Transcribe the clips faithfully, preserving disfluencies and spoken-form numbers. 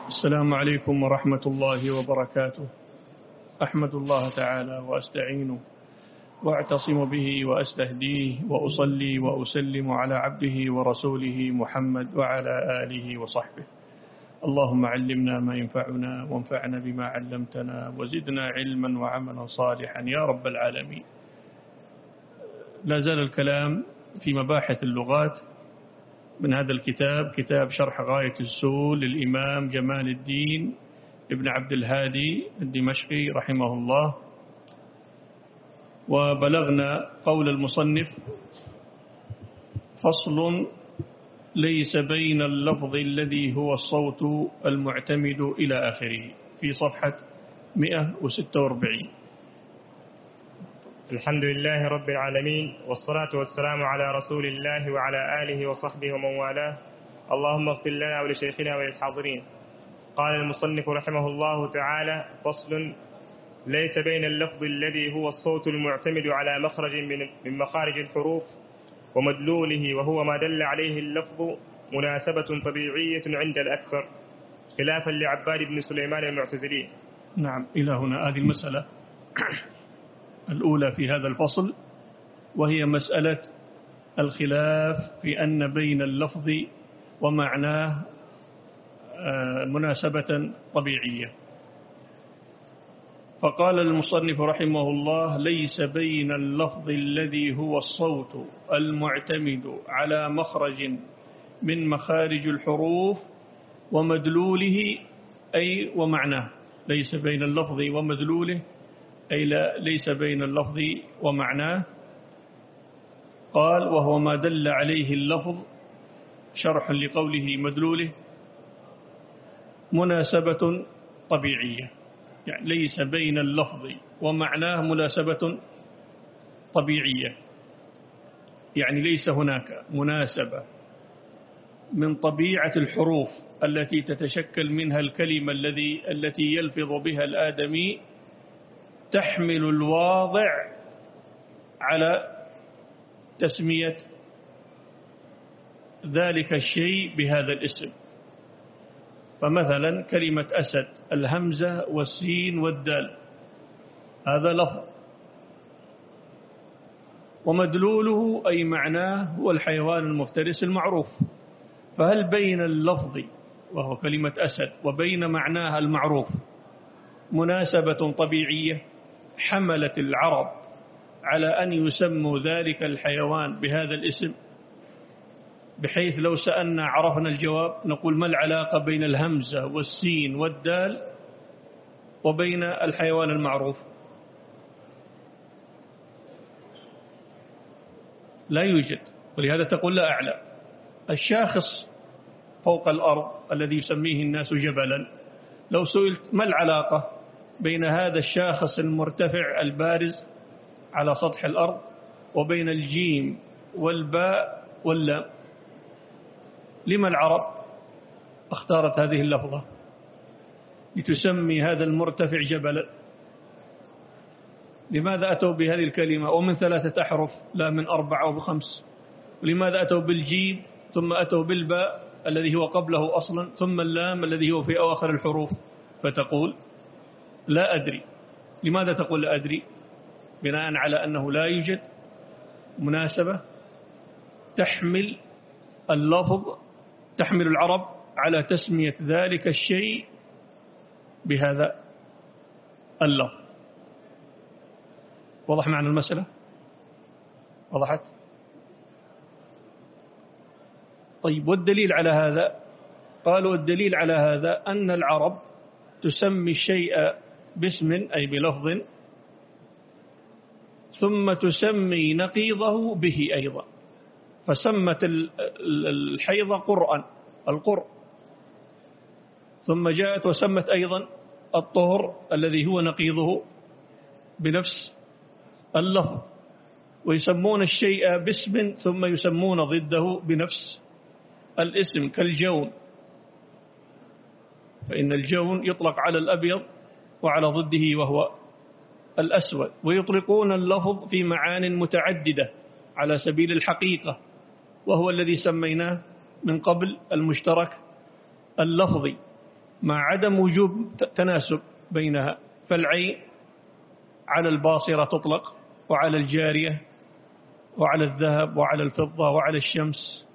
السلام عليكم ورحمة الله وبركاته. أحمد الله تعالى وأستعينه وأعتصم به وأستهديه وأصلي وأسلم على عبده ورسوله محمد وعلى آله وصحبه. اللهم علمنا ما ينفعنا وانفعنا بما علمتنا وزدنا علما وعملا صالحا يا رب العالمين. لا زال الكلام في مباحث اللغات من هذا الكتاب، كتاب شرح غاية السول للإمام جمال الدين ابن عبد الهادي الدمشقي رحمه الله. وبلغنا قول المصنف: فصل ليس بين اللفظ الذي هو الصوت المعتمد إلى آخره، في صفحة مئة وستة وأربعين. الحمد لله رب العالمين، والصلاة والسلام على رسول الله وعلى آله وصحبه ومن والاه. اللهم اغفر لنا ولشيخنا وللحاضرين. قال المصنف رحمه الله تعالى: فصل ليس بين اللفظ الذي هو الصوت المعتمد على مخرج من مخارج الحروف ومدلوله وهو ما دل عليه اللفظ مناسبة طبيعية عند الأكثر، خلافا لعباد بن سليمان المعتزلي. نعم، إلى هنا هذه المسألة الأولى في هذا الفصل، وهي مسألة الخلاف في أن بين اللفظ ومعناه مناسبة طبيعية. فقال المصنف رحمه الله: ليس بين اللفظ الذي هو الصوت المعتمد على مخرج من مخارج الحروف ومدلوله أي ومعناه. ليس بين اللفظ ومدلوله أي لا ليس بين اللفظ ومعناه. قال: وهو ما دل عليه اللفظ، شرح لقوله مدلوله، مناسبة طبيعية. يعني ليس بين اللفظ ومعناه مناسبة طبيعية، يعني ليس هناك مناسبة من طبيعة الحروف التي تتشكل منها الكلمة الذي التي يلفظ بها الآدمي تحمل الواضع على تسمية ذلك الشيء بهذا الاسم. فمثلا كلمة أسد، الهمزة والسين والدال، هذا لفظ، ومدلوله أي معناه هو الحيوان المفترس المعروف. فهل بين اللفظ وهو كلمة أسد وبين معناها المعروف مناسبة طبيعية حملت العرب على أن يسموا ذلك الحيوان بهذا الاسم، بحيث لو سألنا عرفنا الجواب؟ نقول: ما العلاقة بين الهمزة والسين والدال وبين الحيوان المعروف؟ لا يوجد. ولهذا تقول: لا أعلم. الشاخص فوق الأرض الذي يسميه الناس جبلا، لو سئلت ما العلاقة بين هذا الشاخص المرتفع البارز على سطح الأرض وبين الجيم والباء واللام، لما العرب اختارت هذه اللفظة لتسمي هذا المرتفع جبلا؟ لماذا أتوا بهذه الكلمة ومن ثلاثة أحرف لا من أربعة أو بخمس؟ ولماذا أتوا بالجيم ثم أتوا بالباء الذي هو قبله أصلا ثم اللام الذي هو في أواخر الحروف؟ فتقول: لا أدري. لماذا تقول لا أدري؟ بناء على أنه لا يوجد مناسبة تحمل اللفظ تحمل العرب على تسمية ذلك الشيء بهذا اللفظ. وضح معنى المسألة؟ وضحت؟ طيب، والدليل على هذا؟ قالوا: الدليل على هذا أن العرب تسمي الشيء باسم أي بلفظ، ثم تسمي نقيضه به أيضا، فسمت الحيض قرآن القر، ثم جاءت وسمت أيضا الطهر الذي هو نقيضه بنفس اللفظ. ويسمون الشيء باسم ثم يسمون ضده بنفس الاسم، كالجون، فإن الجون يطلق على الأبيض وعلى ضده وهو الأسود. ويطلقون اللفظ في معان متعددة على سبيل الحقيقة، وهو الذي سميناه من قبل المشترك اللفظي. مع عدم وجوب تناسب بينها، فالعين على الباصرة تطلق، وعلى الجارية، وعلى الذهب، وعلى الفضة، وعلى الشمس،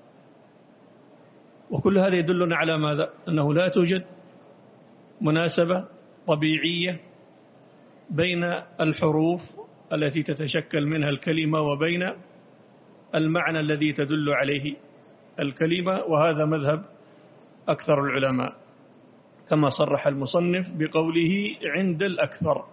وكل هذا يدلنا على ماذا؟ أنه لا توجد مناسبة طبيعية بين الحروف التي تتشكل منها الكلمة وبين المعنى الذي تدل عليه الكلمة، وهذا مذهب أكثر العلماء كما صرح المصنف بقوله عند الأكثر.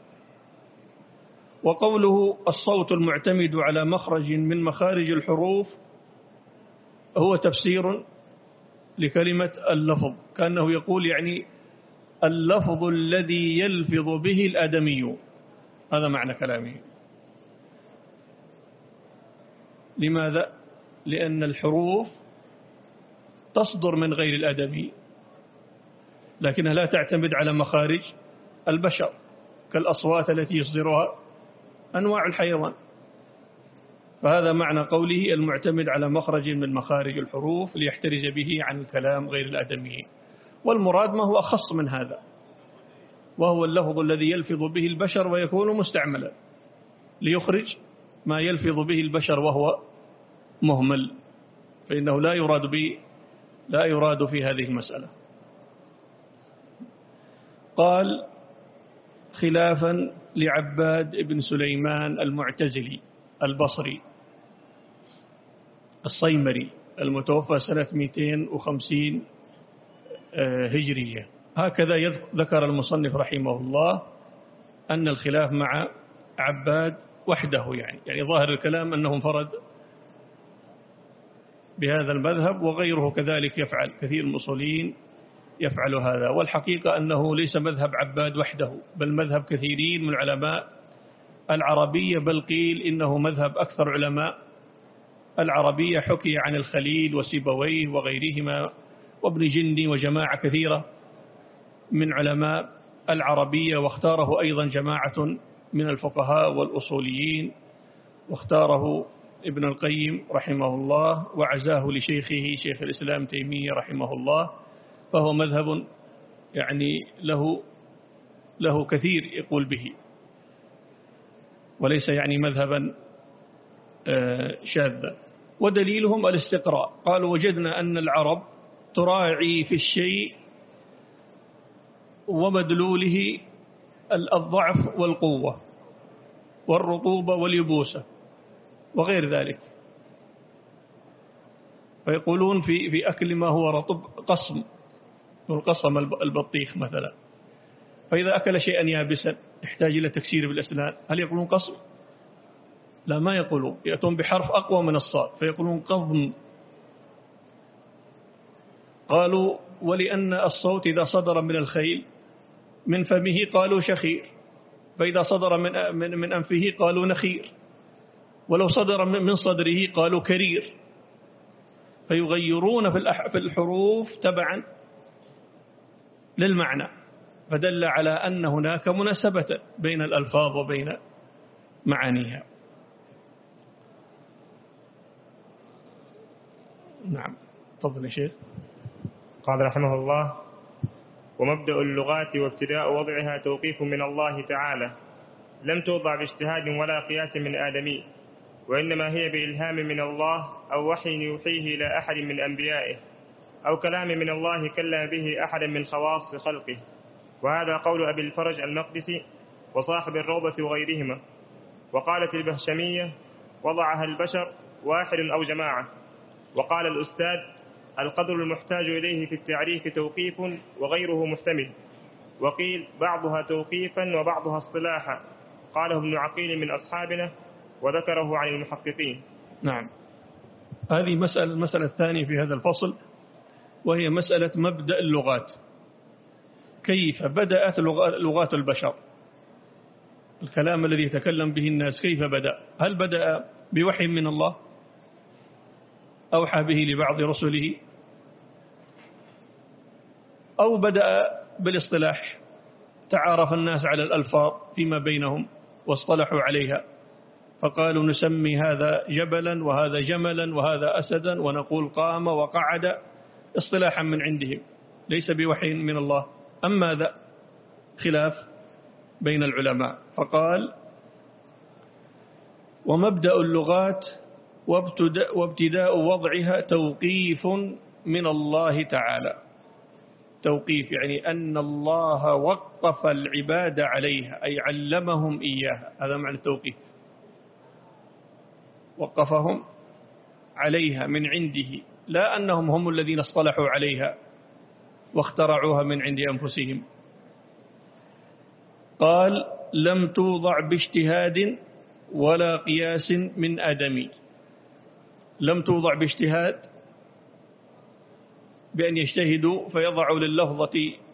وقوله الصوت المعتمد على مخرج من مخارج الحروف هو تفسير لكلمة اللفظ، كأنه يقول يعني اللفظ الذي يلفظ به الآدمي، هذا معنى كلامه. لماذا؟ لأن الحروف تصدر من غير الآدمي، لكنها لا تعتمد على مخارج البشر كالأصوات التي يصدرها أنواع الحيوان، فهذا معنى قوله المعتمد على مخرج من مخارج الحروف ليحترز به عن الكلام غير الآدمي. والمراد ما هو أخص من هذا، وهو اللفظ الذي يلفظ به البشر ويكون مستعملا ليخرج ما يلفظ به البشر وهو مهمل، فإنه لا يراد به لا يراد في هذه المسألة. قال خلافا لعباد بن سليمان المعتزلي البصري الصيمري المتوفى سنة مئتين وخمسين هجرية. هكذا ذكر المصنف رحمه الله أن الخلاف مع عباد وحده، يعني يعني ظاهر الكلام أنه انفرد بهذا المذهب، وغيره كذلك يفعل، كثير من الأصوليين يفعل هذا. والحقيقة أنه ليس مذهب عباد وحده، بل مذهب كثيرين من علماء العربية، بل قيل إنه مذهب أكثر علماء العربية. حكي عن الخليل وسيبويه وغيرهما وابن جندي وجماعة كثيرة من علماء العربية، واختاره أيضا جماعة من الفقهاء والأصوليين، واختاره ابن القيم رحمه الله، وعزاه لشيخه شيخ الإسلام تيمية رحمه الله، فهو مذهب يعني له له كثير يقول به، وليس يعني مذهبا شاذا. ودليلهم الاستقراء، قالوا وجدنا أن العرب تراعي في الشيء ومدلوله الضعف والقوة والرطوبة واليبوسة وغير ذلك، فيقولون في في أكل ما هو رطب قصم، والقصم البطيخ مثلا، فإذا أكل شيئا يابسا يحتاج إلى تكسير بالأسنان، هل يقولون قصم؟ لا، ما يقولون، يأتون بحرف أقوى من الصاد فيقولون قضم. قالوا ولأن الصوت إذا صدر من الخيل من فمه قالوا شخير، فإذا صدر من من من أنفه قالوا نخير، ولو صدر من صدره قالوا كرير، فيغيرون في الحروف تبعا للمعنى، فدل على أن هناك مناسبة بين الألفاظ وبين معانيها. نعم، تفضل يا شيخ. قال رحمه الله: ومبدأ اللغات وابتداء وضعها توقيف من الله تعالى، لم توضع باجتهاد ولا قياس من آدمي، وإنما هي بإلهام من الله أو وحي يوحيه إلى أحد من أنبيائه، أو كلام من الله كلم به أحدا من خواص خلقه. وهذا قول أبي الفرج المقدسي وصاحب الروضة وغيرهما. وقالت البهشمية: وضعها البشر واحد أو جماعة. وقال الأستاذ: القدر المحتاج إليه في التعريف توقيف وغيره محتمل. وقيل بعضها توقيفا وبعضها اصطلاحا، قاله ابن عقيل من أصحابنا وذكره عن المحققين. نعم، هذه مسألة المسألة الثانية في هذا الفصل، وهي مسألة مبدأ اللغات، كيف بدأت لغات البشر، الكلام الذي يتكلم به الناس كيف بدأ؟ هل بدأ بوحي من الله أوحى به لبعض رسله، أو بدأ بالاصطلاح، تعارف الناس على الألفاظ فيما بينهم واصطلحوا عليها، فقالوا نسمي هذا جبلا وهذا جملا وهذا أسدا ونقول قام وقعد اصطلاحا من عندهم، ليس بوحي من الله. أما ذا خلاف بين العلماء. فقال: ومبدأ اللغات وابتداء وضعها توقيف من الله تعالى. توقيف يعني أن الله وقف العباد عليها، أي علمهم إياها، هذا معنى التوقيف. وقفهم عليها من عنده، لا أنهم هم الذين اصطلحوا عليها واخترعوها من عند أنفسهم. قال: لم توضع باجتهاد ولا قياس من آدمي. لم توضع باجتهاد بأن يجتهدوا فيضعوا لللفظة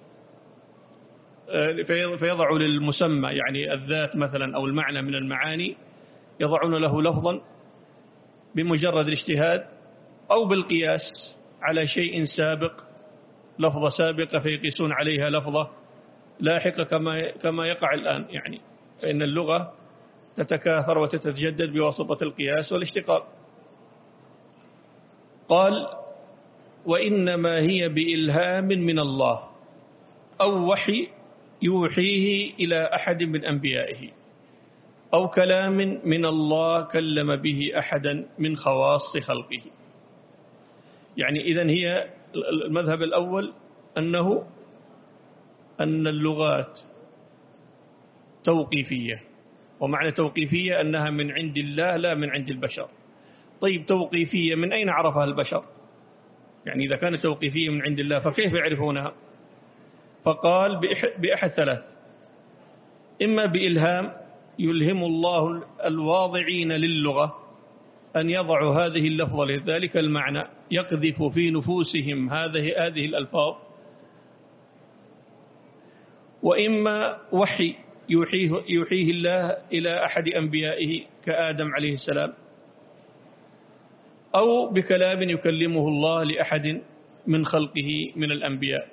فيضعوا للمسمى يعني الذات مثلا أو المعنى من المعاني، يضعون له لفظا بمجرد الاجتهاد، أو بالقياس على شيء سابق، لفظة سابقة فيقيسون عليها لفظة لاحقة كما كما يقع الآن. يعني فإن اللغة تتكاثر وتتجدد بواسطة القياس والاشتقاق. قال: وإنما هي بإلهام من الله أو وحي يوحيه إلى أحد من أنبيائه، أو كلام من الله كلم به أحدا من خواص خلقه. يعني إذن هي المذهب الأول أنه أن اللغات توقيفية، ومعنى توقيفية أنها من عند الله لا من عند البشر. طيب توقيفية من أين عرفها البشر؟ يعني إذا كانت توقيفية من عند الله فكيف يعرفونها؟ فقال: بأحد ثلاث: إما بإلهام يلهم الله الواضعين للغة أن يضعوا هذه اللفظة لذلك المعنى، يقذف في نفوسهم هذه هذه الألفاظ، وإما وحي يوحيه, يوحيه الله إلى أحد أنبيائه كآدم عليه السلام، أو بكلام يكلمه الله لأحد من خلقه من الأنبياء.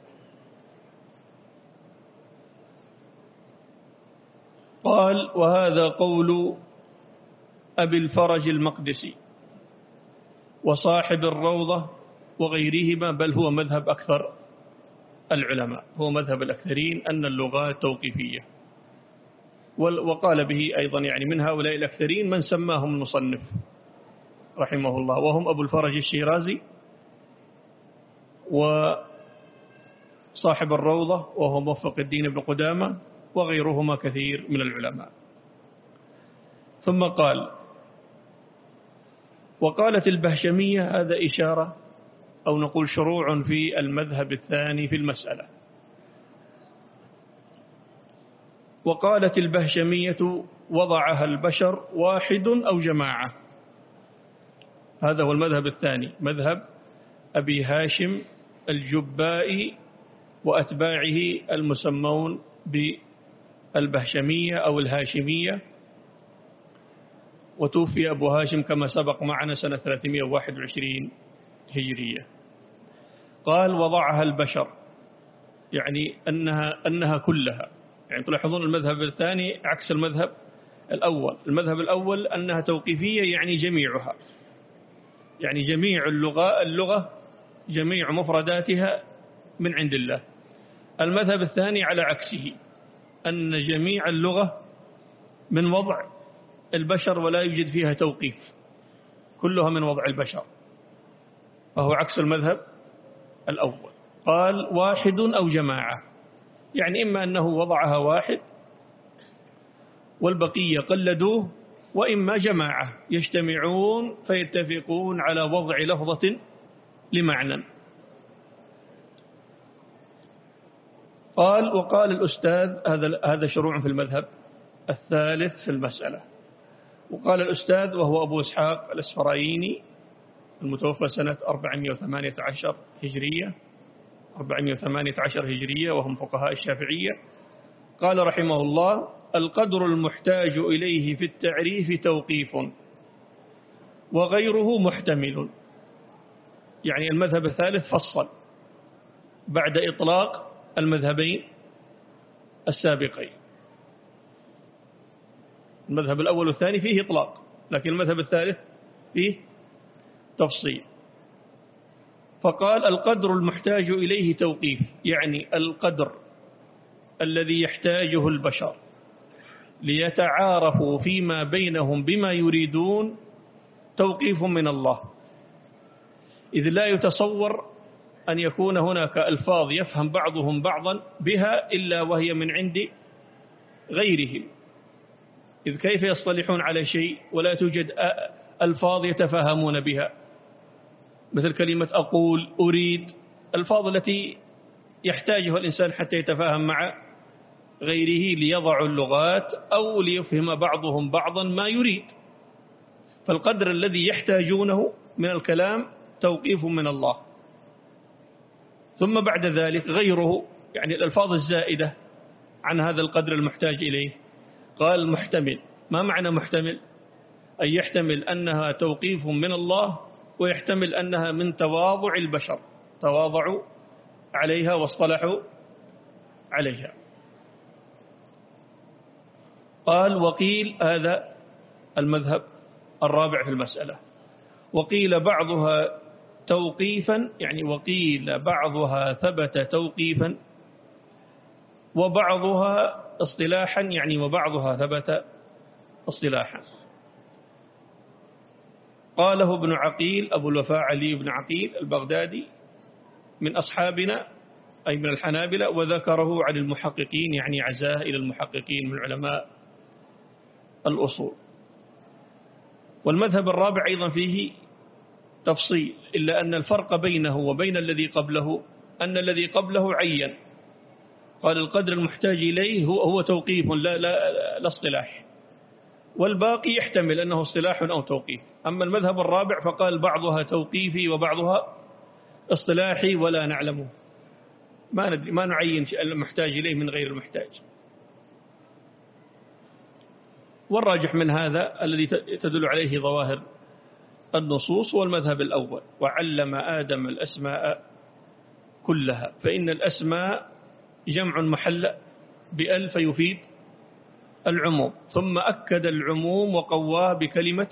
قال: وهذا قول أبي الفرج المقدسي وصاحب الروضة وغيرهما، بل هو مذهب أكثر العلماء، هو مذهب الأكثرين أن اللغات توقيفية. وقال به أيضا يعني من هؤلاء الأكثرين من سماهم المصنف رحمه الله، وهم أبو الفرج الشيرازي وصاحب الروضة وهو موفق الدين بن قدامة وغيرهما كثير من العلماء. ثم قال: وقالت البهشمية، هذا إشارة أو نقول شروع في المذهب الثاني في المسألة. وقالت البهشمية وضعها البشر واحد أو جماعة. هذا هو المذهب الثاني، مذهب أبي هاشم الجبائي وأتباعه المسمون بالبهشمية أو الهاشمية. وتوفي أبو هاشم كما سبق معنا سنة ثلاثمائة وواحد وعشرين هجرية. قال: وضعها البشر، يعني أنها, أنها كلها. يعني تلاحظون المذهب الثاني عكس المذهب الأول. المذهب الأول أنها توقيفية يعني جميعها، يعني جميع اللغة, اللغة جميع مفرداتها من عند الله. المذهب الثاني على عكسه، أن جميع اللغة من وضع البشر ولا يوجد فيها توقيف، كلها من وضع البشر، فهو عكس المذهب الأول. قال: واحد أو جماعة، يعني إما أنه وضعها واحد والبقية قلدوه، وإما جماعة يجتمعون فيتفقون على وضع لفظة لمعنى. قال: وقال الأستاذ، هذا هذا شروع في المذهب الثالث في المسألة. وقال الأستاذ وهو أبو إسحاق الأسفرايني المتوفى سنة أربعمائة وثمانية عشر هجرية أربعمائة وثمانية عشر هجرية وهم فقهاء الشافعية. قال رحمه الله: القدر المحتاج إليه في التعريف توقيف وغيره محتمل. يعني المذهب الثالث فصل بعد إطلاق المذهبين السابقين. المذهب الأول والثاني فيه إطلاق، لكن المذهب الثالث فيه تفصيل. فقال القدر المحتاج إليه توقيف، يعني القدر الذي يحتاجه البشر ليتعارفوا فيما بينهم بما يريدون توقيف من الله، إذ لا يتصور أن يكون هناك ألفاظ يفهم بعضهم بعضا بها إلا وهي من عند غيرهم، إذ كيف يصطلحون على شيء ولا توجد ألفاظ يتفاهمون بها، مثل كلمة أقول، أريد، الألفاظ التي يحتاجها الإنسان حتى يتفاهم مع غيره ليضعوا اللغات أو ليفهم بعضهم بعضا ما يريد. فالقدر الذي يحتاجونه من الكلام توقيف من الله. ثم بعد ذلك غيره، يعني الألفاظ الزائدة عن هذا القدر المحتاج إليه، قال محتمل. ما معنى محتمل؟ أي يحتمل أنها توقيف من الله، ويحتمل أنها من تواضع البشر، تواضعوا عليها واصطلحوا عليها. قال وقيل، هذا المذهب الرابع في المسألة، وقيل بعضها توقيفا، يعني وقيل بعضها ثبت توقيفا، وبعضها اصطلاحا، يعني وبعضها ثبت اصطلاحا. قاله ابن عقيل، أبو الوفاء علي بن عقيل البغدادي من أصحابنا أي من الحنابلة، وذكره عن المحققين، يعني عزاه إلى المحققين من علماء الأصول. والمذهب الرابع أيضا فيه تفصيل، إلا أن الفرق بينه وبين الذي قبله أن الذي قبله عين، قال القدر المحتاج إليه هو هو توقيف لا لا لا اصطلاح، والباقي يحتمل أنه اصطلاح أو توقيف. أما المذهب الرابع فقال بعضها توقيفي وبعضها اصطلاحي ولا نعلمه، ما ندري، ما نعين المحتاج إليه من غير المحتاج. والراجح من هذا الذي تدل عليه ظواهر النصوص والمذهب الأول، وعلم آدم الأسماء كلها، فإن الأسماء جمع محل بألف يفيد العموم، ثم أكد العموم وقواه بكلمة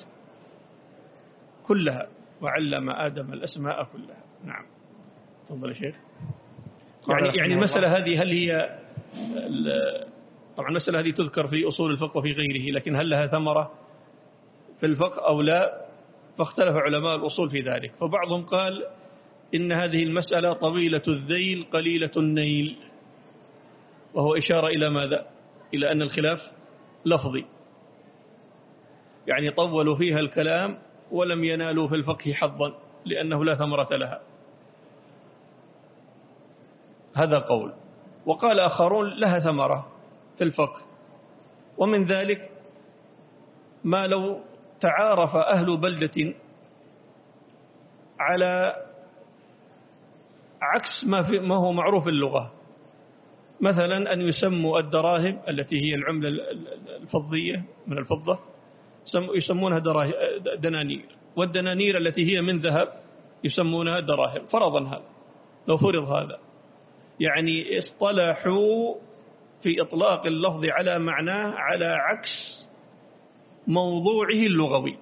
كلها، وعلم آدم الأسماء كلها. نعم، تفضل يا شيخ. يعني يعني المسألة هذه هل هي، طبعا المسألة هذه تذكر في أصول الفقه وفي غيره، لكن هل لها ثمرة في الفقه أو لا؟ فاختلف علماء الأصول في ذلك، فبعضهم قال إن هذه المسألة طويلة الذيل قليلة النيل، وهو إشارة إلى ماذا؟ إلى أن الخلاف لفظي، يعني طولوا فيها الكلام ولم ينالوا في الفقه حظا لأنه لا ثمرة لها. هذا قول. وقال آخرون لها ثمرة في الفقه، ومن ذلك ما لو تعارف أهل بلدة على عكس ما, في ما هو معروف اللغة، مثلا أن يسموا الدراهم التي هي العملة الفضية من الفضة يسمونها دنانير، والدنانير التي هي من ذهب يسمونها دراهم، فرضا هذا لو فرض هذا، يعني اصطلحوا في إطلاق اللفظ على معناه على عكس موضوعه اللغوي.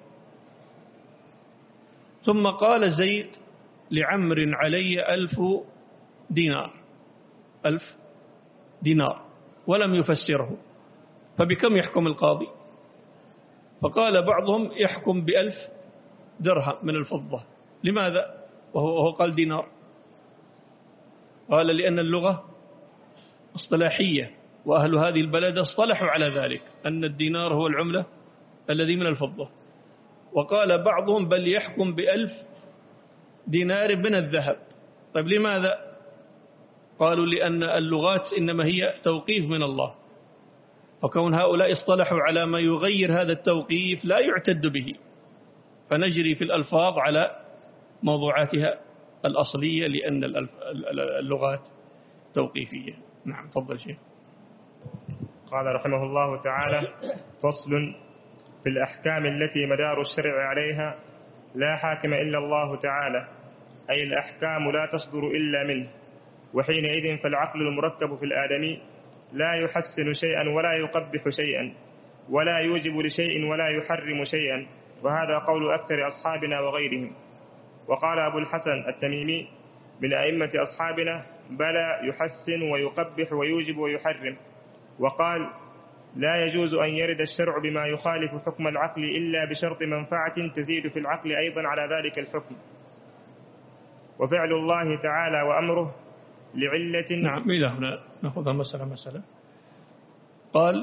ثم قال زيد لعمر علي ألف دينار، ألف دينار، ولم يفسره، فبكم يحكم القاضي؟ فقال بعضهم يحكم بألف درهم من الفضة. لماذا وهو قال دينار؟ قال لأن اللغة اصطلاحية، وأهل هذه البلد اصطلحوا على ذلك أن الدينار هو العملة الذي من الفضة. وقال بعضهم بل يحكم بألف دينار من الذهب. طيب لماذا؟ قالوا لأن اللغات إنما هي توقيف من الله، فكون هؤلاء اصطلحوا على ما يغير هذا التوقيف لا يعتد به، فنجري في الألفاظ على موضوعاتها الأصلية لأن اللغات توقيفية. نعم، تفضل شيخ. قال رحمه الله تعالى: فصل في الأحكام التي مدار الشرع عليها لا حاكم إلا الله تعالى، أي الأحكام لا تصدر إلا منه، وحينئذ فالعقل المركب في الآدمي لا يحسن شيئا ولا يقبح شيئا، ولا يوجب لشيء ولا يحرم شيئا، وهذا قول أكثر أصحابنا وغيرهم. وقال أبو الحسن التميمي: من أئمة أصحابنا بلى يحسن ويقبح ويوجب ويحرم، وقال لا يجوز أن يرد الشرع بما يخالف حكم العقل إلا بشرط منفعة تزيد في العقل أيضا على ذلك الحكم، وفعل الله تعالى وأمره لعلة. نعم، إلى هنا نأخذها مسألة مسألة. قال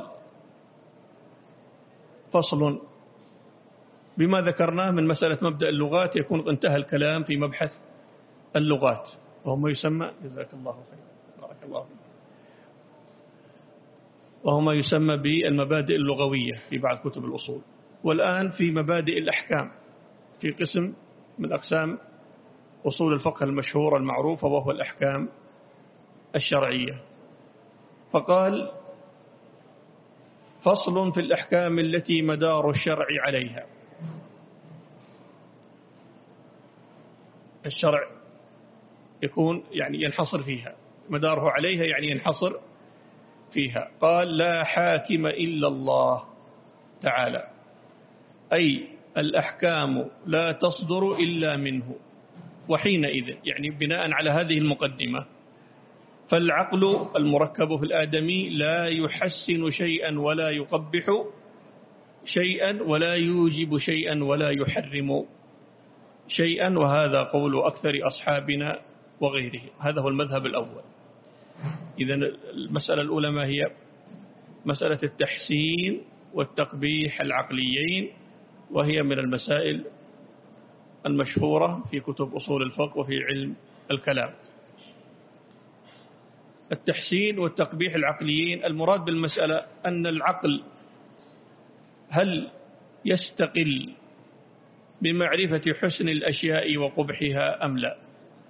فصل بما ذكرناه من مسألة مبدأ اللغات يكون انتهى الكلام في مبحث اللغات، وهو ما يسمى جزاك الله خيرا بارك الله فيك وهو ما يسمى بالمبادئ اللغوية في بعض كتب الأصول. والآن في مبادئ الأحكام في قسم من أقسام أصول الفقه المشهورة المعروفة، وهو الأحكام الشرعية. فقال فصل في الأحكام التي مدار الشرع عليها. الشرع يكون يعني ينحصر فيها، مداره عليها يعني ينحصر فيها. قال لا حاكم إلا الله تعالى، أي الأحكام لا تصدر إلا منه. وحينئذ يعني بناء على هذه المقدمة فالعقل المركب في الآدمي لا يحسن شيئا ولا يقبح شيئا ولا يوجب شيئا ولا يحرم شيئا، وهذا قول أكثر أصحابنا وغيره. هذا هو المذهب الأول. إذن المسألة الأولى ما هي؟ مسألة التحسين والتقبيح العقليين، وهي من المسائل المشهورة في كتب أصول الفقه وفي علم الكلام. التحسين والتقبيح العقليين، المراد بالمسألة أن العقل هل يستقل بمعرفة حسن الأشياء وقبحها أم لا؟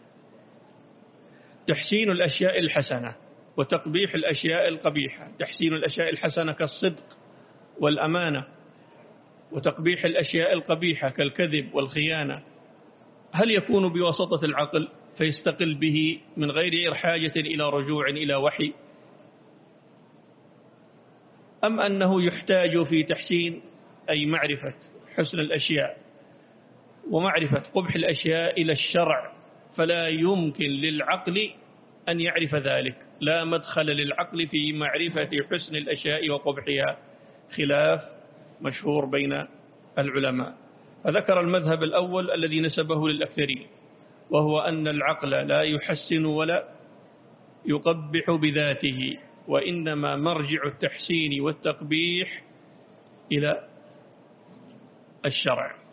تحسين الأشياء الحسنة وتقبيح الأشياء القبيحة. تحسين الأشياء الحسنة كالصدق والأمانة، وتقبيح الأشياء القبيحة كالكذب والخيانة، هل يكون بواسطة العقل فيستقل به من غير حاجة إلى رجوع إلى وحي، أم أنه يحتاج في تحسين أي معرفة حسن الأشياء ومعرفة قبح الأشياء إلى الشرع، فلا يمكن للعقل أن يعرف ذلك؟ لا مدخل للعقل في معرفة حسن الأشياء وقبحها، خلاف مشهور بين العلماء. فذكر المذهب الأول الذي نسبه للأكثرين، وهو أن العقل لا يحسن ولا يقبح بذاته، وإنما مرجع التحسين والتقبيح إلى الشرع.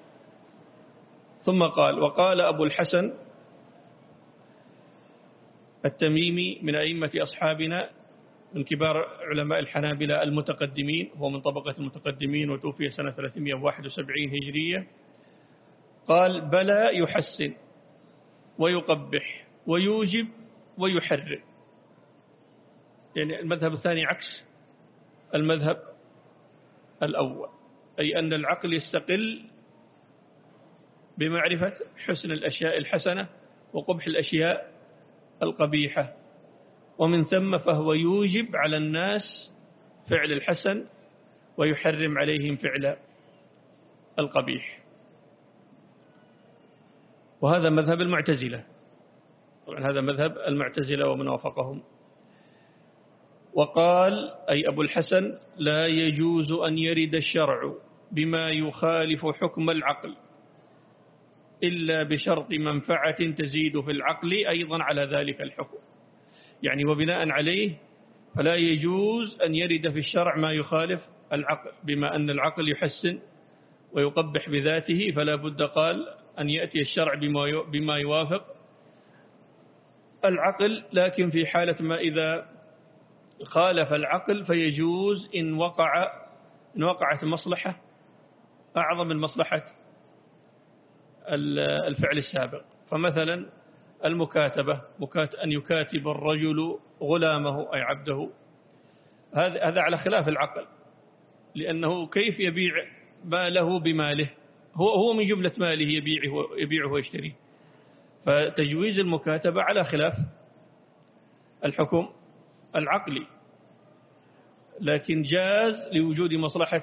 ثم قال وقال أبو الحسن التميمي من أئمة أصحابنا من كبار علماء الحنابلة المتقدمين، هو من طبقة المتقدمين وتوفي سنة ثلاثمائة وواحد وسبعين هجرية، قال بلى يحسن ويقبح ويوجب ويحرم. يعني المذهب الثاني عكس المذهب الأول، أي أن العقل يستقل بمعرفة حسن الأشياء الحسنة وقبح الأشياء القبيحة، ومن ثم فهو يوجب على الناس فعل الحسن ويحرم عليهم فعل القبيح. وهذا مذهب المعتزلة، طبعا هذا مذهب المعتزلة ومن وافقهم. وقال أي أبو الحسن لا يجوز أن يرد الشرع بما يخالف حكم العقل إلا بشرط منفعة تزيد في العقل أيضا على ذلك الحكم. يعني وبناء عليه فلا يجوز أن يرد في الشرع ما يخالف العقل، بما أن العقل يحسن ويقبح بذاته، فلا بد قال أن يأتي الشرع بما يوافق العقل. لكن في حالة ما إذا خالف العقل فيجوز إن وقع إن وقعت مصلحة أعظم من مصلحة الفعل السابق. فمثلا المكاتبة، أن يكاتب الرجل غلامه أي عبده، هذا على خلاف العقل، لأنه كيف يبيع ماله بماله؟ هو هو من جملة ماله يبيعه يبيعه ويشتريه. فتجويز المكاتبة على خلاف الحكم العقلي، لكن جاز لوجود مصلحة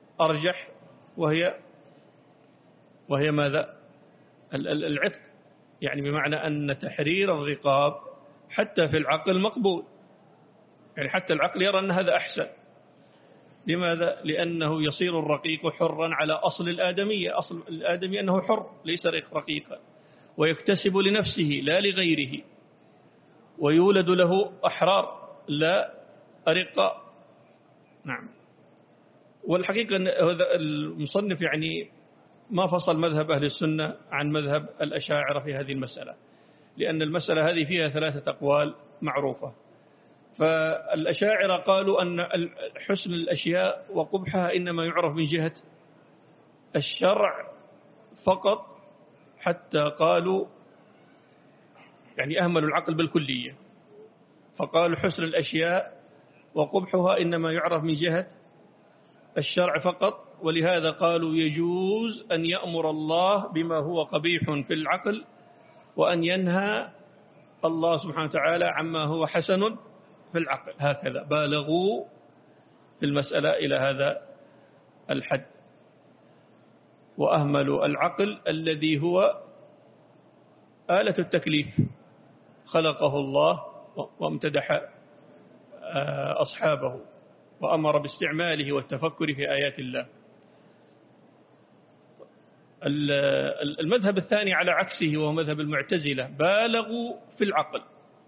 أرجح، وهي وهي ماذا؟ العتق يعني بمعنى أن تحرير الرقاب حتى في العقل مقبول، يعني حتى العقل يرى أن هذا أحسن. لماذا؟ لأنه يصير الرقيق حرا على أصل الآدمية، أصل الآدمي أنه حر ليس رقيقا، ويكتسب لنفسه لا لغيره، ويولد له أحرار لا أرقاء. نعم. والحقيقة أن المصنف يعني ما فصل مذهب أهل السنة عن مذهب الأشاعرة في هذه المسألة، لأن المسألة هذه فيها ثلاثة أقوال معروفة. فالأشاعرة قالوا أن حسن الأشياء وقبحها إنما يعرف من جهة الشرع فقط، حتى قالوا يعني أهملوا العقل بالكلية، فقالوا حسن الأشياء وقبحها إنما يعرف من جهة الشرع فقط، ولهذا قالوا يجوز أن يأمر الله بما هو قبيح في العقل، وأن ينهى الله سبحانه وتعالى عما هو حسن في العقل. هكذا بالغوا في المسألة إلى هذا الحد، وأهملوا العقل الذي هو آلة التكليف خلقه الله وامتدح أصحابه وأمر باستعماله والتفكر في آيات الله. المذهب الثاني على عكسه وهو مذهب المعتزلة، بالغوا في العقل،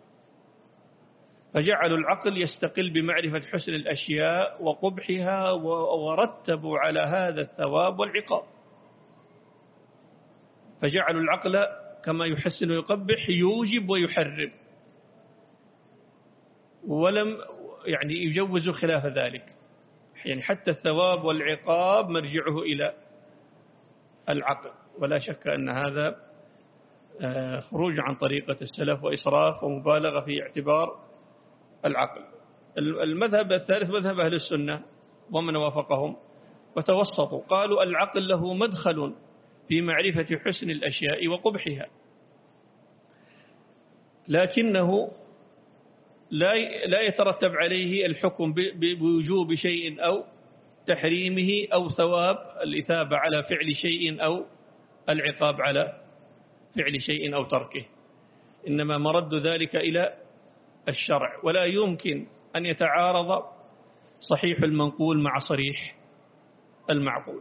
فجعلوا العقل يستقل بمعرفة حسن الأشياء وقبحها، ورتبوا على هذا الثواب والعقاب، فجعلوا العقل كما يحسن ويقبح يوجب ويحرم، ولم يعني يجوزوا خلاف ذلك، يعني حتى الثواب والعقاب مرجعه إلى العقل. ولا شك أن هذا خروج عن طريقة السلف وإسراف ومبالغة في اعتبار العقل. المذهب الثالث مذهب أهل السنة ومن وافقهم، وتوسطوا قالوا العقل له مدخل في معرفة حسن الأشياء وقبحها، لكنه لا لا يترتب عليه الحكم بوجوب شيء أو تحريمه، أو ثواب الإثابة على فعل شيء أو العقاب على فعل شيء أو تركه، إنما مرد ذلك إلى الشرع، ولا يمكن أن يتعارض صحيح المنقول مع صريح المعقول.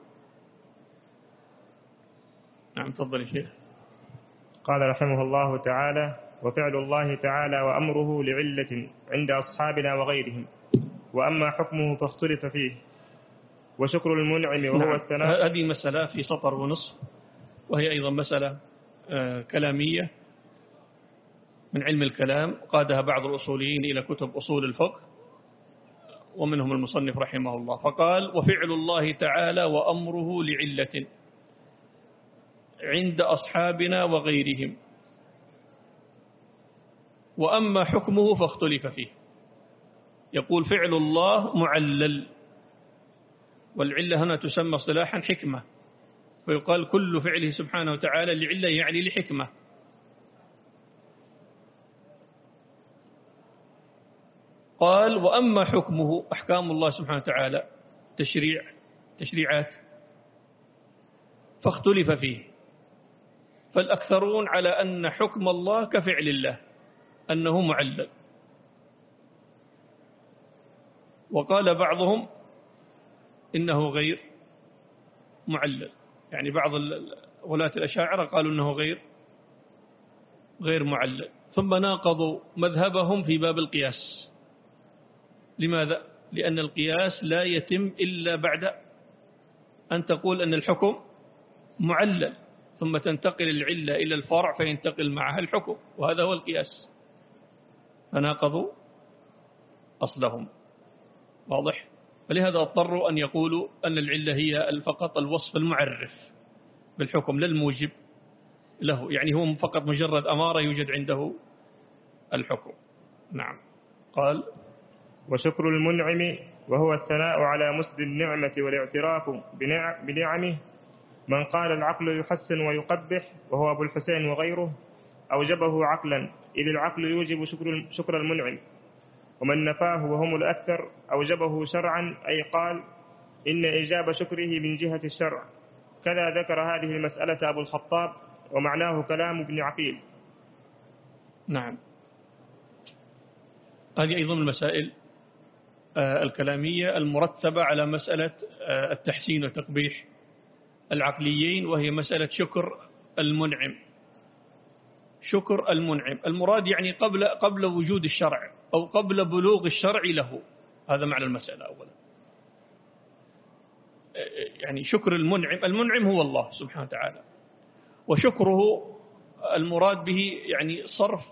نعم تفضل يا شيخ. قال رحمه الله تعالى: وفعل الله تعالى وأمره لعلة عند أصحابنا وغيرهم، وأما حكمه فاختلف فيه، وشكر المنعم وهو نعم. الثناء. هذه مسألة في سطر ونصف، وهي أيضا مسألة كلامية من علم الكلام، قادها بعض الأصوليين إلى كتب أصول الفقه ومنهم المصنف رحمه الله، فقال: وفعل الله تعالى وأمره لعلة عند أصحابنا وغيرهم، وأما حكمه فاختلف فيه. يقول فعل الله معلل، والعلة هنا تسمى اصطلاحا حكمة، ويقال كل فعله سبحانه وتعالى لعلة يعني لحكمة. قال: وأما حكمه أحكام الله سبحانه وتعالى تشريع تشريعات فاختلف فيه، فالأكثرون على أن حكم الله كفعل الله أنه معلل، وقال بعضهم إنه غير معلل، يعني بعض ولاة الأشاعرة قالوا إنه غير غير معلل، ثم ناقضوا مذهبهم في باب القياس. لماذا؟ لأن القياس لا يتم إلا بعد أن تقول أن الحكم معلل، ثم تنتقل العلة إلى الفرع فينتقل معها الحكم، وهذا هو القياس، فناقضوا أصلهم. واضح؟ فلهذا اضطروا أن يقولوا أن العلة هي فقط الوصف المعرف بالحكم لا الموجب له، يعني هو فقط مجرد أمارة يوجد عنده الحكم. نعم. قال: وشكر المنعم وهو الثناء على مسد النعمة والاعتراف بنعمه. من قال العقل يحسن ويقبح وهو أبو الحسين وغيره أوجبه عقلا، إذ العقل يوجب شكر, شكر المنعم، ومن نفاه وهم الأكثر أوجبه شرعا، أي قال إن إيجاب شكره من جهة الشرع. كذا ذكر هذه المسألة أبو الخطاب ومعناه كلام ابن عقيل. نعم، هذه أيضا المسائل الكلامية المرتبة على مسألة التحسين والتقبيح العقليين، وهي مسألة شكر المنعم. شكر المنعم المراد يعني قبل قبل وجود الشرع أو قبل بلوغ الشرع له، هذا معنى المسألة أولا. يعني شكر المنعم، المنعم هو الله سبحانه وتعالى، وشكره المراد به يعني صرف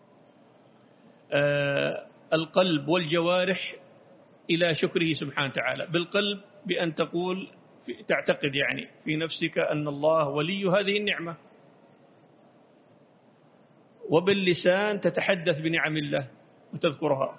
القلب والجوارح إلى شكره سبحانه وتعالى. بالقلب بأن تقول تعتقد يعني في نفسك أن الله ولي هذه النعمة، وباللسان تتحدث بنعم الله وتذكرها،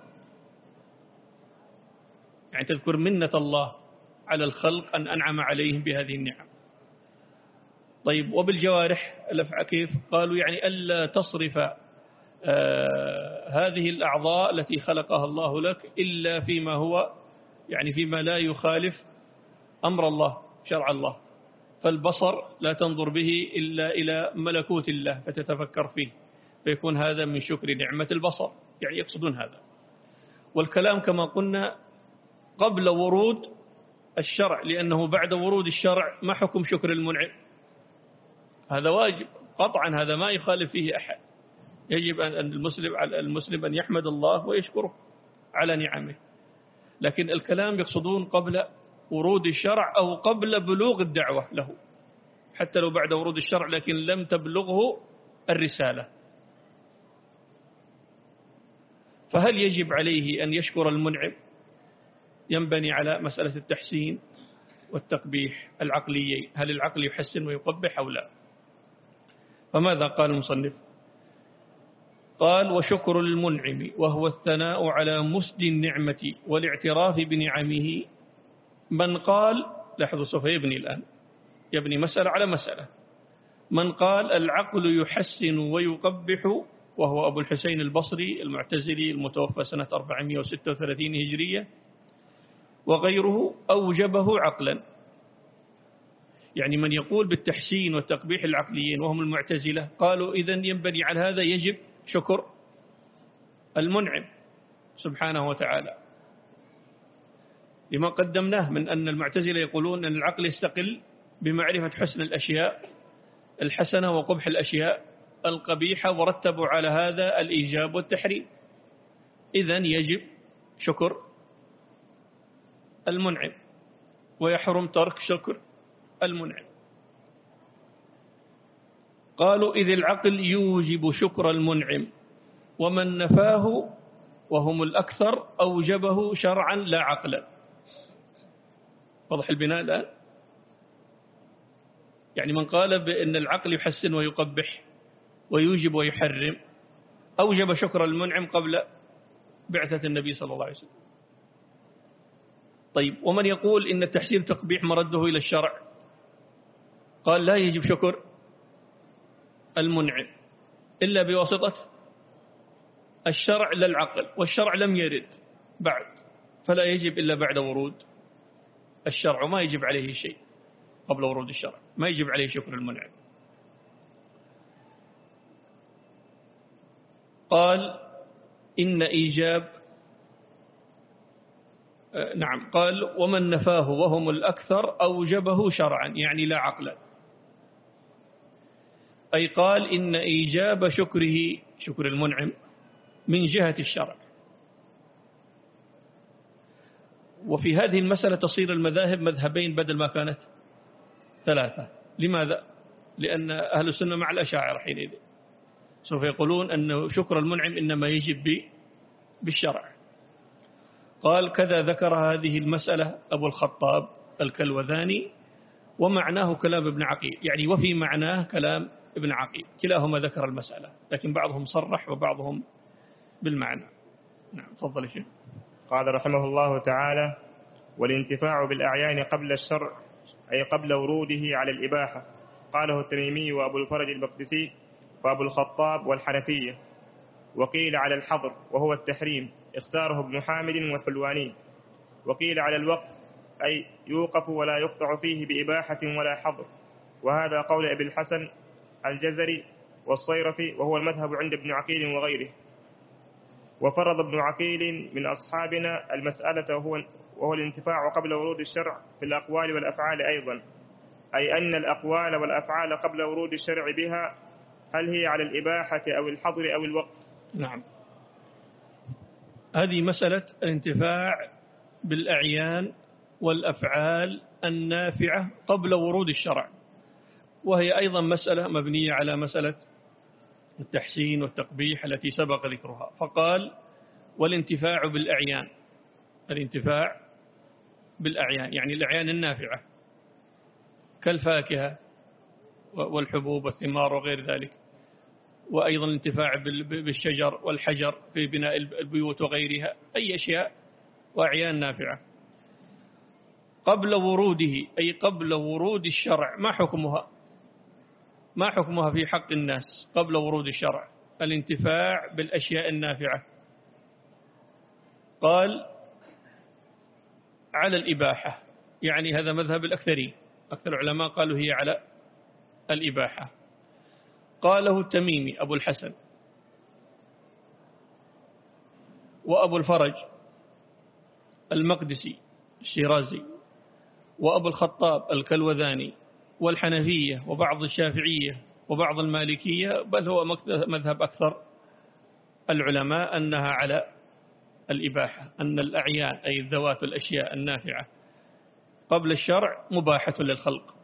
يعني تذكر منة الله على الخلق أن أنعم عليهم بهذه النعم. طيب وبالجوارح كيف؟ قالوا يعني ألا تصرف آه هذه الأعضاء التي خلقها الله لك إلا فيما هو يعني فيما لا يخالف أمر الله شرع الله. فالبصر لا تنظر به إلا إلى ملكوت الله فتتفكر فيه، فيكون هذا من شكر نعمة البصر، يعني يقصدون هذا. والكلام كما قلنا قبل ورود الشرع، لأنه بعد ورود الشرع ما حكم شكر المنعم؟ هذا واجب قطعا، هذا ما يخالف فيه أحد. يجب أن المسلم على المسلم أن يحمد الله ويشكره على نعمه. لكن الكلام يقصدون قبل ورود الشرع أو قبل بلوغ الدعوة له، حتى لو بعد ورود الشرع لكن لم تبلغه الرسالة. فهل يجب عليه أن يشكر المنعم؟ ينبني على مسألة التحسين والتقبيح العقليين، هل العقل يحسن ويقبح أو لا؟ فماذا قال المصنف؟ قال: وشكر المنعم وهو الثناء على مسد النعمة والاعتراف بنعمه. من قال، لاحظوا سوف يبني الآن، يبني مسألة على مسألة. من قال العقل يحسن ويقبح، وهو أبو الحسين البصري المعتزلي المتوفى سنة أربعمائة وستة وثلاثين هجرية وغيره، أوجبه عقلا. يعني من يقول بالتحسين والتقبيح العقليين وهم المعتزلة، قالوا إذن ينبني على هذا يجب شكر المنعم سبحانه وتعالى، لما قدمناه من أن المعتزلة يقولون أن العقل يستقل بمعرفة حسن الأشياء الحسنة وقبح الأشياء القبيحة، ورتبوا على هذا الإيجاب والتحريم. إذن يجب شكر المنعم ويحرم ترك شكر المنعم. قالوا: إذ العقل يوجب شكر المنعم، ومن نفاه وهم الأكثر أوجبه شرعا لا عقلا. واضح البناء الآن؟ يعني من قال بأن العقل يحسن ويقبح ويوجب ويحرم أوجب شكر المنعم قبل بعثة النبي صلى الله عليه وسلم. طيب، ومن يقول إن التحسين والتقبيح مرده إلى الشرع، قال لا يجب شكر المنعم إلا بواسطة الشرع لا العقل، والشرع لم يرد بعد، فلا يجب إلا بعد ورود الشرع، وما يجب عليه شيء قبل ورود الشرع، ما يجب عليه شكر المنعم. قال: إن إيجاب نعم قال: ومن نفاه وهم الأكثر أوجبه شرعا، يعني لا عقلا. أي قال إن إيجاب شكره شكر المنعم من جهة الشرع. وفي هذه المسألة تصير المذاهب مذهبين بدل ما كانت ثلاثة. لماذا؟ لأن أهل السنة مع الأشاعرة حينئذ سوف يقولون أن شكر المنعم إنما يجب بالشرع. قال: كذا ذكر هذه المسألة أبو الخطاب الكلوذاني، ومعناه كلام ابن عقيل، يعني وفي معناه كلام ابن عقيل، كلاهما ذكر المسألة، لكن بعضهم صرح وبعضهم بالمعنى. نعم، تفضل شيخ. قال رحمه الله تعالى: والانتفاع بالأعيان قبل الشرع أي قبل وروده على الإباحة. قاله التميمي وأبو الفرج المقدسي وأبو الخطاب والحنفية. وقيل على الحظر وهو التحريم، اختاره ابن حامد والحلواني. وقيل على الوقف أي يوقف ولا يقطع فيه بإباحة ولا حظر، وهذا قول أبي الحسن الجزري والصيرفي، وهو المذهب عند ابن عقيل وغيره. وفرض ابن عقيل من أصحابنا المسألة وهو, وهو الانتفاع قبل ورود الشرع في الأقوال والأفعال أيضا، أي أن الأقوال والأفعال قبل ورود الشرع بها هل هي على الإباحة أو الحظر أو الوقت. نعم، هذه مسألة الانتفاع بالأعيان والأفعال النافعة قبل ورود الشرع، وهي أيضا مسألة مبنية على مسألة التحسين والتقبيح التي سبق ذكرها. فقال والانتفاع بالأعيان، الانتفاع بالأعيان يعني الأعيان النافعة كالفاكهة والحبوب والثمار وغير ذلك، وأيضا الانتفاع بالشجر والحجر في بناء البيوت وغيرها، أي أشياء وأعيان نافعة قبل وروده، أي قبل ورود الشرع. ما حكمها؟ ما حكمها في حق الناس قبل ورود الشرع الانتفاع بالأشياء النافعة؟ قال على الإباحة، يعني هذا مذهب الأكثرين، أكثر العلماء قالوا هي على الإباحة. قاله التميمي أبو الحسن وأبو الفرج المقدسي الشيرازي وأبو الخطاب الكلوذاني والحنفية وبعض الشافعية وبعض المالكية، بل هو مذهب أكثر العلماء أنها على الإباحة، أن الأعيان أي الذوات الأشياء النافعة قبل الشرع مباحة للخلق.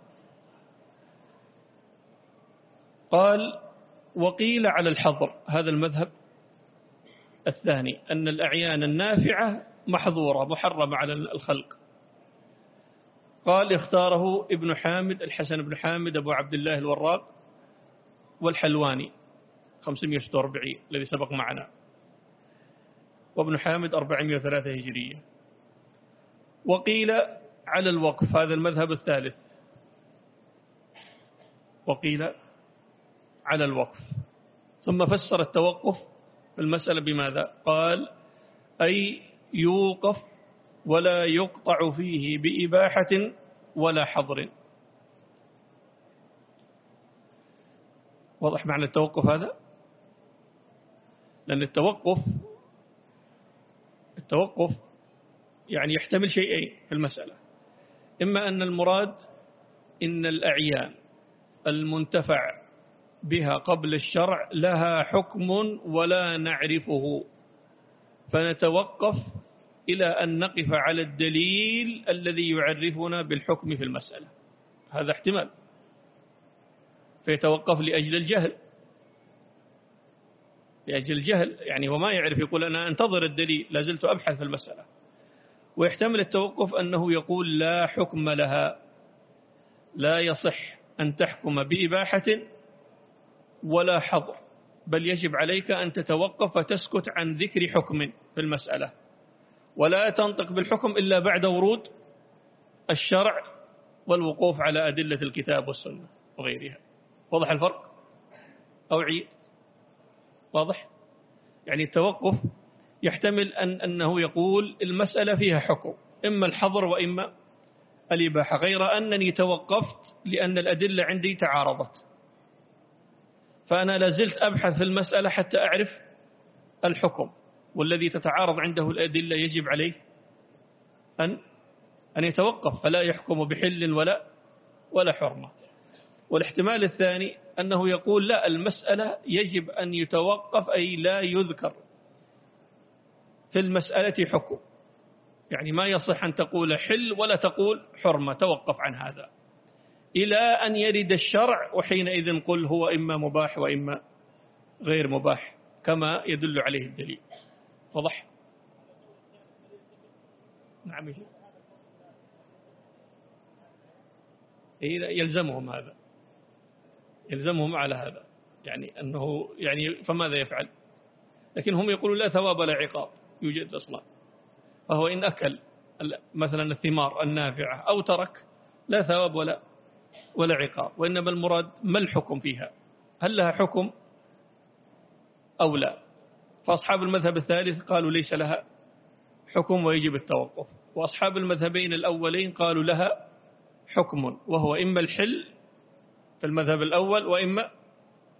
قال وقيل على الحظر، هذا المذهب الثاني، أن الأعيان النافعة محظورة محرمة على الخلق. قال اختاره ابن حامد الحسن بن حامد أبو عبد الله الوراق والحلواني خمسمائة وستة وأربعين الذي سبق معنا، وابن حامد أربعمائة وثلاثة هجرية. وقيل على الوقف، هذا المذهب الثالث، وقيل على الوقف. ثم فسر التوقف في المسألة بماذا؟ قال أي يوقف ولا يقطع فيه بإباحة ولا حظر. واضح معنى التوقف هذا؟ لأن التوقف التوقف يعني يحتمل شيئين في المسألة، إما أن المراد إن الأعيان المنتفع بها قبل الشرع لها حكم ولا نعرفه، فنتوقف إلى أن نقف على الدليل الذي يعرفنا بالحكم في المسألة، هذا احتمال، فيتوقف لأجل الجهل، لأجل الجهل يعني وما يعرف، يقول أنا أنتظر الدليل لازلت أبحث في المسألة. ويحتمل التوقف أنه يقول لا حكم لها، لا يصح أن تحكم بإباحة ولا حظر، بل يجب عليك أن تتوقف وتسكت عن ذكر حكم في المسألة، ولا تنطق بالحكم إلا بعد ورود الشرع والوقوف على أدلة الكتاب والسنة وغيرها. واضح الفرق؟ أو عيد؟ واضح؟ يعني التوقف يحتمل أن أنه يقول المسألة فيها حكم، إما الحظر وإما الإباحة، غير أنني توقفت لأن الأدلة عندي تعارضت، فأنا لازلت أبحث في المسألة حتى أعرف الحكم، والذي تتعارض عنده الأدلة يجب عليه أن أن يتوقف، فلا يحكم بحل ولا ولا حرمة. والاحتمال الثاني أنه يقول لا، المسألة يجب أن يتوقف، أي لا يذكر في المسألة حكم، يعني ما يصح أن تقول حل ولا تقول حرمة، توقف عن هذا إلى أن يرد الشرع، وحينئذ قل هو إما مباح وإما غير مباح كما يدل عليه الدليل. واضح؟ نعم، يلزمهم هذا، يلزمهم على هذا، يعني أنه يعني فماذا يفعل؟ لكن هم يقولون لا ثواب ولا عقاب يوجد أصلا، فهو إن أكل مثلا الثمار النافعة أو ترك لا ثواب ولا ولا عقاب، وإنما المراد ما الحكم فيها، هل لها حكم أو لا؟ فأصحاب المذهب الثالث قالوا ليس لها حكم ويجب التوقف، وأصحاب المذهبين الأولين قالوا لها حكم، وهو إما الحل في المذهب الأول وإما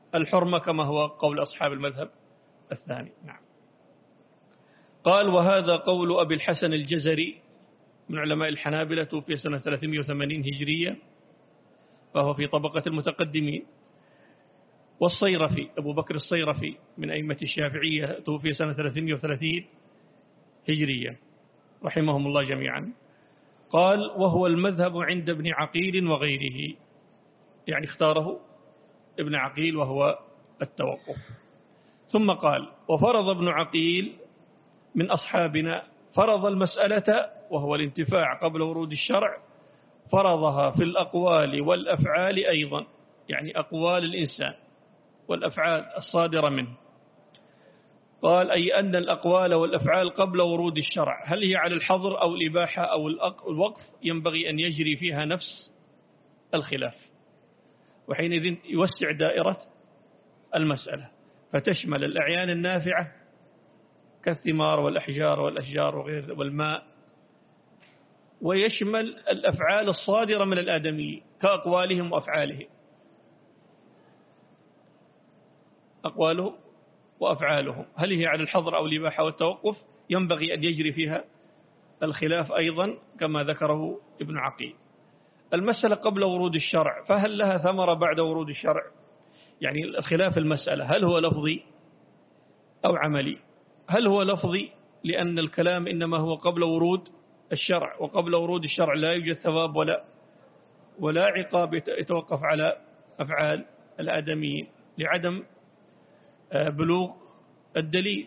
الحرمة كما هو قول أصحاب المذهب الثاني. نعم. قال وهذا قول أبي الحسن الجزري من علماء الحنابلة، توفي سنة ثلاثمائة وثمانين هجرية، فهو في طبقة المتقدمين. والصيرفي أبو بكر الصيرفي من أئمة الشافعية، توفي سنة ثلاثمائة وثلاثين هجرية، رحمهم الله جميعا. قال وهو المذهب عند ابن عقيل وغيره، يعني اختاره ابن عقيل وهو التوقف. ثم قال وفرض ابن عقيل من أصحابنا، فرض المسألة وهو الانتفاع قبل ورود الشرع، فرضها في الأقوال والأفعال أيضا، يعني أقوال الإنسان والأفعال الصادرة منه. قال أي أن الأقوال والأفعال قبل ورود الشرع هل هي على الحظر أو الإباحة أو الوقف، ينبغي أن يجري فيها نفس الخلاف، وحينئذ يوسع دائرة المسألة فتشمل الأعيان النافعة كالثمار والأحجار والأشجار وغير والماء، ويشمل الأفعال الصادرة من الآدمي كأقوالهم وأفعالهم، أقوالهم وأفعالهم هل هي على الحظر أو الإباحة والتوقف، ينبغي أن يجري فيها الخلاف أيضا كما ذكره ابن عقيل. المسألة قبل ورود الشرع فهل لها ثمرة بعد ورود الشرع؟ يعني الخلاف المسألة هل هو لفظي أو عملي؟ هل هو لفظي لأن الكلام إنما هو قبل ورود الشرع، وقبل ورود الشرع لا يوجد ثواب ولا ولا عقاب يتوقف على أفعال الآدميين لعدم بلوغ الدليل.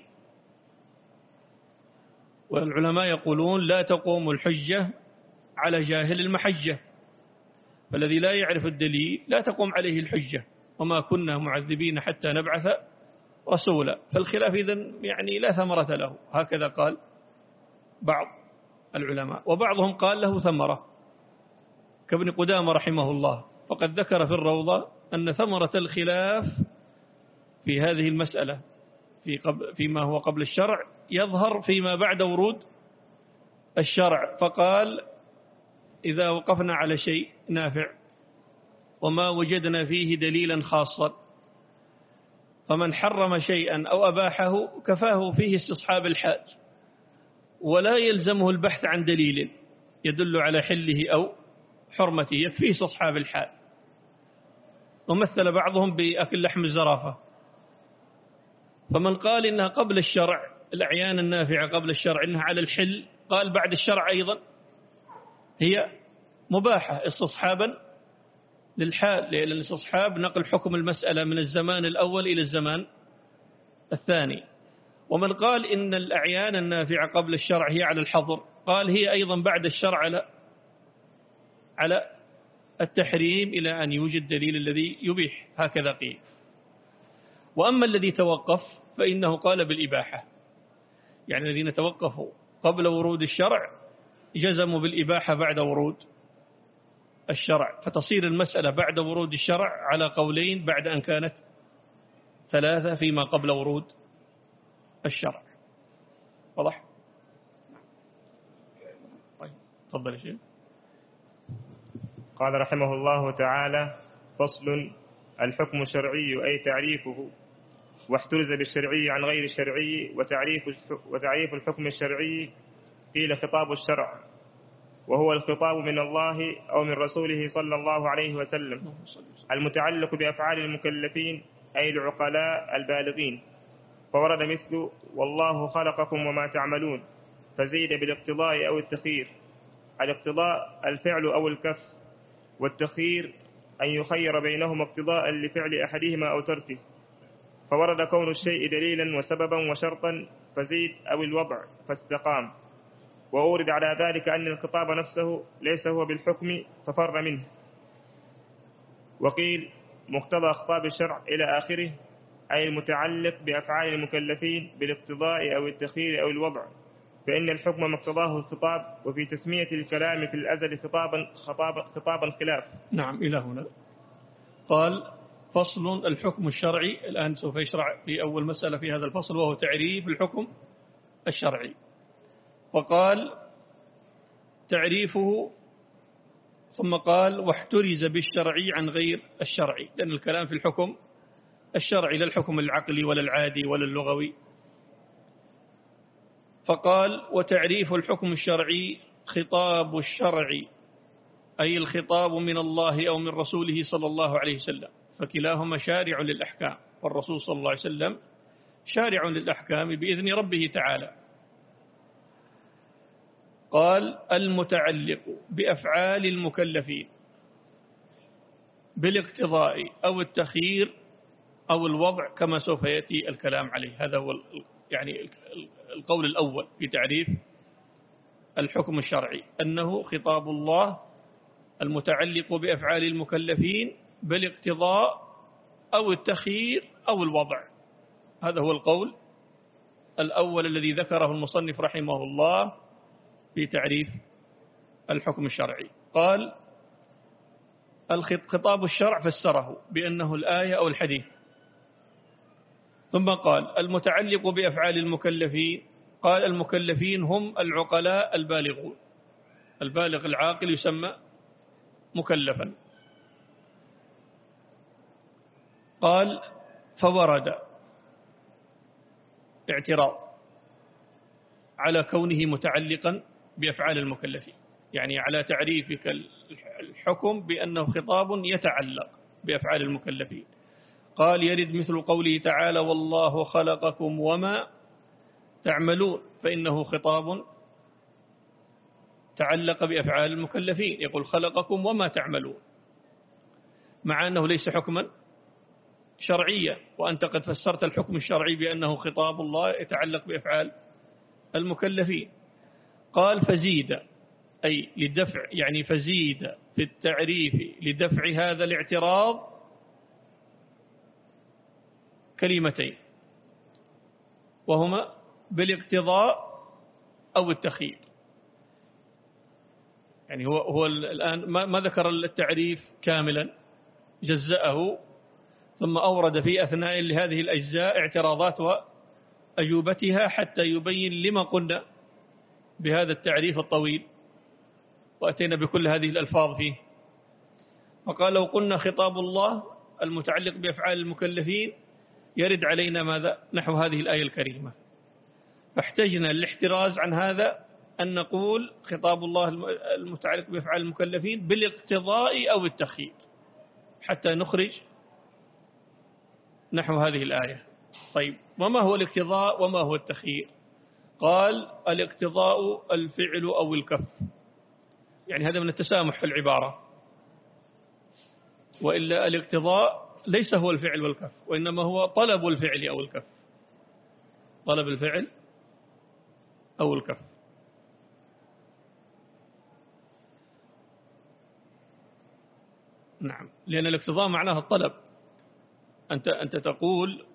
والعلماء يقولون لا تقوم الحجة على جاهل المحجة، فالذي لا يعرف الدليل لا تقوم عليه الحجة، وما كنا معذبين حتى نبعث رسولا. فالخلاف إذن يعني لا ثمرة له، هكذا قال بعض العلماء، وبعضهم قال له ثمرة كابن قدامة رحمه الله، فقد ذكر في الروضة أن ثمرة الخلاف في هذه المسألة في قبل فيما هو قبل الشرع يظهر فيما بعد ورود الشرع. فقال إذا وقفنا على شيء نافع وما وجدنا فيه دليلا خاصا، فمن حرم شيئا أو أباحه كفاه فيه استصحاب الحاج، ولا يلزمه البحث عن دليل يدل على حله أو حرمته، يكفيه استصحاب الحال. ومثل بعضهم بأكل لحم الزرافة، فمن قال إنها قبل الشرع الأعيان النافعة قبل الشرع إنها على الحل، قال بعد الشرع أيضا هي مباحة استصحابا للحال، لأن الاستصحاب نقل حكم المسألة من الزمان الأول إلى الزمان الثاني. ومن قال إن الأعيان النافعة قبل الشرع هي على الحظر، قال هي أيضا بعد الشرع على على التحريم إلى أن يوجد دليل الذي يبيح، هكذا قيل. وأما الذي توقف فإنه قال بالإباحة، يعني الذين توقفوا قبل ورود الشرع جزموا بالإباحة بعد ورود الشرع، فتصير المسألة بعد ورود الشرع على قولين بعد أن كانت ثلاثة فيما قبل ورود الشرع. واضح؟ طيب تفضل يا شيخ. قال رحمه الله تعالى: فصل: الحكم الشرعي أي تعريفه، واحترز بالشرعي عن غير الشرعي، وتعريف وتعريف الحكم الشرعي قيل خطاب الشرع، وهو الخطاب من الله أو من رسوله صلى الله عليه وسلم، المتعلق بأفعال المكلفين أي العقلاء البالغين، فورد مثل والله خلقكم وما تعملون، فزيد بالاقتضاء أو التخيير. الاقتضاء الفعل أو الكف، والتخيير أن يخير بينهما اقتضاء لفعل أحدهما أو تركه، فورد كون الشيء دليلا وسببا وشرطا، فزيد أو الوضع فاستقام. وأورد على ذلك أن الخطاب نفسه ليس هو بالحكم ففر منه. وقيل مقتضى خطاب الشرع إلى آخره أي المتعلق بأفعال المكلفين بالاقتضاء أو التخيير أو الوضع، فإن الحكم مقتضاه الخطاب، وفي تسمية الكلام في الأزل خطابا خطابا خطابا خلاف. نعم إلى هنا قال فصل: الحكم الشرعي. الآن سوف يشرع في أول مسألة في هذا الفصل، وهو تعريف الحكم الشرعي. وقال تعريفه، ثم قال واحترز بالشرعي عن غير الشرعي، لأن الكلام في الحكم الشرعي لا الحكم العقلي ولا العادي ولا اللغوي. فقال وتعريف الحكم الشرعي خطاب الشرع، أي الخطاب من الله أو من رسوله صلى الله عليه وسلم، فكلاهما شارع للأحكام، والرسول صلى الله عليه وسلم شارع للأحكام بإذن ربه تعالى. قال المتعلق بأفعال المكلفين بالاقتضاء أو التخيير أو الوضع كما سوف يأتي الكلام عليه. هذا هو يعني القول الأول في تعريف الحكم الشرعي، أنه خطاب الله المتعلق بأفعال المكلفين بالاقتضاء أو التخيير أو الوضع. هذا هو القول الأول الذي ذكره المصنف رحمه الله في تعريف الحكم الشرعي. قال خطاب الشرع فسره بأنه الآية أو الحديث. ثم قال المتعلق بأفعال المكلفين، قال المكلفين هم العقلاء البالغون، البالغ العاقل يسمى مكلفا. قال فورد اعتراض على كونه متعلقا بأفعال المكلفين، يعني على تعريفك الحكم بأنه خطاب يتعلق بأفعال المكلفين. قال يرد مثل قوله تعالى والله خلقكم وما تعملون، فإنه خطاب تعلق بأفعال المكلفين، يقول خلقكم وما تعملون، مع أنه ليس حكما شرعيا، وأنت قد فسرت الحكم الشرعي بأنه خطاب الله يتعلق بأفعال المكلفين. قال فزيد، أي لدفع، يعني فزيد في التعريف لدفع هذا الاعتراض كلمتين، وهما بالاقتضاء أو التخيير. يعني هو هو الآن ما ذكر التعريف كاملا، جزأه ثم أورد في أثناء لهذه الأجزاء اعتراضات وأجوبتها حتى يبين لما قلنا بهذا التعريف الطويل وأتينا بكل هذه الألفاظ فيه. فقال لو قلنا خطاب الله المتعلق بأفعال المكلفين يرد علينا ماذا؟ نحو هذه الآية الكريمة، فاحتجنا للاحتراز عن هذا أن نقول خطاب الله المتعلق بأفعال المكلفين بالاقتضاء أو التخيير حتى نخرج نحو هذه الآية. طيب وما هو الاقتضاء وما هو التخيير؟ قال الاقتضاء الفعل أو الكف، يعني هذا من التسامح في العبارة، وإلا الاقتضاء ليس هو الفعل والكف، وإنما هو طلب الفعل أو الكف، طلب الفعل أو الكف. نعم، لأن الاقتضاء معناه الطلب. أنت أنت تقول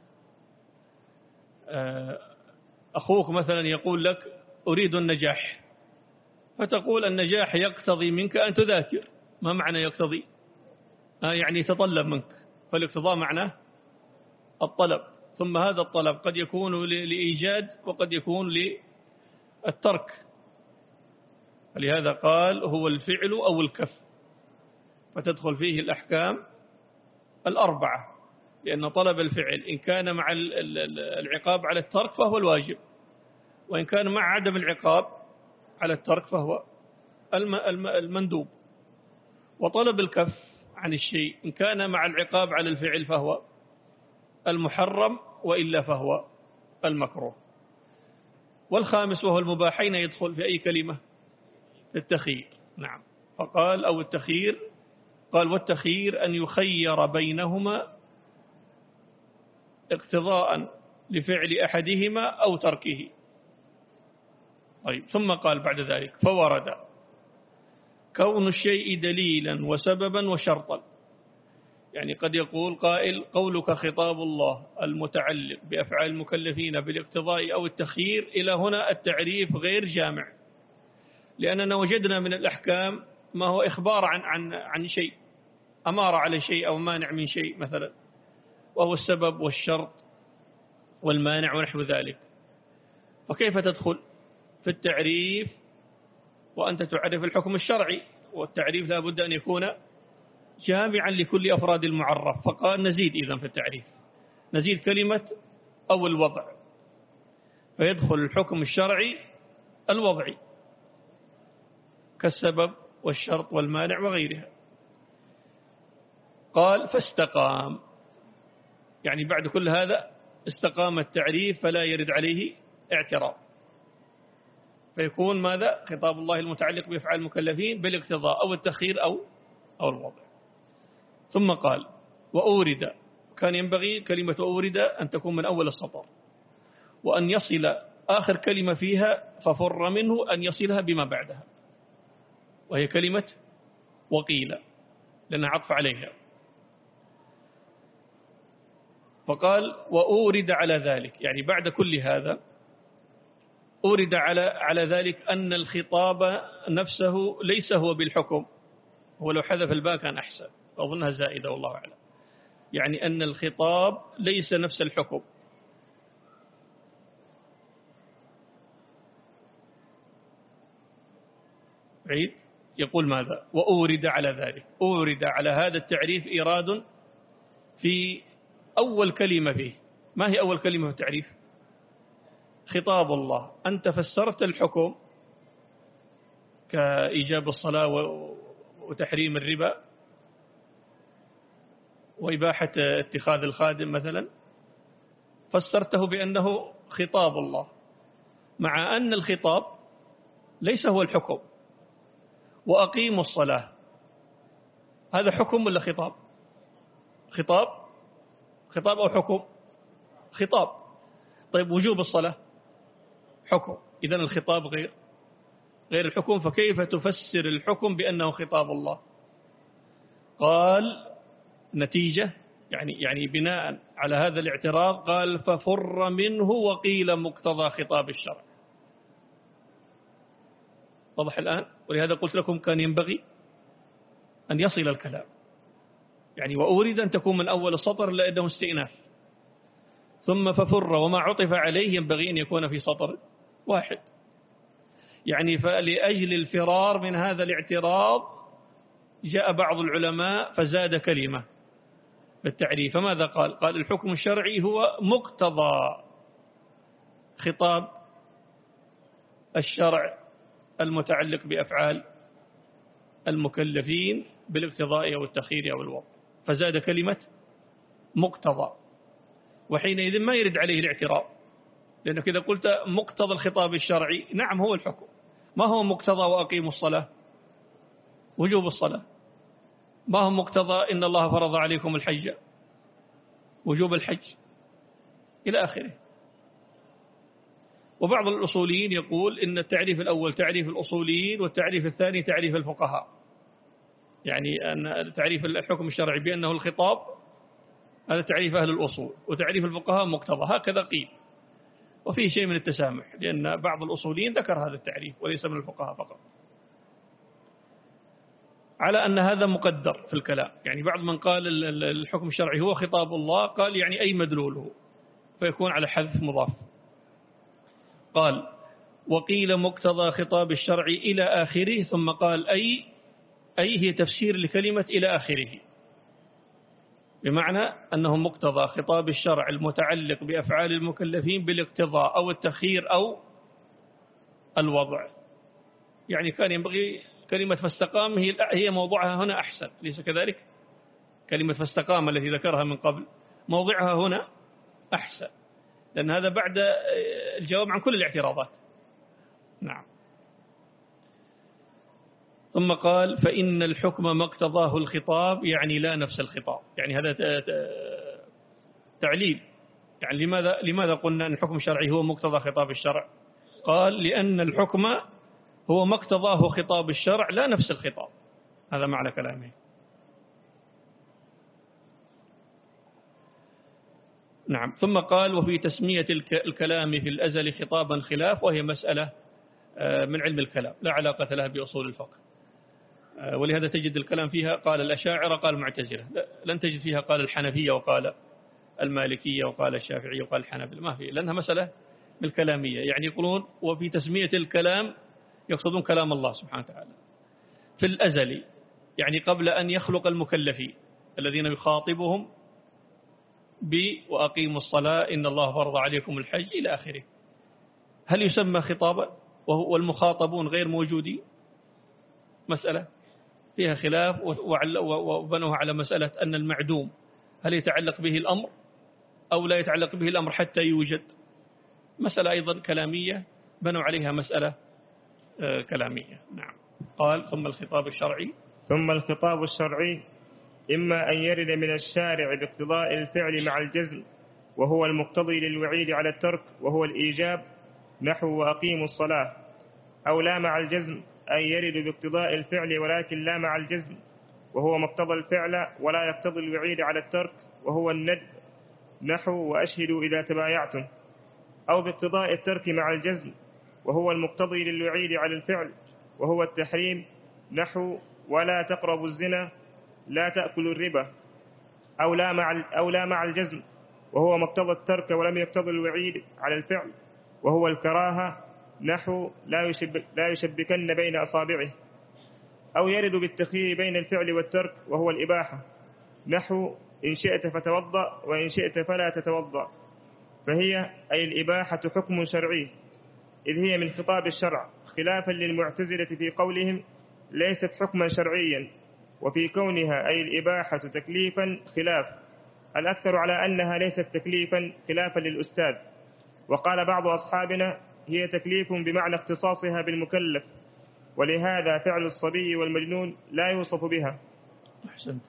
أخوك مثلا يقول لك أريد النجاح، فتقول النجاح يقتضي منك أن تذاكر. ما معنى يقتضي؟ يعني يتطلب منك، فالاقتضاء معناه الطلب، ثم هذا الطلب قد يكون لإيجاد وقد يكون للترك، فلهذا قال هو الفعل أو الكف، فتدخل فيه الأحكام الأربعة، لأن طلب الفعل إن كان مع العقاب على الترك فهو الواجب، وإن كان مع عدم العقاب على الترك فهو المندوب. وطلب الكف عن الشيء إن كان مع العقاب على الفعل فهو المحرم، وإلا فهو المكروه. والخامس وهو المباحين يدخل في أي كلمة؟ في التخيير. نعم، فقال أو التخيير، قال والتخيير أن يخير بينهما اقتضاء لفعل أحدهما أو تركه. طيب ثم قال بعد ذلك فورد كون الشيء دليلا وسببا وشرطا. يعني قد يقول قائل قولك خطاب الله المتعلق بأفعال المكلفين بالاقتضاء أو التخيير، إلى هنا التعريف غير جامع، لأننا وجدنا من الأحكام ما هو إخبار عن عن عن شيء، أمار على شيء أو مانع من شيء مثلا، وهو السبب والشرط والمانع ونحو ذلك. فكيف تدخل في التعريف وأنت تعرف الحكم الشرعي؟ والتعريف لا بد أن يكون جامعا لكل أفراد المعرف، فقال نزيد إذن في التعريف، نزيد كلمة أو الوضع، فيدخل الحكم الشرعي الوضعي كالسبب والشرط والمانع وغيرها. قال فاستقام، يعني بعد كل هذا استقام التعريف فلا يرد عليه اعتراض، فيكون ماذا؟ خطاب الله المتعلق بأفعال المكلفين بالاقتضاء أو التخيير أو أو الوضع. ثم قال وأورد، كان ينبغي كلمة أورد أن تكون من أول السطر، وأن يصل آخر كلمة فيها ففر منه أن يصلها بما بعدها، وهي كلمة وقيل لأنها عطف عليها. فقال وأورد على ذلك، يعني بعد كل هذا أورد على على ذلك أن الخطاب نفسه ليس هو بالحكم، ولو حذف الباء كان أحسن، أظنها زائدة والله أعلم، يعني أن الخطاب ليس نفس الحكم. عيد يقول ماذا؟ وأورد على ذلك، أورد على هذا التعريف إيراد في أول كلمة فيه. ما هي أول كلمة في التعريف؟ خطاب الله. أنت فسرت الحكم كإيجاب الصلاة وتحريم الربا وإباحة اتخاذ الخادم مثلا، فسرته بأنه خطاب الله، مع أن الخطاب ليس هو الحكم. وأقيموا الصلاة، هذا حكم ولا خطاب؟ خطاب خطاب أو حكم؟ خطاب. طيب وجوب الصلاة حكم، إذن الخطاب غير غير الحكم، فكيف تفسر الحكم بأنه خطاب الله؟ قال نتيجة، يعني يعني بناء على هذا الاعتراض قال ففر منه وقيل مقتضى خطاب الشرع. واضح الآن؟ ولهذا قلت لكم كان ينبغي أن يصل الكلام، يعني وأريد أن تكون من أول السطر لأنه استئناف، ثم ففر وما عطف عليه ينبغي أن يكون في سطر واحد. يعني فلأجل الفرار من هذا الاعتراض جاء بعض العلماء فزاد كلمة بالتعريف. فماذا قال؟ قال الحكم الشرعي هو مقتضى خطاب الشرع المتعلق بأفعال المكلفين بالاقتضاء أو التخيير أو الوضع، فزاد كلمة مقتضى، وحينئذ ما يرد عليه الاعتراض، لأنك إذا قلت مقتضى الخطاب الشرعي نعم هو الحكم. ما هو مقتضى وأقيموا الصلاة؟ وجوب الصلاة. ما هو مقتضى إن الله فرض عليكم الحج؟ وجوب الحج، إلى آخره. وبعض الأصوليين يقول إن التعريف الأول تعريف الأصوليين والتعريف الثاني تعريف الفقهاء، يعني أن تعريف الحكم الشرعي بأنه الخطاب هذا تعريف أهل الأصول، وتعريف الفقهاء مقتضى، هكذا قيل. وفيه شيء من التسامح، لأن بعض الأصوليين ذكر هذا التعريف وليس من الفقهاء فقط، على أن هذا مقدر في الكلام. يعني بعض من قال الحكم الشرعي هو خطاب الله قال يعني أي مدلوله، فيكون على حذف مضاف. قال وقيل مقتضى خطاب الشرع إلى آخره، ثم قال أي أي هي تفسير لكلمة إلى آخره، بمعنى أنه مقتضى خطاب الشرع المتعلق بأفعال المكلفين بالاقتضاء أو التخيير أو الوضع. يعني كان ينبغي كلمة فاستقام هي هي موضوعها هنا أحسن، ليس كذلك؟ كلمة فاستقام التي ذكرها من قبل موضعها هنا أحسن، لأن هذا بعد الجواب عن كل الاعتراضات. نعم. ثم قال فإن الحكم ما اقتضاه الخطاب، يعني لا نفس الخطاب. يعني هذا تعليل. يعني لماذا لماذا قلنا أن الحكم الشرعي هو مقتضى خطاب الشرع؟ قال لأن الحكم هو ما اقتضاه خطاب الشرع لا نفس الخطاب. هذا معنى كلامه. نعم. ثم قال وفي تسمية الكلام في الأزل خطابا خلاف، وهي مسألة من علم الكلام لا علاقة لها بأصول الفقه، ولهذا تجد الكلام فيها قال الأشاعرة قال المعتزلة، لن تجد فيها قال الحنفية وقال المالكية وقال الشافعية وقال الحنابلة، ما في، لأنها مسألة بالكلامية. يعني يقولون وفي تسمية الكلام يقصدون كلام الله سبحانه وتعالى في الأزل يعني قبل أن يخلق المكلفين الذين يخاطبهم ب وأقيموا الصلاة إن الله فرض عليكم الحج إلى آخره. هل يسمى خطابا والمخاطبون غير موجودين؟ مسألة فيها خلاف، وبنوها على مسألة أن المعدوم هل يتعلق به الأمر أو لا يتعلق به الأمر حتى يوجد. مسألة أيضا كلامية بنوا عليها مسألة كلامية. نعم. قال ثم الخطاب الشرعي. ثم الخطاب الشرعي إما أن يرد من الشارع باقتضاء الفعل مع الجزم وهو المقتضي للوعيد على الترك وهو الإيجاب نحو وأقيموا الصلاة، أو لا مع الجزم أن يرد باقتضاء الفعل ولكن لا مع الجزم وهو مقتضى الفعل ولا يقتضي الوعيد على الترك وهو الندب نحو وأشهدوا إذا تبايعتم، أو باقتضاء الترك مع الجزم وهو المقتضي للوعيد على الفعل وهو التحريم نحو ولا تقربوا الزنا لا تأكلوا الربا، أو لا مع أو لا مع الجزم وهو مقتضى الترك ولم يقتضي الوعيد على الفعل وهو الكراهة نحو لا يشبك لا يشبكن بين أصابعه، أو يرد بالتخيير بين الفعل والترك وهو الإباحة نحو إن شئت فتوضأ وإن شئت فلا تتوضأ، فهي أي الإباحة حكم شرعي إذ هي من خطاب الشرع، خلافا للمعتزلة في قولهم ليست حكما شرعيا، وفي كونها أي الإباحة تكليفا خلاف، الأكثر على أنها ليست تكليفا خلافا للأستاذ. وقال بعض أصحابنا هي تكليف بمعنى اختصاصها بالمكلف، ولهذا فعل الصبي والمجنون لا يوصف بها. أحسنت.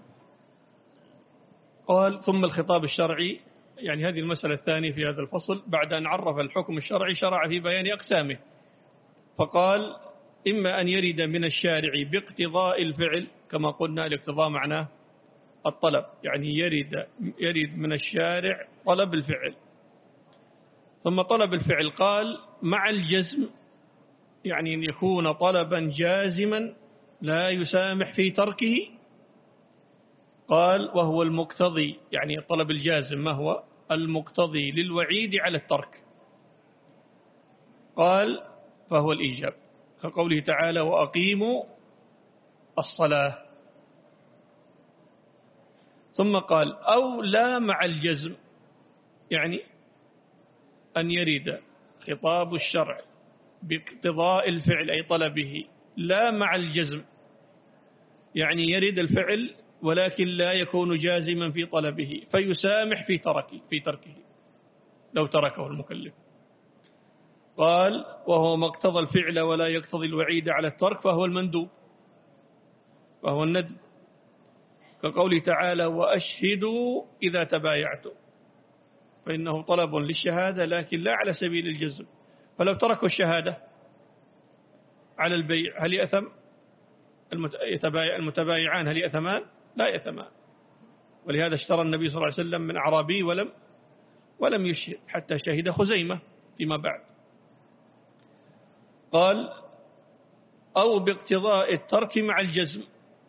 قال ثم الخطاب الشرعي، يعني هذه المسألة الثانية في هذا الفصل بعد أن عرف الحكم الشرعي شرع في بيان أقسامه، فقال إما أن يرد من الشارع باقتضاء الفعل، كما قلنا الاقتضاء معناه الطلب، يعني يرد يرد من الشارع طلب الفعل، ثم طلب الفعل قال مع الجزم، يعني أن يكون طلبا جازما لا يسامح في تركه. قال وهو المقتضي، يعني الطلب الجازم ما هو؟ المقتضي للوعيد على الترك. قال فهو الإيجاب، كقوله تعالى وأقيموا الصلاة. ثم قال أو لا مع الجزم، يعني أن يرد خطاب الشرع باقتضاء الفعل أي طلبه لا مع الجزم، يعني يرد الفعل ولكن لا يكون جازما في طلبه فيسامح في تركه في تركه لو تركه المكلف. قال وهو ما اقتضى الفعل ولا يقتضي الوعيد على الترك فهو المندوب، فهو الندب، كقوله تعالى وأشهدوا إذا تبايعتم، فإنه طلب للشهادة لكن لا على سبيل الجزم، فلو تركوا الشهادة على البيع هل يأثم المتبايعان؟ هل يأثمان؟ لا يأثمان. ولهذا اشترى النبي صلى الله عليه وسلم من أعرابي ولم ولم يشهد حتى شهد خزيمة فيما بعد. قال أو باقتضاء الترك مع الجزم،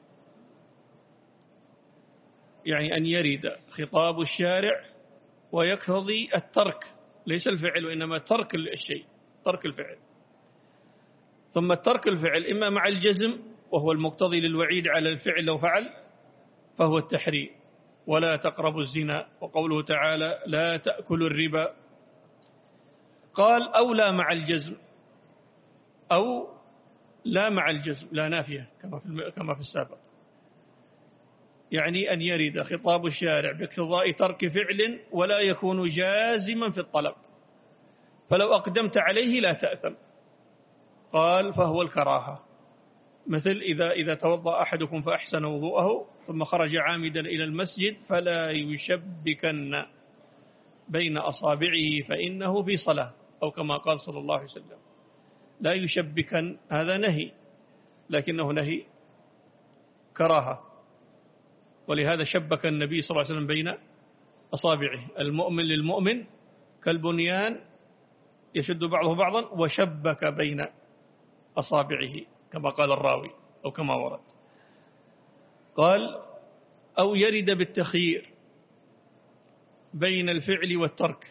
يعني أن يرد خطاب الشارع ويقتضي الترك، ليس الفعل وإنما ترك الشيء، ترك الفعل. ثم الترك الفعل إما مع الجزم وهو المقتضي للوعيد على الفعل لو فعل فهو التحريم ولا تقربوا الزنا، وقوله تعالى لا تأكلوا الربا. قال أو لا مع الجزم، أو لا مع الجزم لا نافية كما في كما في السابق، يعني أن يرد خطاب الشارع باقتضاء ترك فعل ولا يكون جازما في الطلب، فلو أقدمت عليه لا تأثم. قال فهو الكراهة، مثل إذا إذا توضأ أحدكم فأحسن وضوءه ثم خرج عامدا إلى المسجد فلا يشبكن بين أصابعه فإنه في صلاة، أو كما قال صلى الله عليه وسلم لا يشبكن، هذا نهي لكنه نهي كراهة، ولهذا شبك النبي صلى الله عليه وسلم بين أصابعه. المؤمن للمؤمن كالبنيان يشد بعضه بعضا وشبك بين أصابعه كما قال الراوي أو كما ورد. قال أو يرد بالتخيير بين الفعل والترك.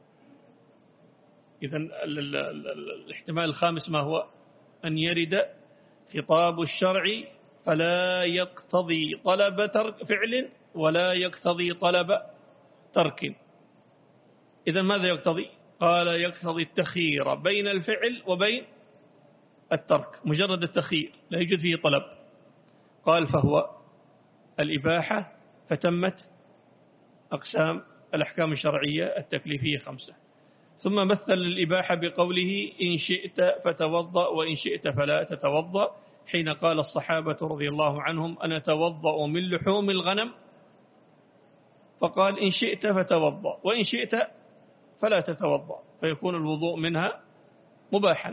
إذن الاحتمال الخامس ما هو؟ أن يرد خطاب الشرع فلا يقتضي طلب ترك فعل ولا يقتضي طلب ترك. إذا ماذا يقتضي؟ قال يقتضي التخيير بين الفعل وبين الترك، مجرد التخيير لا يوجد فيه طلب. قال فهو الإباحة، فتمت أقسام الأحكام الشرعية التكليفية خمسة. ثم مثل الإباحة بقوله إن شئت فتوضأ وإن شئت فلا تتوضأ، حين قال الصحابة رضي الله عنهم أنا أتوضأ من لحوم الغنم، فقال إن شئت فتوضأ وإن شئت فلا تتوضأ، فيكون الوضوء منها مباحا.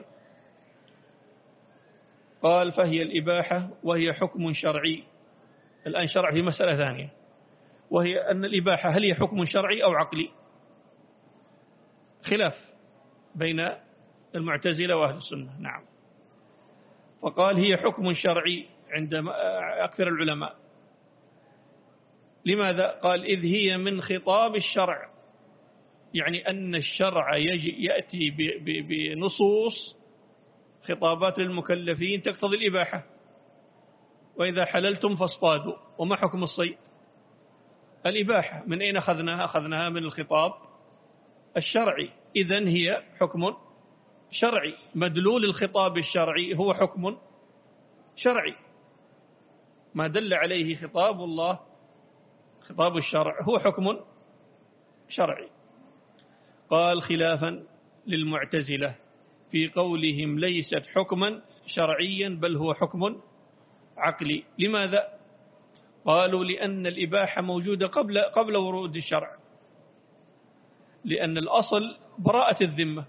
قال فهي الإباحة وهي حكم شرعي. الآن شرع في مسألة ثانية، وهي أن الإباحة هل هي حكم شرعي أو عقلي؟ خلاف بين المعتزلة وأهل السنة. نعم. فقال هي حكم شرعي عند أكثر العلماء. لماذا؟ قال إذ هي من خطاب الشرع، يعني أن الشرع يجي يأتي بنصوص خطابات للمكلفين تقتضي الإباحة. وإذا حللتم فاصطادوا. وما حكم الصيد؟ الإباحة. من أين أخذناها؟ أخذناها من الخطاب الشرعي. إذن هي حكم شرعي، مدلول الخطاب الشرعي هو حكم شرعي، ما دل عليه خطاب الله خطاب الشرع هو حكم شرعي. قال خلافا للمعتزلة في قولهم ليست حكما شرعيا بل هو حكم عقلي. لماذا؟ قالوا لأن الإباحة موجودة قبل قبل ورود الشرع، لأن الأصل براءة الذمة،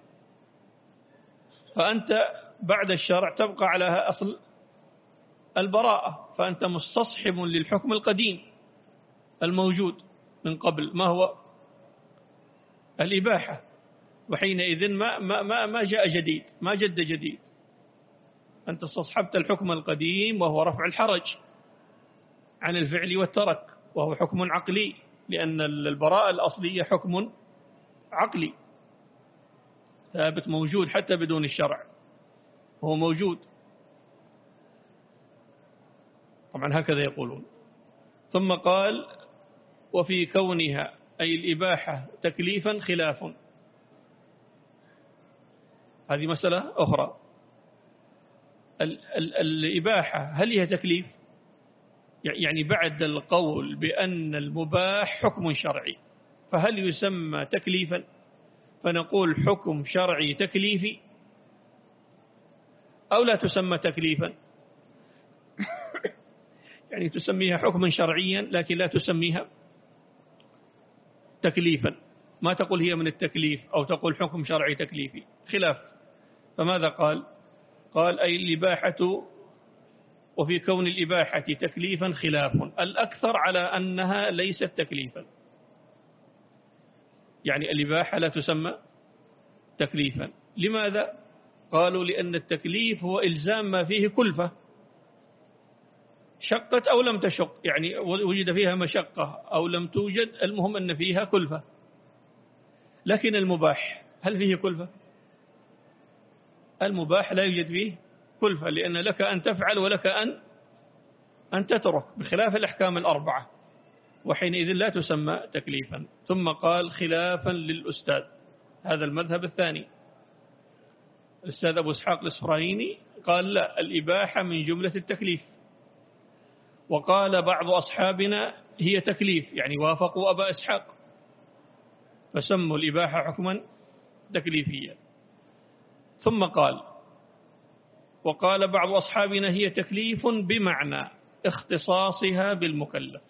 فأنت بعد الشرع تبقى على أصل البراءة، فأنت مستصحب للحكم القديم الموجود من قبل ما هو الإباحة. وحينئذ ما ما ما ما جاء جديد، ما جد جديد، أنت استصحبت الحكم القديم وهو رفع الحرج عن الفعل والترك، وهو حكم عقلي، لأن البراءة الأصلية حكم عقلي ثابت موجود حتى بدون الشرع، هو موجود طبعا هكذا يقولون. ثم قال وفي كونها أي الإباحة تكليفا خلاف. هذه مسألة أخرى. ال ال الإباحة هل هي تكليف؟ يعني بعد القول بأن المباح حكم شرعي فهل يسمى تكليفا؟ فنقول حكم شرعي تكليفي أو لا تسمى تكليفا؟ يعني تسميها حكما شرعيا لكن لا تسميها تكليفا، ما تقول هي من التكليف أو تقول حكم شرعي تكليفي، خلاف. فماذا قال؟ قال أي الإباحة وفي كون الإباحة تكليفا خلاف، الأكثر على أنها ليست تكليفا، يعني الإباحة لا تسمى تكليفا. لماذا؟ قالوا لأن التكليف هو إلزام ما فيه كلفة، شقت أو لم تشق، يعني وجد فيها مشقة أو لم توجد، المهم أن فيها كلفة. لكن المباح هل فيه كلفة؟ المباح لا يوجد فيه كلفة، لأن لك أن تفعل ولك أن أن تترك، بخلاف الأحكام الأربعة، وحينئذ لا تسمى تكليفا. ثم قال خلافا للأستاذ، هذا المذهب الثاني، الأستاذ أبو إسحاق الإسفرايني قال لا، الإباحة من جملة التكليف. وقال بعض أصحابنا هي تكليف، يعني وافقوا أبا إسحاق فسموا الإباحة حكما تكليفيا. ثم قال وقال بعض أصحابنا هي تكليف بمعنى اختصاصها بالمكلف،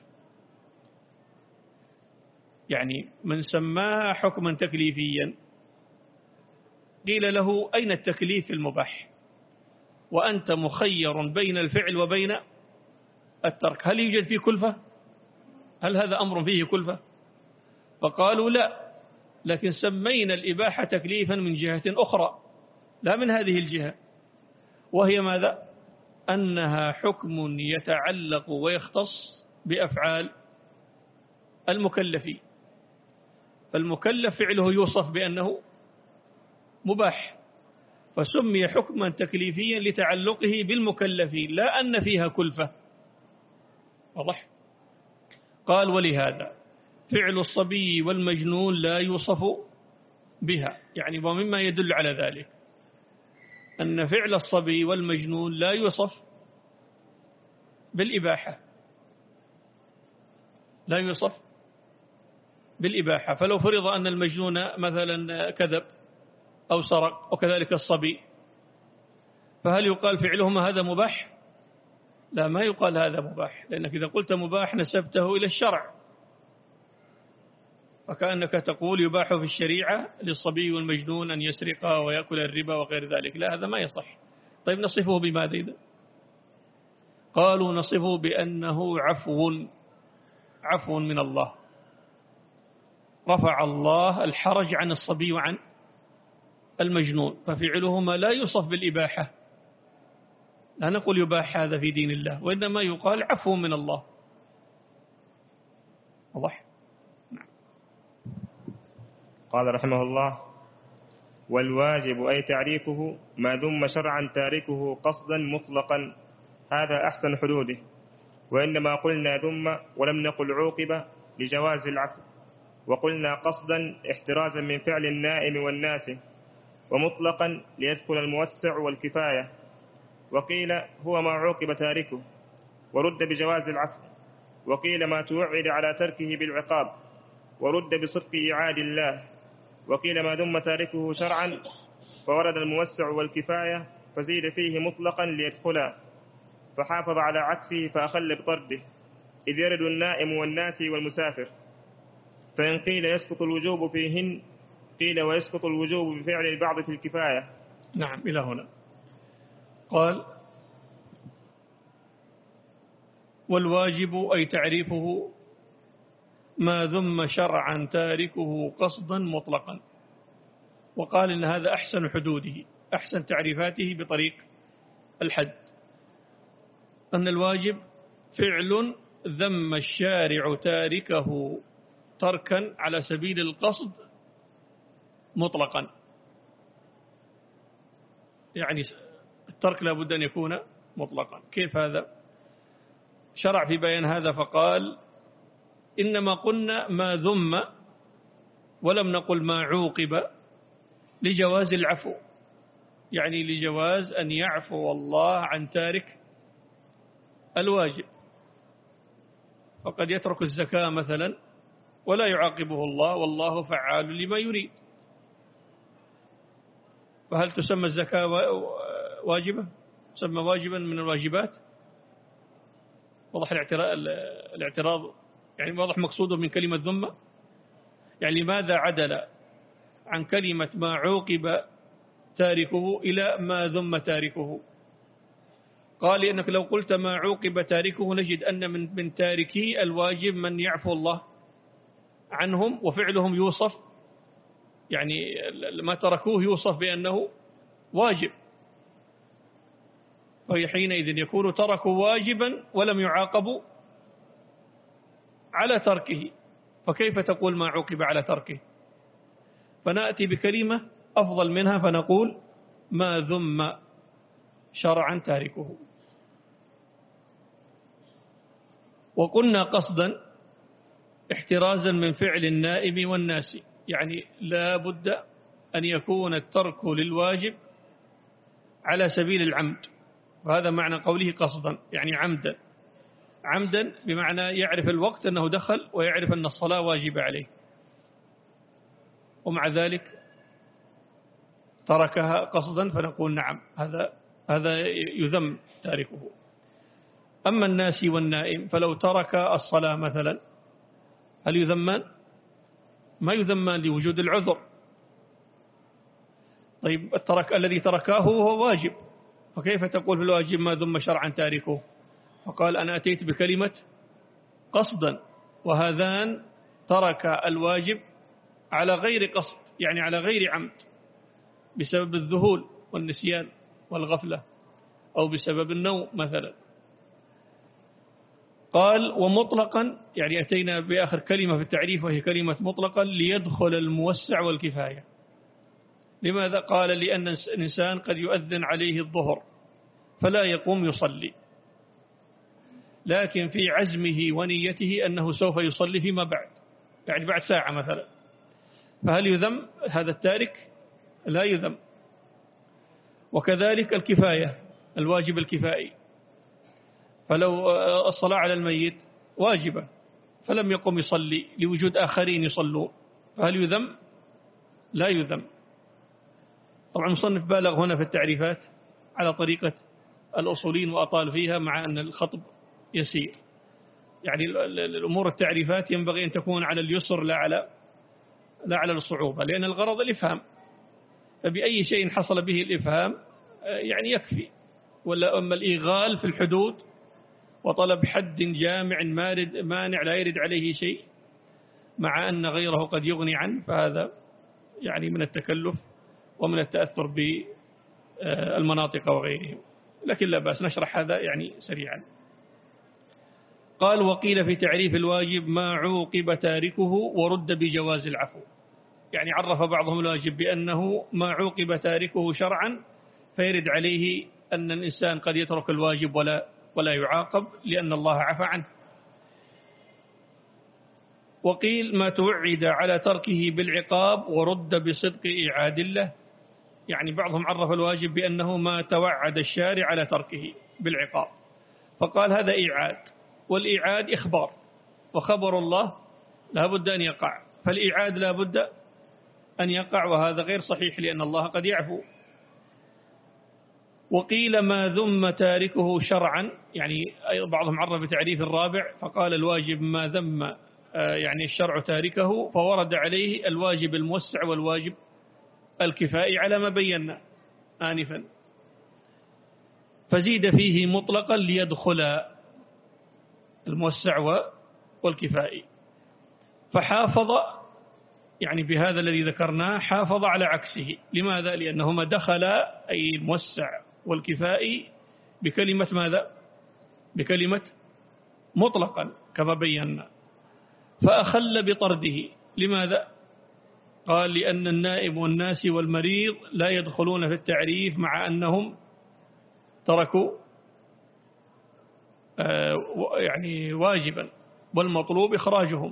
يعني من سماها حكما تكليفيا قيل له أين التكليف المباح وأنت مخير بين الفعل وبين الترك، هل يوجد فيه كلفة؟ هل هذا أمر فيه كلفة؟ فقالوا لا، لكن سمينا الإباحة تكليفا من جهة أخرى لا من هذه الجهة، وهي ماذا؟ أنها حكم يتعلق ويختص بأفعال المكلفين، فالمكلف فعله يوصف بأنه مباح، فسمي حكما تكليفيا لتعلقه بالمكلفين لا أن فيها كلفة. واضح؟ قال ولهذا فعل الصبي والمجنون لا يوصف بها، يعني ومما يدل على ذلك أن فعل الصبي والمجنون لا يوصف بالإباحة، لا يوصف بالإباحة. فلو فرض أن المجنون مثلا كذب أو سرق وكذلك الصبي، فهل يقال فعلهما هذا مباح؟ لا، ما يقال هذا مباح، لأنك إذا قلت مباح نسبته إلى الشرع، فكأنك تقول يباح في الشريعة للصبي والمجنون أن يسرق ويأكل الربا وغير ذلك. لا، هذا ما يصح. طيب نصفه بماذا إذا؟ قالوا نصفه بأنه عفو، عفو من الله، رفع الله الحرج عن الصبي وعن المجنون، ففعلهما لا يوصف بالإباحة، لا نقول يباح هذا في دين الله، وإنما يقال عفو من الله. واضح؟ قال رحمه الله: والواجب أي تعريفه ما ذم شرعا تاركه قصدا مطلقا، هذا أحسن حدوده. وإنما قلنا ذم ولم نقل عوقب لجواز العفو، وقلنا قصدا احترازا من فعل النائم والناس، ومطلقا ليدخل الموسع والكفاية. وقيل هو ما عوقب تاركه ورد بجواز العفو، وقيل ما توعد على تركه بالعقاب ورد بصدق إعاد الله، وقيل ما ذم تاركه شرعا فورد الموسع والكفاية فزيد فيه مطلقا ليدخلا، فحافظ على عكسه فأخل بطرده، إذ يرد النائم والناس والمسافر. فإن قيل يسقط الوجوب فيهن قيل ويسقط الوجوب بفعل البعض في الكفاية. نعم، إلى هنا قال: والواجب أي تعريفه ما ذم شرعا تاركه قصدا مطلقا. وقال إن هذا أحسن حدوده، أحسن تعريفاته بطريق الحد، أن الواجب فعل ذم الشارع تاركه تركا على سبيل القصد مطلقا، يعني الترك لا بد أن يكون مطلقا. كيف هذا؟ شرع في بيان هذا فقال: إنما قلنا ما ذم ولم نقل ما عوقب لجواز العفو، يعني لجواز أن يعفو الله عن تارك الواجب. فقد يترك الزكاة مثلا ولا يعاقبه الله، والله فعال لما يريد، فهل تسمى الزكاة واجبة؟ تسمى واجبا من الواجبات؟ واضح الاعتراض، يعني واضح مقصوده من كلمة ذمة. يعني لماذا عدل عن كلمة ما عوقب تاركه إلى ما ذم تاركه؟ قال لأنك لو قلت ما عوقب تاركه نجد أن من من تاركي الواجب من يعفو الله عنهم وفعلهم يوصف، يعني ما تركوه يوصف بأنه واجب، فهي حينئذ يكون تركوا واجبا ولم يعاقبوا على تركه، فكيف تقول ما عوقب على تركه؟ فنأتي بكلمة أفضل منها فنقول ما ذم شرعا تاركه. وقلنا قصدا احترازا من فعل النائم والناس، يعني لا بد أن يكون الترك للواجب على سبيل العمد، وهذا معنى قوله قصدا، يعني عمدا. عمدا بمعنى يعرف الوقت أنه دخل ويعرف أن الصلاة واجبة عليه، ومع ذلك تركها قصدا، فنقول نعم هذا هذا يذم تاركه. أما الناس والنائم فلو ترك الصلاة مثلا هل يذمان؟ ما يذمان لوجود العذر. طيب الترك الذي تركاه هو واجب، فكيف تقول في الواجب ما ذم شرعا تاركه؟ فقال أنا أتيت بكلمة قصدا، وهذان ترك الواجب على غير قصد، يعني على غير عمد، بسبب الذهول والنسيان والغفلة أو بسبب النوم مثلا. قال ومطلقا، يعني أتينا بآخر كلمة في التعريف وهي كلمة مطلقا ليدخل الموسع والكفاية. لماذا؟ قال لأن الإنسان قد يؤذن عليه الظهر فلا يقوم يصلي، لكن في عزمه ونيته أنه سوف يصلي فيما بعد، يعني بعد ساعة مثلا، فهل يذم هذا التارك؟ لا يذم. وكذلك الكفاية، الواجب الكفائي، فلو الصلاة على الميت واجبة فلم يقم يصلي لوجود آخرين يصلون، فهل يذم؟ لا يذم. طبعا المصنف بالغ هنا في التعريفات على طريقة الأصولين وأطال فيها، مع أن الخطب يسير، يعني الأمور التعريفات ينبغي أن تكون على اليسر لا على لا على الصعوبة، لأن الغرض الإفهام، فبأي شيء حصل به الإفهام يعني يكفي. ولا أما الإيغال في الحدود وطلب حد جامع مارد مانع لا يرد عليه شيء مع أن غيره قد يغني عنه، فهذا يعني من التكلف ومن التأثر بالمناطق وغيرهم، لكن لا بأس نشرح هذا يعني سريعا. قال: وقيل في تعريف الواجب ما عوقب تاركه ورد بجواز العفو، يعني عرف بعضهم الواجب بأنه ما عوقب تاركه شرعا فيرد عليه أن الإنسان قد يترك الواجب ولا ولا يعاقب لأن الله عفى عنه. وقيل ما توعد على تركه بالعقاب ورد بصدق إعاد له، يعني بعضهم عرف الواجب بأنه ما توعد الشارع على تركه بالعقاب، فقال هذا إعاد، والإعاد إخبار، وخبر الله لا بد أن يقع، فالإعاد لا بد أن يقع، وهذا غير صحيح لأن الله قد يعفو. وقيل ما ذم تاركه شرعا، يعني بعضهم عرف بتعريف الرابع فقال الواجب ما ذم يعني الشرع تاركه، فورد عليه الواجب الموسع والواجب الكفائي على ما بينا آنفا، فزيد فيه مطلقا ليدخل الموسع والكفائي، فحافظ يعني بهذا الذي ذكرناه حافظ على عكسه. لماذا؟ لأنهما دخلا أي الموسع والكفائي بكلمة ماذا؟ بكلمة مطلقا كما بينا، فأخل بطرده. لماذا؟ قال لأن النائب والناس والمريض لا يدخلون في التعريف مع أنهم تركوا يعني واجبا والمطلوب إخراجهم.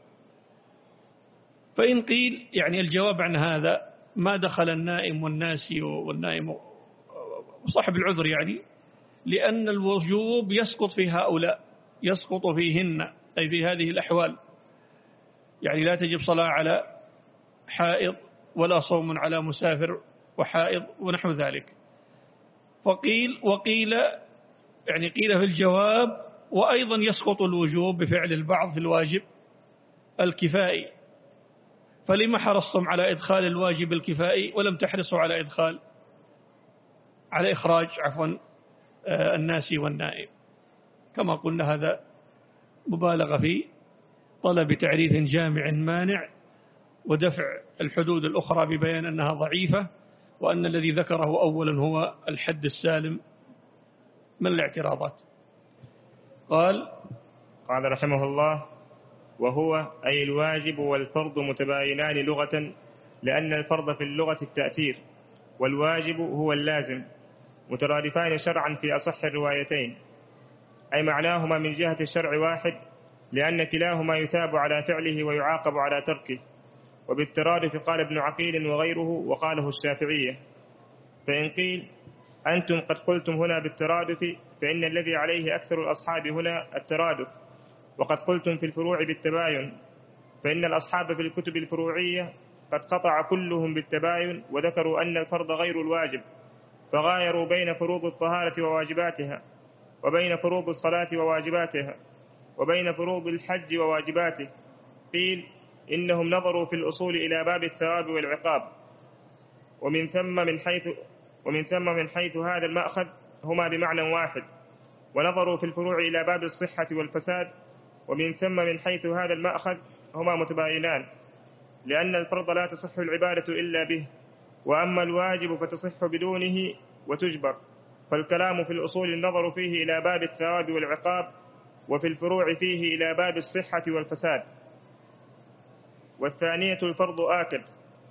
فإن قيل يعني الجواب عن هذا ما دخل النائم والناس والنائم وصاحب العذر، يعني لأن الوجوب يسقط في هؤلاء، يسقط فيهن أي في هذه الأحوال، يعني لا تجب صلاة على حائض ولا صوم على مسافر وحائض ونحو ذلك. فقيل وقيل يعني قيل في الجواب وأيضا يسقط الوجوب بفعل البعض في الواجب الكفائي، فلما حرصتم على إدخال الواجب الكفائي ولم تحرصوا على إدخال على إخراج عفوا الناس والنائب؟ كما قلنا هذا مبالغة في طلب تعريف جامع مانع ودفع الحدود الأخرى ببيان أنها ضعيفة، وأن الذي ذكره أولا هو الحد السالم من الاعتراضات. قال قال رحمه الله: وهو أي الواجب والفرض متباينان لغة، لأن الفرض في اللغة التأثير، والواجب هو اللازم، مترادفان شرعا في أصح الروايتين، أي معناهما من جهة الشرع واحد، لأن كلاهما يثاب على فعله ويعاقب على تركه. وبالترادف قال ابن عقيل وغيره وقاله الشافعية. فإن قيل أنتم قد قلتم هنا بالترادف، فإن الذي عليه أكثر الأصحاب هنا الترادف، وقد قلتم في الفروع بالتباين، فإن الأصحاب في الكتب الفروعية قد قطع كلهم بالتباين، وذكروا أن الفرض غير الواجب، فغايروا بين فروض الطهارة وواجباتها، وبين فروض الصلاة وواجباتها، وبين فروض الحج وواجباته. قيل إنهم نظروا في الأصول إلى باب الثواب والعقاب، ومن ثم من حيث ومن ثم من حيث هذا المأخذ هما بمعنى واحد، ونظروا في الفروع إلى باب الصحة والفساد، ومن ثم من حيث هذا المأخذ هما متباينان، لأن الفرض لا تصح العبادة إلا به، وأما الواجب فتصح بدونه وتجبر. فالكلام في الأصول النظر فيه إلى باب الثواب والعقاب، وفي الفروع فيه إلى باب الصحة والفساد. والثانية الفرض آكد،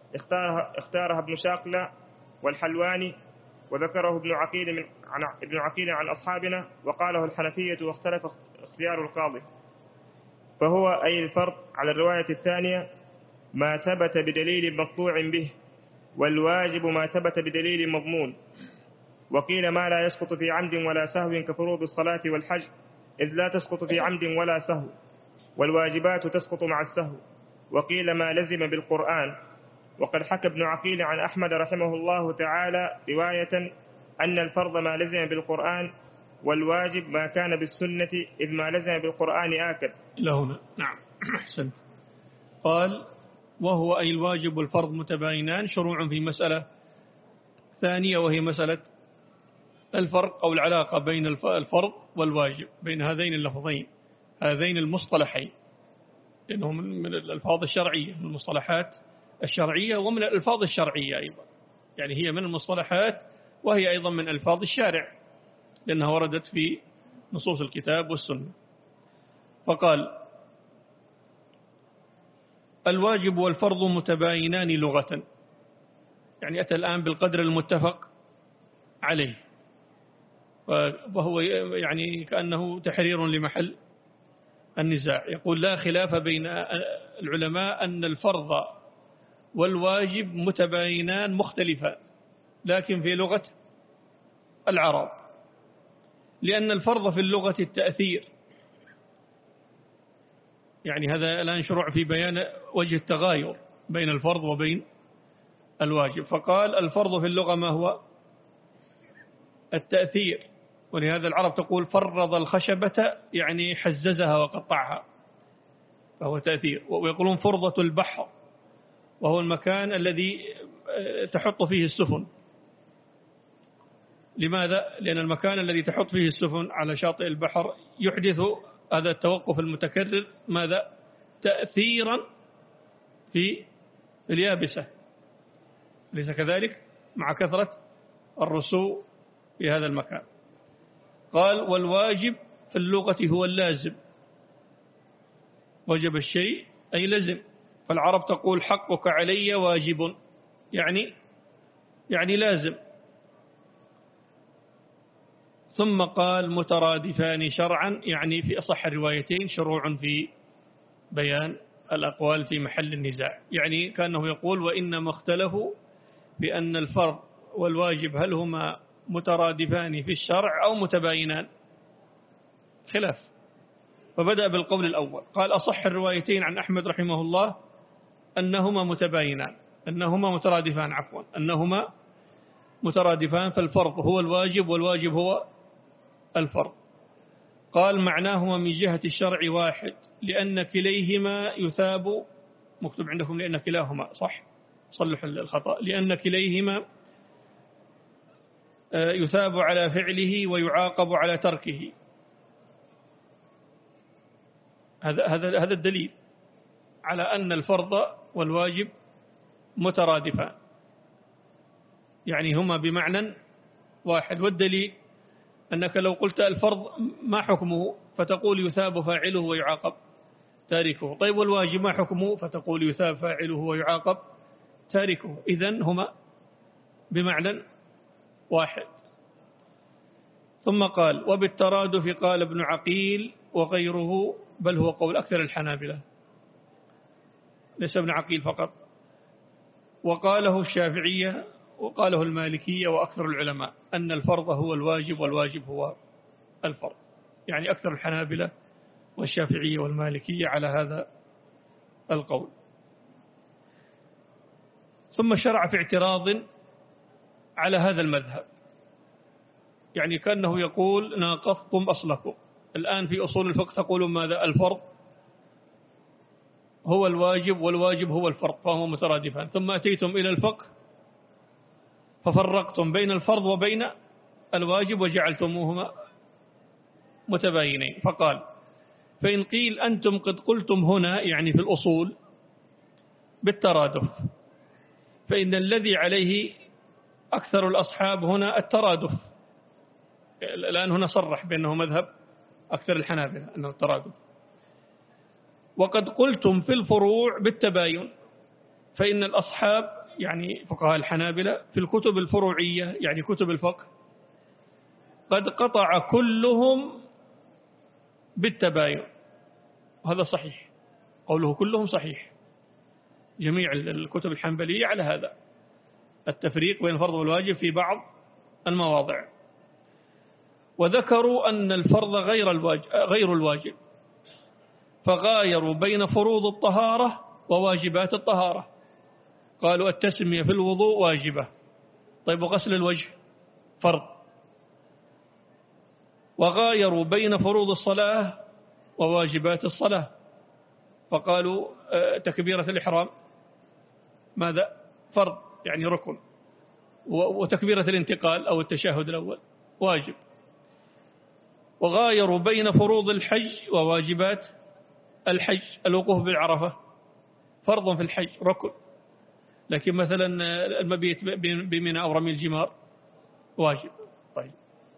اختارها, اختارها ابن شاقلة والحلواني، وذكره ابن عقيل من عن ابن عقيل عن أصحابنا، وقاله الحنفية واختلف اختيار القاضي. فهو أي الفرض على الرواية الثانية ما ثبت بدليل مقطوع به، والواجب ما ثبت بدليل مضمون. وقيل ما لا يسقط في عمد ولا سهو كفروض الصلاة والحج، إذ لا تسقط في عمد ولا سهو، والواجبات تسقط مع السهو. وقيل ما لزم بالقرآن. وقد حكى ابن عقيل عن أحمد رحمه الله تعالى رواية أن الفرض ما لزم بالقرآن، والواجب ما كان بالسنة، إذ ما لزم بالقرآن آكد. إلى هنا. نعم أحسنت. قال وهو أي الواجب والفرض متباينان، شروع في مسألة ثانية وهي مسألة الفرق أو العلاقة بين الفرض والواجب، بين هذين اللفظين هذين المصطلحين، لأنهم من الألفاظ الشرعية، من المصطلحات الشرعية ومن الألفاظ الشرعية أيضا، يعني هي من المصطلحات وهي أيضا من ألفاظ الشارع لأنها وردت في نصوص الكتاب والسنة. فقال الواجب والفرض متباينان لغة، يعني أتى الآن بالقدر المتفق عليه، وهو يعني كأنه تحرير لمحل النزاع. يقول لا خلاف بين العلماء أن الفرض والواجب متباينان مختلفان، لكن في لغة العرب، لأن الفرض في اللغة التأثير، يعني هذا الآن شروع في بيان وجه التغاير بين الفرض وبين الواجب. فقال الفرض في اللغة ما هو؟ التأثير، ولهذا العرب تقول فرض الخشبة، يعني حززها وقطعها، فهو تأثير. ويقولون فرضة البحر، وهو المكان الذي تحط فيه السفن. لماذا؟ لأن المكان الذي تحط فيه السفن على شاطئ البحر يحدث هذا التوقف المتكرر ماذا؟ تأثيرا في اليابسة، ليس كذلك؟ مع كثرة الرسو في هذا المكان. قال والواجب في اللغة هو اللازم، وجب الشيء أي لزم. فالعرب تقول حقك علي واجب، يعني يعني لازم. ثم قال مترادفان شرعا، يعني في أصح الروايتين شروع في بيان الأقوال في محل النزاع، يعني كأنه يقول وإنما اختلفوا بأن الفرض والواجب هل هما مترادفان في الشرع أو متباينان، خلاف. فبدأ بالقول الأول، قال أصح الروايتين عن أحمد رحمه الله أنهما متباينان، أنهما مترادفان عفوا أنهما مترادفان، فالفرض هو الواجب والواجب هو الفرض. قال معناهما من جهة الشرع واحد، لأن كليهما يثاب، مكتوب عندكم لأن كلاهما، صح؟ صلح الخطأ. لأن كليهما يثاب على فعله ويعاقب على تركه. هذا هذا هذا الدليل على أن الفرض والواجب مترادفان، يعني هما بمعنى واحد. والدليل أنك لو قلت الفرض ما حكمه فتقول يثاب فاعله ويعاقب تاركه، طيب والواجب ما حكمه فتقول يثاب فاعله ويعاقب تاركه. إذن هما بمعنى واحد. ثم قال وبالترادف قال ابن عقيل وغيره، بل هو قول أكثر الحنابلة ليس ابن عقيل فقط، وقاله الشافعية وقاله المالكية وأكثر العلماء أن الفرض هو الواجب والواجب هو الفرض، يعني أكثر الحنابلة والشافعية والمالكية على هذا القول. ثم شرع في اعتراض على هذا المذهب، يعني كأنه يقول ناقضتم أصلكم. الآن في أصول الفقه تقولون ماذا؟ الفرض هو الواجب والواجب هو الفرض، فهما مترادفان. ثم أتيتم إلى الفقه ففرقتم بين الفرض وبين الواجب وجعلتموهما متباينين. فقال فإن قيل أنتم قد قلتم هنا، يعني في الأصول بالترادف، فإن الذي عليه أكثر الأصحاب هنا الترادف. الآن هنا صرح بأنه مذهب أكثر الحنابلة أنه الترادف. وقد قلتم في الفروع بالتباين، فإن الأصحاب يعني فقهاء الحنابلة في الكتب الفروعية يعني كتب الفقه قد قطع كلهم بالتباين، وهذا صحيح، قوله كلهم صحيح، جميع الكتب الحنبلية على هذا التفريق بين الفرض والواجب في بعض المواضع. وذكروا أن الفرض غير الواجب, غير الواجب فغايروا بين فروض الطهارة وواجبات الطهارة، قالوا التسمية في الوضوء واجبة، طيب وغسل الوجه فرض. وغايروا بين فروض الصلاة وواجبات الصلاة، فقالوا تكبيرة الإحرام ماذا؟ فرض يعني ركن، وتكبيرة الانتقال أو التشهد الأول واجب. وغايروا بين فروض الحج وواجبات الحج، الوقوف بالعرفة فرض في الحج ركن، لكن مثلا المبيت بمنى أو رمي الجمار واجب. طيب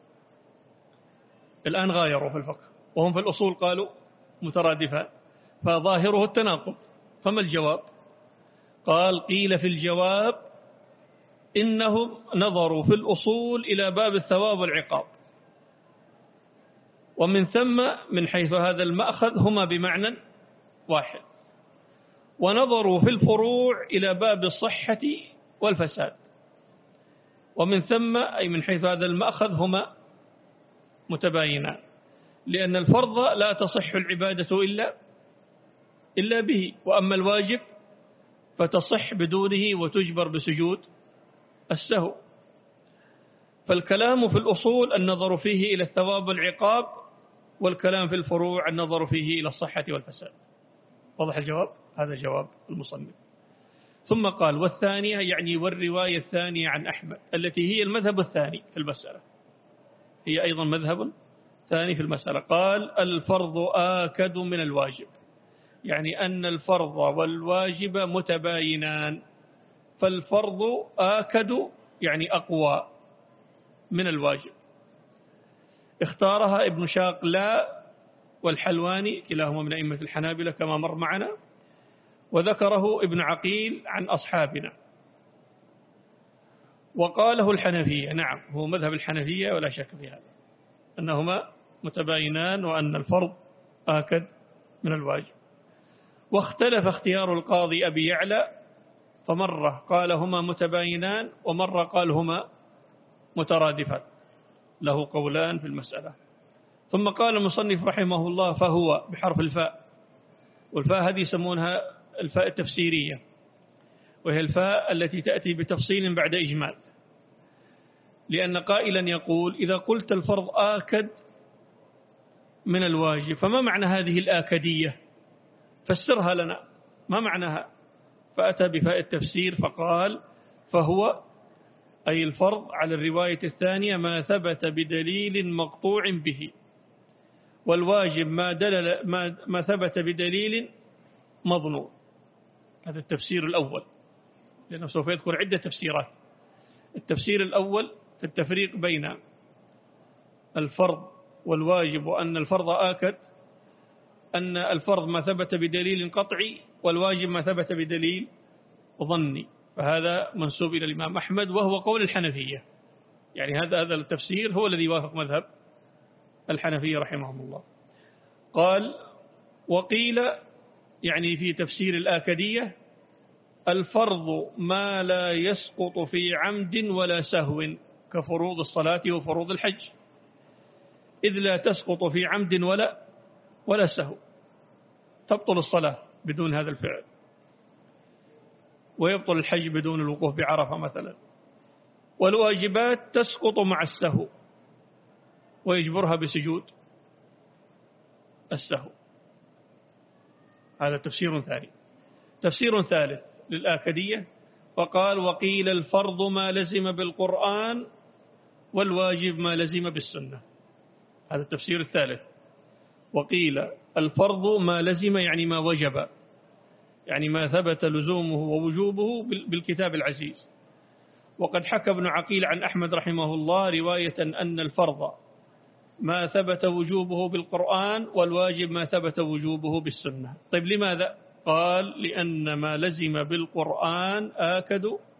الآن غايروا في الفقه وهم في الأصول قالوا مترادفان، فظاهره التناقض. فما الجواب؟ قال قيل في الجواب إنهم نظروا في الأصول إلى باب الثواب والعقاب، ومن ثم من حيث هذا المأخذ هما بمعنى واحد، ونظروا في الفروع إلى باب الصحة والفساد، ومن ثم أي من حيث هذا المأخذ هما متباينان، لأن الفرض لا تصح العبادة إلا إلا به، وأما الواجب فتصح بدونه وتجبر بسجود السهو. فالكلام في الأصول النظر فيه إلى الثواب والعقاب، والكلام في الفروع النظر فيه إلى الصحة والفساد. واضح الجواب؟ هذا جواب المصنف. ثم قال والثانية يعني والرواية الثانية عن أحمد التي هي المذهب الثاني في المسألة، هي أيضا مذهب ثاني في المسألة. قال الفرض آكد من الواجب، يعني أن الفرض والواجب متباينان، فالفرض آكد يعني أقوى من الواجب. اختارها ابن شاقلاء والحلواني كلاهما من أئمة الحنابلة كما مر معنا، وذكره ابن عقيل عن أصحابنا، وقاله الحنفية. نعم هو مذهب الحنفية ولا شك في هذا أنهما متباينان وأن الفرض آكد من الواجب. واختلف اختيار القاضي أبي يعلى، فمرة قال هما متباينان ومرة قال هما مترادفان، له قولان في المسألة. ثم قال المصنف رحمه الله فهو بحرف الفاء، والفاء هذه يسمونها الفاء التفسيرية، وهي الفاء التي تأتي بتفصيل بعد إجمال، لأن قائلا يقول إذا قلت الفرض آكد من الواجب فما معنى هذه الآكدية؟ فسرها لنا، ما معناها؟ فأتى بفاء التفسير فقال فهو أي الفرض على الرواية الثانية ما ثبت بدليل مقطوع به، والواجب ما, دلل ما, ما ثبت بدليل مظنون. هذا التفسير الأول، لأنه سوف يذكر عدة تفسيرات. التفسير الأول في التفريق بين الفرض والواجب، وأن الفرض آكد، أن الفرض ما ثبت بدليل قطعي والواجب ما ثبت بدليل ظني، فهذا منسوب إلى الإمام أحمد وهو قول الحنفية، يعني هذا هذا التفسير هو الذي وافق مذهب الحنفية رحمهم الله. قال وقيل يعني في تفسير الآكدية الفرض ما لا يسقط في عمد ولا سهو كفروض الصلاة وفروض الحج، إذ لا تسقط في عمد ولا ولا سهو، تبطل الصلاة بدون هذا الفعل، ويبطل الحج بدون الوقوف بعرفة مثلا. والواجبات تسقط مع السهو ويجبرها بسجود السهو. هذا تفسير ثاني. تفسير ثالث للآكدية وقال وقيل الفرض ما لزم بالقرآن والواجب ما لزم بالسنة. هذا التفسير الثالث. وقيل الفرض ما لزم يعني ما وجب، يعني ما ثبت لزومه ووجوبه بالكتاب العزيز. وقد حكى ابن عقيل عن أحمد رحمه الله رواية أن الفرض ما ثبت وجوبه بالقرآن والواجب ما ثبت وجوبه بالسنة. طيب لماذا؟ قال لأن ما لزم بالقرآن آكد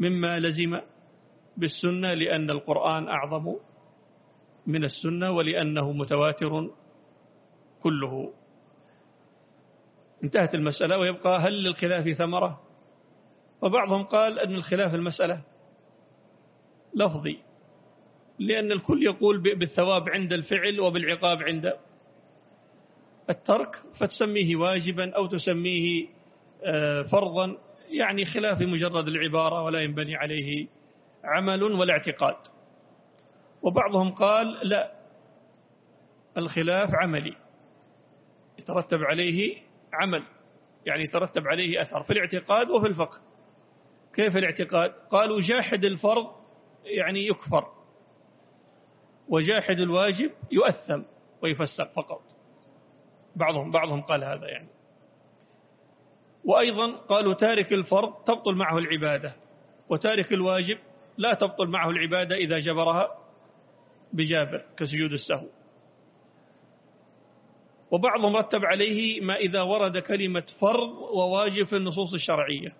مما لزم بالسنة لأن القرآن أعظم من السنة ولأنه متواتر كله. انتهت المسألة، ويبقى هل للخلاف ثمرة؟ وبعضهم قال أن الخلاف المسألة لفظي، لأن الكل يقول بالثواب عند الفعل وبالعقاب عند الترك، فتسميه واجبا أو تسميه فرضا، يعني خلاف مجرد العبارة ولا ينبني عليه عمل ولا اعتقاد. وبعضهم قال لا، الخلاف عملي يترتب عليه عمل، يعني يترتب عليه أثر في الاعتقاد وفي الفقه. كيف الاعتقاد؟ قالوا جاحد الفرض يعني يكفر، وجاحد الواجب يؤثم ويفسق فقط. بعضهم بعضهم قال هذا يعني. وأيضا قالوا تارك الفرض تبطل معه العبادة، وتارك الواجب لا تبطل معه العبادة إذا جبرها بجابر كسجود السهو. وبعضهم رتب عليه ما إذا ورد كلمة فرض وواجب في النصوص الشرعية.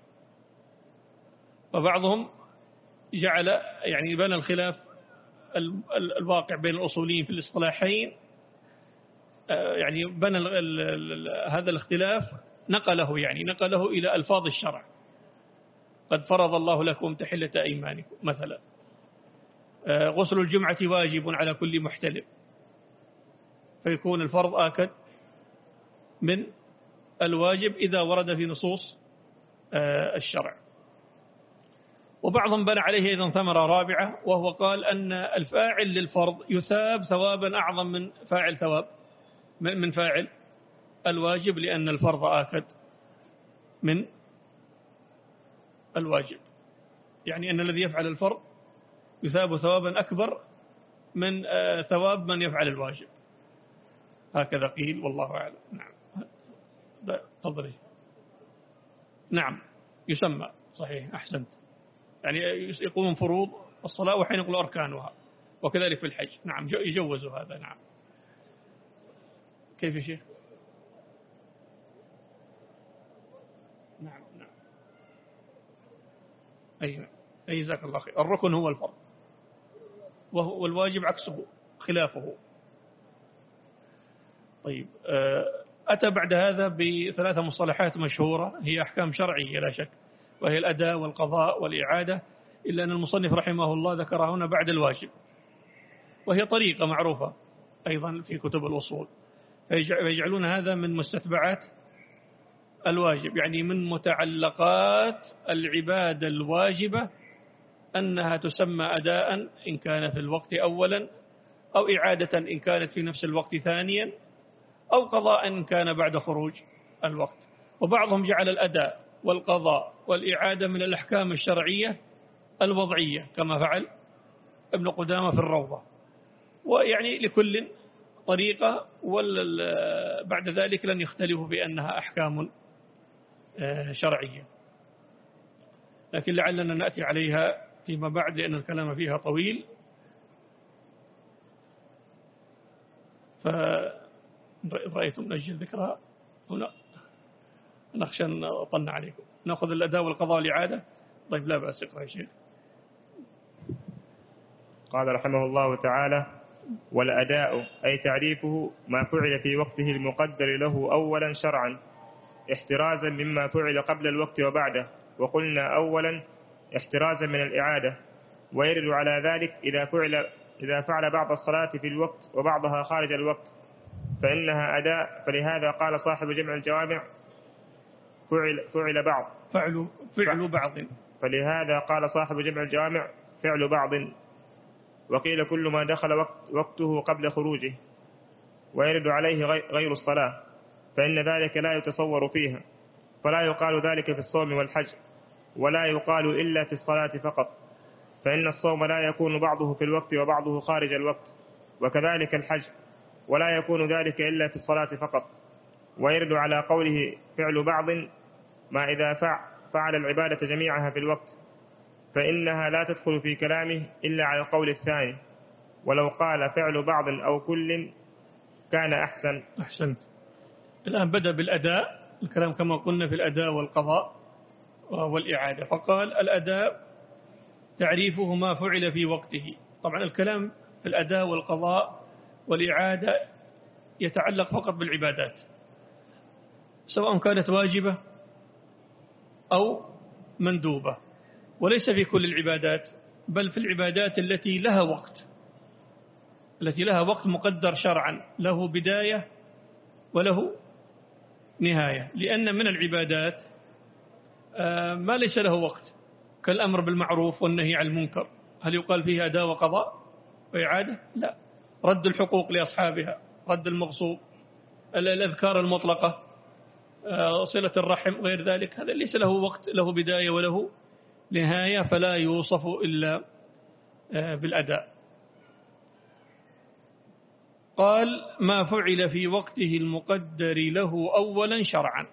وبعضهم جعل يعني بنى الخلاف الواقع بين الأصوليين في الاصطلاحين، يعني بنى هذا الاختلاف نقله يعني نقله إلى ألفاظ الشرع. قد فرض الله لكم تحلة أيمانكم مثلا، غسل الجمعة واجب على كل محتلم، فيكون الفرض آكد من الواجب إذا ورد في نصوص الشرع. وبعضهم بنى عليه أيضا ثمرة رابعة، وهو قال أن الفاعل للفرض يثاب ثوابا أعظم من فاعل ثواب من فاعل الواجب، لأن الفرض آكد من الواجب، يعني أن الذي يفعل الفرض يثاب ثوابا أكبر من ثواب من يفعل الواجب. هكذا قيل والله أعلم. نعم تفضلي. نعم يسمى صحيح، أحسنت، يعني يقومون فروض الصلاة وحين يقول أركانها، وكذلك في الحج. نعم يجوزوا هذا. نعم. كيف يا شيخ؟ نعم نعم أي أي جزاك الله خير. الركن هو الفرض، وهو والواجب عكسه خلافه. طيب، أتى بعد هذا بثلاثة مصطلحات مشهورة هي أحكام شرعية لا شك، وهي الأداء والقضاء والإعادة، إلا أن المصنف رحمه الله ذكرها هنا بعد الواجب، وهي طريقة معروفة أيضا في كتب الأصول، فيجعلون هذا من مستتبعات الواجب، يعني من متعلقات العبادة الواجبة أنها تسمى أداء إن كان في الوقت أولا، أو إعادة إن كانت في نفس الوقت ثانيا، أو قضاء إن كان بعد خروج الوقت. وبعضهم جعل الأداء والقضاء والإعادة من الأحكام الشرعية الوضعية كما فعل ابن قدامة في الروضة، ويعني لكل طريقة، وبعد ذلك لن يختلفوا بأنها أحكام شرعية، لكن لعلنا نأتي عليها فيما بعد لأن الكلام فيها طويل. فرأيتم نجل ذكرها هنا، نخشى أن أطن عليكم. نأخذ الأداء والقضاء والإعادة. طيب لا بأس، اقرأ يا شيخ. قال رحمه الله تعالى: والأداء أي تعريفه ما فعل في وقته المقدر له أولا شرعا، احترازا مما فعل قبل الوقت وبعده، وقلنا أولا احترازا من الإعادة. ويرد على ذلك إذا فعل إذا فعل بعض الصلاة في الوقت وبعضها خارج الوقت فإنها أداء. فلهذا قال صاحب جمع الجوامع: فعل فعل بعض فعل فعل بعض فلهذا قال صاحب جمع الجوامع: فعل بعض. وقيل كل ما دخل وقت وقته قبل خروجه. ويرد عليه غير الصلاة، فإن ذلك لا يتصور فيها، فلا يقال ذلك في الصوم والحج، ولا يقال إلا في الصلاة فقط، فإن الصوم لا يكون بعضه في الوقت وبعضه خارج الوقت، وكذلك الحج، ولا يكون ذلك إلا في الصلاة فقط. ويرد على قوله فعل بعض ما إذا فعل العبادة جميعها في الوقت، فإنها لا تدخل في كلامه إلا على القول الثاني، ولو قال فعل بعض أو كل كان أحسن. أحسنت. الآن بدأ بالأداء، الكلام كما قلنا في الأداء والقضاء والإعادة، فقال الأداء تعريفه ما فعل في وقته. طبعا الكلام في الأداء والقضاء والإعادة يتعلق فقط بالعبادات، سواء كانت واجبة أو مندوبة، وليس في كل العبادات، بل في العبادات التي لها وقت، التي لها وقت مقدر شرعا، له بداية وله نهاية. لأن من العبادات ما ليس له وقت، كالأمر بالمعروف والنهي عن المنكر، هل يقال فيه أداء وقضاء وإعادة؟ لا. رد الحقوق لأصحابها، رد المغصوب، الأذكار المطلقة، صلة الرحم، غير ذلك، هذا ليس له وقت، له بداية وله نهاية، فلا يوصف إلا بالأداء. قال ما فعل في وقته المقدر له أولا شرعا.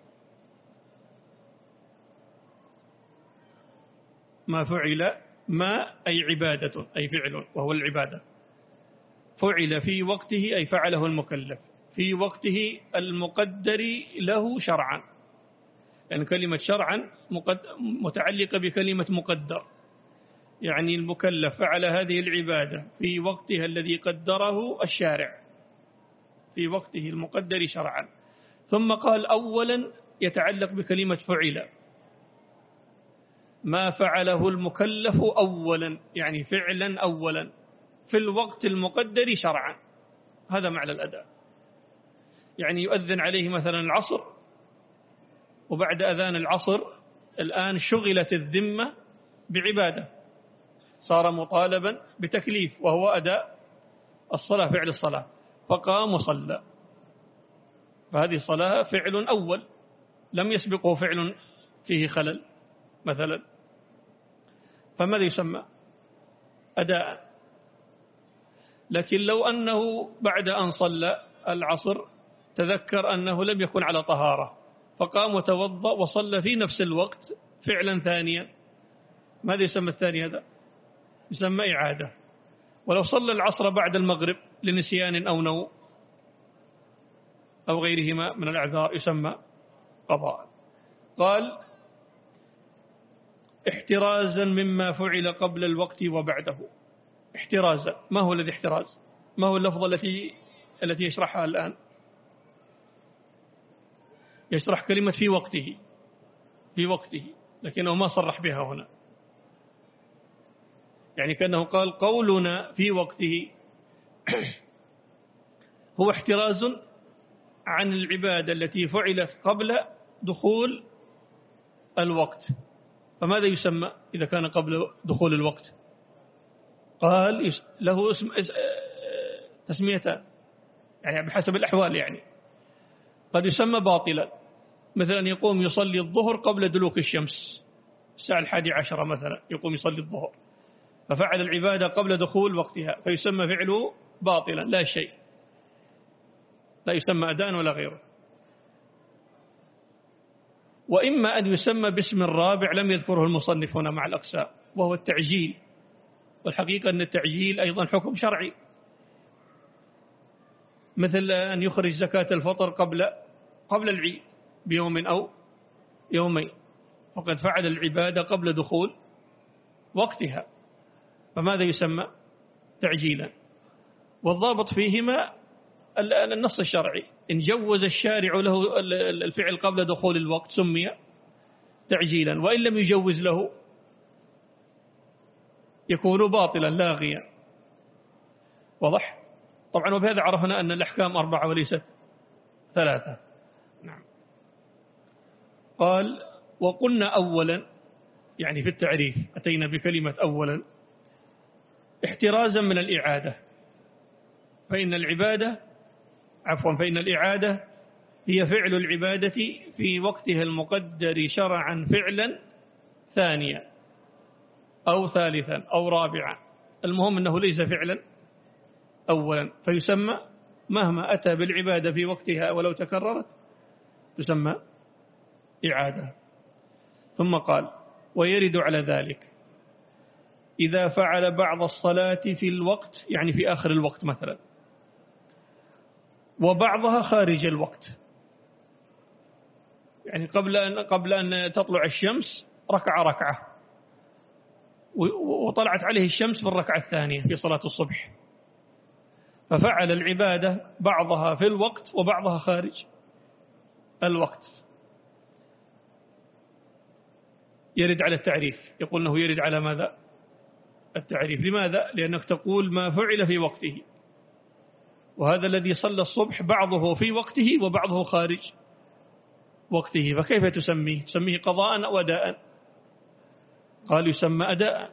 ما فعل، ما أي عبادة، أي فعل وهو العبادة، فعل في وقته أي فعله المكلف في وقته المقدر له شرعا، يعني كلمة شرعا متعلقة بكلمة مقدر، يعني المكلف فعل هذه العبادة في وقتها الذي قدره الشارع، في وقته المقدر شرعا. ثم قال أولا يتعلق بكلمة فعل، ما فعله المكلف أولا، يعني فعلا أولا في الوقت المقدر شرعا، هذا معنى الأداء. يعني يؤذن عليه مثلا العصر، وبعد أذان العصر الآن شغلت الذمة بعبادة، صار مطالبا بتكليف وهو أداء الصلاة، فعل الصلاة، فقام وصلى، فهذه صلاة فعل أول لم يسبقه فعل فيه خلل مثلا، فماذا يسمى؟ أداء. لكن لو أنه بعد أن صلى العصر تذكر أنه لم يكن على طهارة، فقام وتوضأ وصلى في نفس الوقت فعلا ثانيا، ماذا يسمى الثاني هذا؟ يسمى إعادة. ولو صلى العصر بعد المغرب لنسيان أو نوم أو غيرهما من الأعذار يسمى قضاء. قال احترازا مما فعل قبل الوقت وبعده. احترازا، ما هو الذي احتراز؟ ما هو اللفظة التي التي يشرحها الآن؟ يشرح كلمة في وقته، في وقته، لكنه ما صرح بها هنا، يعني كأنه قال قولنا في وقته هو احتراز عن العبادة التي فعلت قبل دخول الوقت. فماذا يسمى إذا كان قبل دخول الوقت؟ قال له اسم تسميتان، يعني بحسب الأحوال، يعني قد يسمى باطلا، مثلا يقوم يصلي الظهر قبل دلوك الشمس الساعة الحادي عشرة مثلا، يقوم يصلي الظهر ففعل العبادة قبل دخول وقتها، فيسمى فعله باطلا لا شيء، لا يسمى أداء ولا غيره. وإما أن يسمى باسم رابع لم يذكره المصنف هنا مع الأقسام، وهو التعجيل. والحقيقة أن التعجيل أيضا حكم شرعي، مثل أن يخرج زكاة الفطر قبل قبل العيد بيوم أو يومين، وقد فعل العبادة قبل دخول وقتها، فماذا يسمى؟ تعجيلا. والضابط فيهما النص الشرعي، إن جوز الشارع له الفعل قبل دخول الوقت سمي تعجيلا، وإن لم يجوز له يكون باطلا لاغيا. واضح؟ طبعا وبهذا عرفنا أن الأحكام أربعة وليست ثلاثة. نعم. قال وقلنا أولا، يعني في التعريف أتينا بكلمة أولا احترازا من الإعادة، فإن العبادة عفوا فإن الإعادة هي فعل العبادة في وقتها المقدر شرعا فعلا ثانيا أو ثالثا أو رابعا، المهم أنه ليس فعلا أولا، فيسمى مهما أتى بالعبادة في وقتها ولو تكررت تسمى إعادة. ثم قال ويرد على ذلك إذا فعل بعض الصلاة في الوقت، يعني في آخر الوقت مثلا، وبعضها خارج الوقت، يعني قبل أن قبل أن تطلع الشمس ركع ركعة، وطلعت عليه الشمس في الركعة الثانية في صلاة الصبح، ففعل العبادة بعضها في الوقت وبعضها خارج الوقت، يرد على التعريف. يقول أنه يرد على ماذا؟ التعريف. لماذا؟ لأنك تقول ما فعل في وقته، وهذا الذي صلى الصبح بعضه في وقته وبعضه خارج وقته، فكيف تسميه؟ تسميه قضاء أو أداء؟ قال يسمى أداء،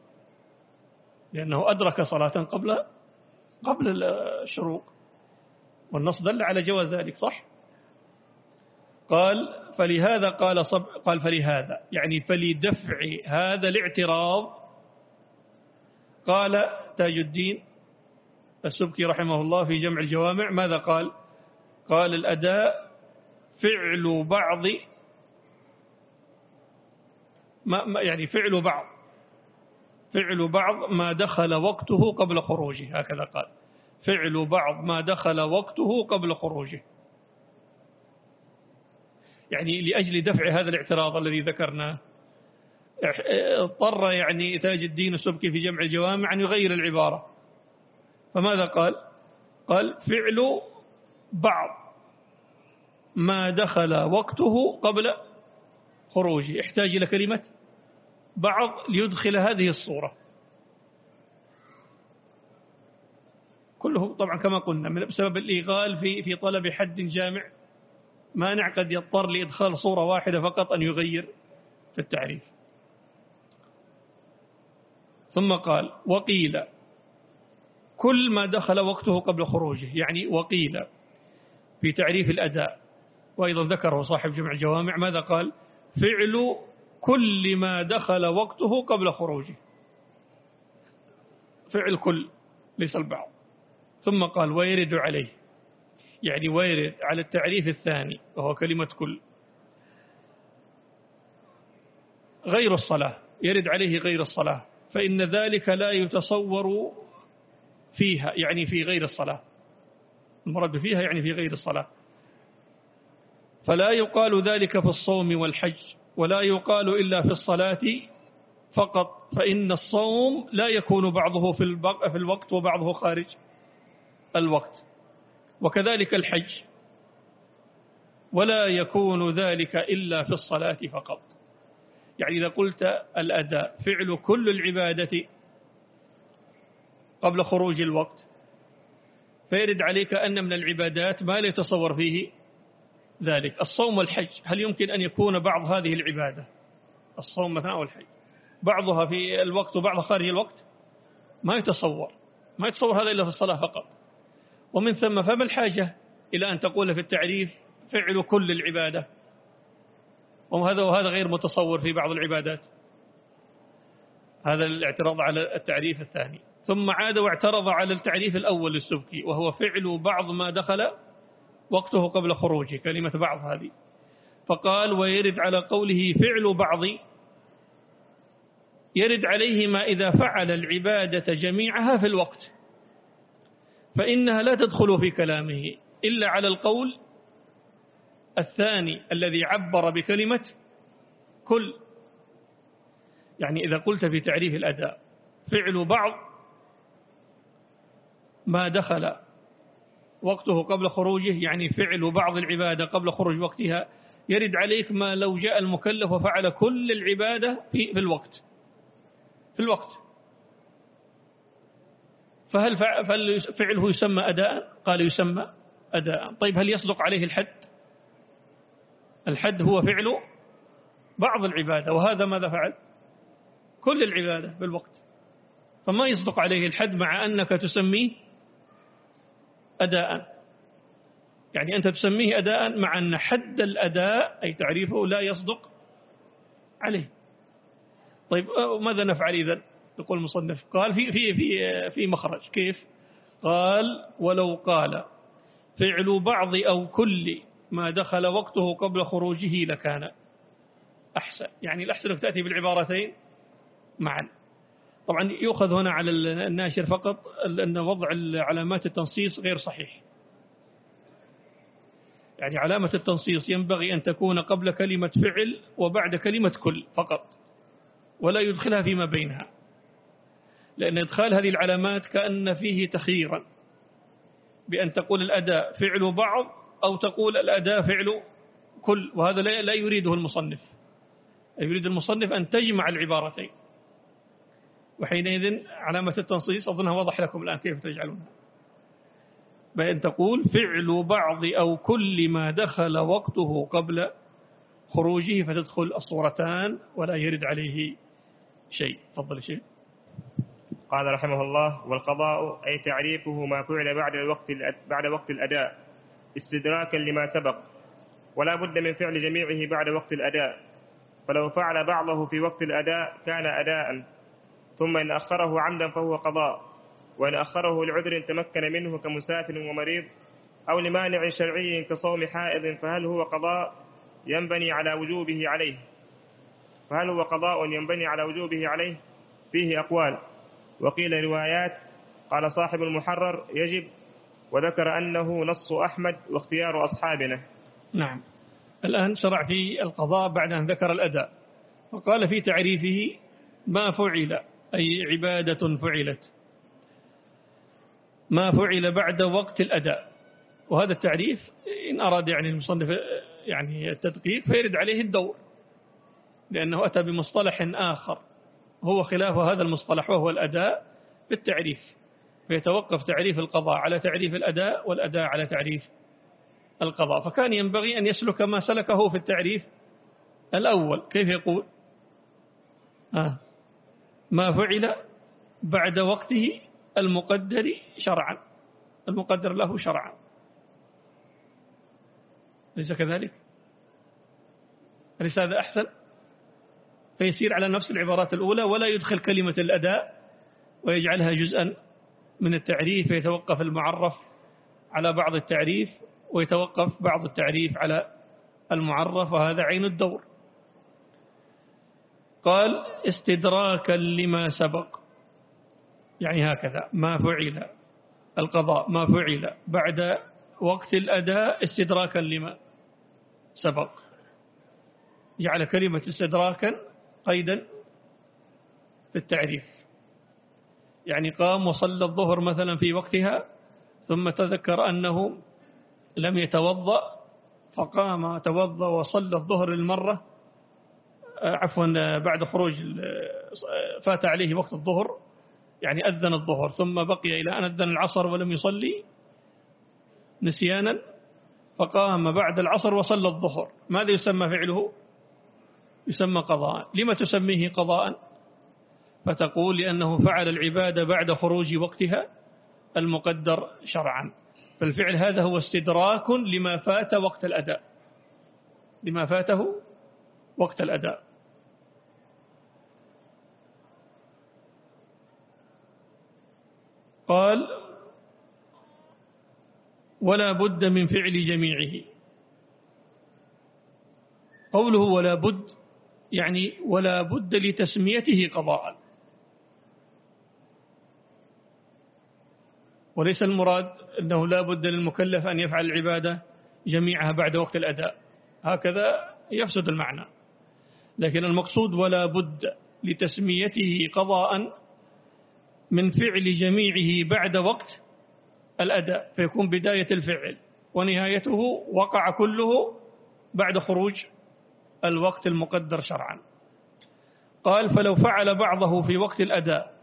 لأنه أدرك صلاة قبل قبل الشروق، والنص دل على جواز ذلك، صح؟ قال فلهذا قال صب قال فلهذا يعني فلدفع هذا الاعتراض، قال تاج الدين السبكي رحمه الله في جمع الجوامع ماذا قال؟ قال الأداء فعل بعض ما يعني فعل بعض فعل بعض ما دخل وقته قبل خروجه، هكذا قال، فعل بعض ما دخل وقته قبل خروجه. يعني لأجل دفع هذا الاعتراض الذي ذكرناه اضطر يعني تاج الدين السبكي في جمع الجوامع أن يغير العبارة، فماذا قال؟ قال فعل بعض ما دخل وقته قبل خروجه، احتاج إلى كلمة بعض ليدخل هذه الصورة. كله طبعا كما قلنا بسبب الإيغال في في طلب حد جامع مانع، قد يضطر لإدخال صورة واحدة فقط أن يغير في التعريف. ثم قال وقيل كل ما دخل وقته قبل خروجه، يعني وقيل في تعريف الأداء، وأيضا ذكره صاحب جمع الجوامع ماذا قال؟ فعل كل ما دخل وقته قبل خروجه، فعل كل ليس البعض. ثم قال ويرد عليه، يعني ويرد على التعريف الثاني وهو كلمة كل، غير الصلاة، يرد عليه غير الصلاة، فإن ذلك لا يتصور فيها، يعني في غير الصلاة، المراد فيها يعني في غير الصلاة، فلا يقال ذلك في الصوم والحج، ولا يقال إلا في الصلاة فقط، فإن الصوم لا يكون بعضه في في الوقت وبعضه خارج الوقت، وكذلك الحج، ولا يكون ذلك إلا في الصلاة فقط. يعني إذا قلت الأداء فعل كل العبادة قبل خروج الوقت، فيرد عليك أن من العبادات ما لا يتصور فيه ذلك. الصوم والحج، هل يمكن أن يكون بعض هذه العبادة، الصوم مثلا أو الحج، بعضها في الوقت وبعضها خارج الوقت؟ ما يتصور ما يتصور هذا إلا في الصلاة فقط. ومن ثم فما الحاجة إلى أن تقول في التعريف فعل كل العبادة، وهذا وهذا غير متصور في بعض العبادات. هذا الاعتراض على التعريف الثاني. ثم عاد واعترض على التعريف الأول السبكي، وهو فعل بعض ما دخل وقته قبل خروجه، كلمة بعض هذه، فقال ويرد على قوله فعل بعض، يرد عليه ما إذا فعل العبادة جميعها في الوقت، فإنها لا تدخل في كلامه إلا على القول الثاني الذي عبر بكلمة كل. يعني إذا قلت في تعريف الأداء فعل بعض ما دخل وقته قبل خروجه، يعني فعل بعض العبادة قبل خروج وقتها، يرد عليك ما لو جاء المكلف وفعل كل العبادة في, في الوقت في الوقت فهل فعله يسمى أداء؟ قال يسمى أداء. طيب هل يصدق عليه الحد؟ الحد هو فعل بعض العبادة، وهذا ماذا فعل؟ كل العبادة بالوقت، فما يصدق عليه الحد مع أنك تسميه أداء. يعني أنت تسميه أداء مع أن حد الأداء أي تعريفه لا يصدق عليه. طيب ماذا نفعل إذن؟ يقول المصنف قال في في في في مخرج. كيف؟ قال ولو قال فعل بعض أو كل ما دخل وقته قبل خروجه لكان أحسن. يعني الأحسن أنك تأتي بالعبارتين معا. طبعا يؤخذ هنا على الناشر فقط أن وضع علامات التنصيص غير صحيح. يعني علامة التنصيص ينبغي أن تكون قبل كلمة فعل وبعد كلمة كل فقط، ولا يدخلها فيما بينها، لأن إدخال هذه العلامات كأن فيه تخييرا، بأن تقول الأداء فعل بعض أو تقول الأداء فعل كل، وهذا لا يريده المصنف. يريد المصنف أن تجمع العبارتين، وحينئذ علامة التنصيص أظنها واضح لكم الآن كيف تجعلونها، بأن تقول فعل بعض أو كل ما دخل وقته قبل خروجه فتدخل الصورتان ولا يرد عليه شيء. تفضل شيء. قال رحمه الله: والقضاء أي تعريفه ما فعل بعد الوقت بعد وقت الأداء استدراكا لما سبق، ولا بد من فعل جميعه بعد وقت الأداء، فلو فعل بعضه في وقت الأداء كان أداء، ثم إن أخره عمدا فهو قضاء، وإن أخره لعذر تمكن منه كمسافر ومريض أو لمانع شرعي كصوم حائض فهل هو قضاء ينبني على وجوبه عليه فهل هو قضاء ينبني على وجوبه عليه فيه أقوال، وقيل روايات. قال صاحب المحرر: يجب، وذكر أنه نص أحمد واختيار أصحابنا. نعم. الآن شرع في القضاء بعد أن ذكر الأداء، وقال في تعريفه ما فعل، أي عبادة فعلت، ما فعل بعد وقت الأداء. وهذا التعريف إن أراد يعني المصنف يعني التدقيق فيرد عليه الدور، لأنه أتى بمصطلح آخر هو خلاف هذا المصطلح وهو الأداء بالتعريف، فيتوقف تعريف القضاء على تعريف الأداء والأداء على تعريف القضاء. فكان ينبغي أن يسلك ما سلكه في التعريف الأول. كيف يقول؟ آه. ما فعل بعد وقته المقدر شرعا، المقدر له شرعا، ليس كذلك؟ أليس هذا أحسن؟ فيسير على نفس العبارات الأولى ولا يدخل كلمة الأداء ويجعلها جزءا من التعريف، فيتوقف المعرف على بعض التعريف ويتوقف بعض التعريف على المعرف، وهذا عين الدور. قال استدراكا لما سبق، يعني هكذا ما فعل القضاء ما فعل بعد وقت الأداء استدراكا لما سبق، جعل كلمة استدراكا قيدا في التعريف، يعني قام وصلى الظهر مثلا في وقتها ثم تذكر أنه لم يتوضأ فقام توضأ وصلى الظهر المرة عفوا بعد خروج فات عليه وقت الظهر، يعني أذن الظهر ثم بقي إلى أن أذن العصر ولم يصلي نسيانا، فقام بعد العصر وصلى الظهر، ماذا يسمى فعله؟ يسمى قضاء. لما تسميه قضاء؟ فتقول لأنه فعل العبادة بعد خروج وقتها المقدر شرعا، فالفعل هذا هو استدراك لما فات وقت الأداء، لما فاته وقت الأداء. قال ولا بد من فعل جميعه. قوله ولا بد يعني ولا بد لتسميته قضاء، وليس المراد أنه لا بد للمكلف أن يفعل العبادة جميعها بعد وقت الأداء، هكذا يفسد المعنى، لكن المقصود ولا بد لتسميته قضاء من فعل جميعه بعد وقت الأداء، فيكون بداية الفعل ونهايته وقع كله بعد خروج الوقت المقدر شرعا. قال فلو فعل بعضه في وقت الأداء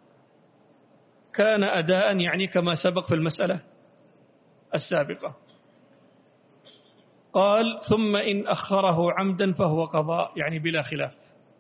كان أداء، يعني كما سبق في المسألة السابقة. قال ثم إن أخره عمدا فهو قضاء، يعني بلا خلاف.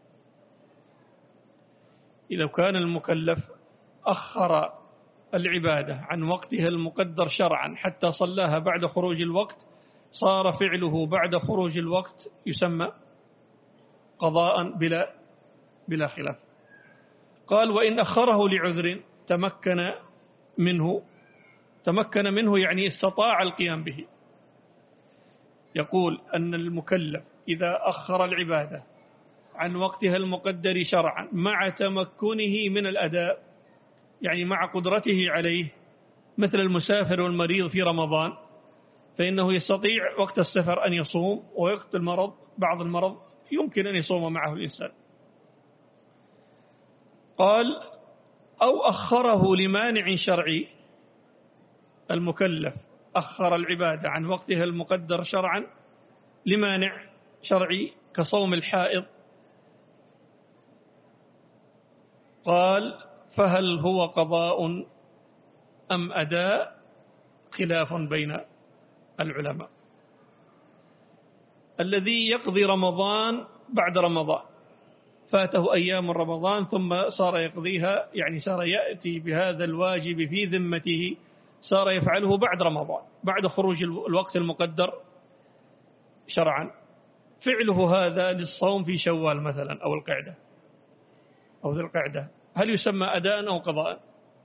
إذا كان المكلف أخر العبادة عن وقتها المقدر شرعا حتى صلاها بعد خروج الوقت، صار فعله بعد خروج الوقت يسمى قضاء بلا بلا خلاف. قال وإن أخره لعذر تمكن منه، تمكن منه يعني استطاع القيام به. يقول أن المكلف إذا أخر العبادة عن وقتها المقدر شرعا مع تمكنه من الأداء، يعني مع قدرته عليه، مثل المسافر والمريض في رمضان، فإنه يستطيع وقت السفر أن يصوم، ووقت المرض بعض المرض يمكن أن يصوم معه الإنسان. قال أو أخره لمانع شرعي، المكلف أخر العبادة عن وقتها المقدر شرعا لمانع شرعي كصوم الحائض، قال فهل هو قضاء أم أداء؟ خلاف بين العلماء. الذي يقضي رمضان بعد رمضان، فاته أيام رمضان ثم صار يقضيها، يعني صار يأتي بهذا الواجب في ذمته، صار يفعله بعد رمضان بعد خروج الوقت المقدر شرعا، فعله هذا للصوم في شوال مثلا أو القعدة أو ذي القعدة، هل يسمى أداء أو قضاء؟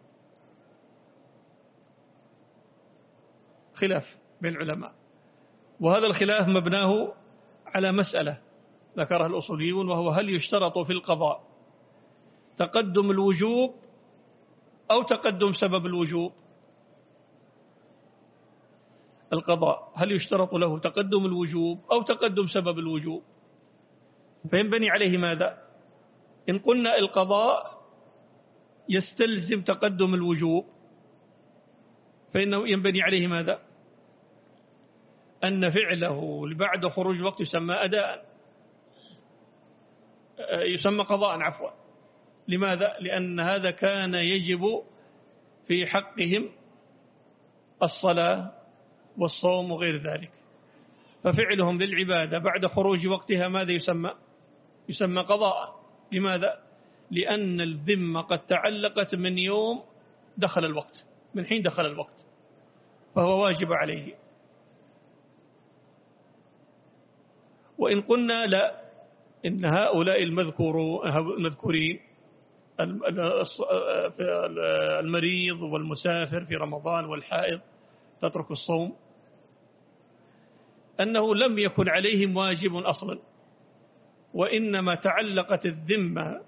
خلاف بين العلماء، وهذا الخلاف مبناه على مسألة ذكرها الأصوليون، وهو هل يشترط في القضاء تقدم الوجوب أو تقدم سبب الوجوب؟ القضاء هل يشترط له تقدم الوجوب أو تقدم سبب الوجوب؟ فينبني عليه ماذا؟ إن قلنا القضاء يستلزم تقدم الوجوب فإنه ينبني عليه ماذا؟ أن فعله بعد خروج وقت يسمى أداء، يسمى قضاء عفوا. لماذا؟ لأن هذا كان يجب في حقهم الصلاة والصوم وغير ذلك، ففعلهم للعبادة بعد خروج وقتها ماذا يسمى؟ يسمى قضاء. لماذا؟ لأن الذمة قد تعلقت من يوم دخل الوقت، من حين دخل الوقت، فهو واجب عليه. وإن قلنا لا، إن هؤلاء المذكورين المريض والمسافر في رمضان والحائض تترك الصوم، أنه لم يكن عليهم واجب أصلا، وإنما تعلقت الذمة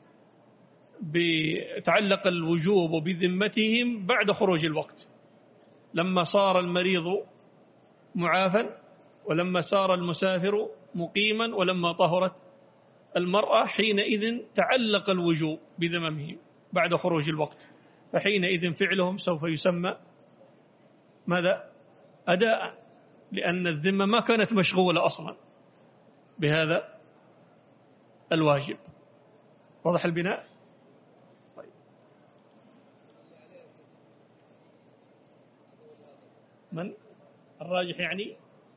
تعلق الوجوب بذمتهم بعد خروج الوقت، لما صار المريض معافا، ولما صار المسافر مقيما، ولما طهرت المرأة، حينئذ تعلق الوجوب بذممهم بعد خروج الوقت، فحينئذ فعلهم سوف يسمى ماذا؟ أداء، لأن الذمة ما كانت مشغولة أصلا بهذا الواجب. واضح البناء؟ طيب. من الراجح يعني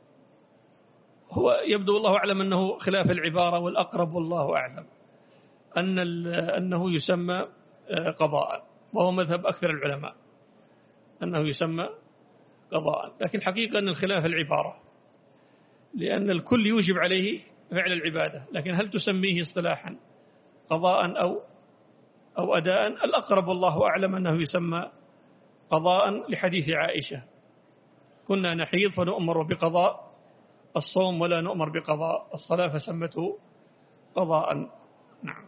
هو يبدو الله أعلم أنه خلاف العبارة، والأقرب والله أعلم أن أنه يسمى قضاء، وهو مذهب أكثر العلماء أنه يسمى قضاء، لكن حقيقة أن الخلاف العبارة، لأن الكل يوجب عليه فعل العبادة، لكن هل تسميه اصطلاحا قضاء أو أو أداء؟ الأقرب والله أعلم أنه يسمى قضاء لحديث عائشة: كنا نحيض فنؤمر بقضاء الصوم ولا نؤمر بقضاء الصلاة فسمته قضاء. نعم.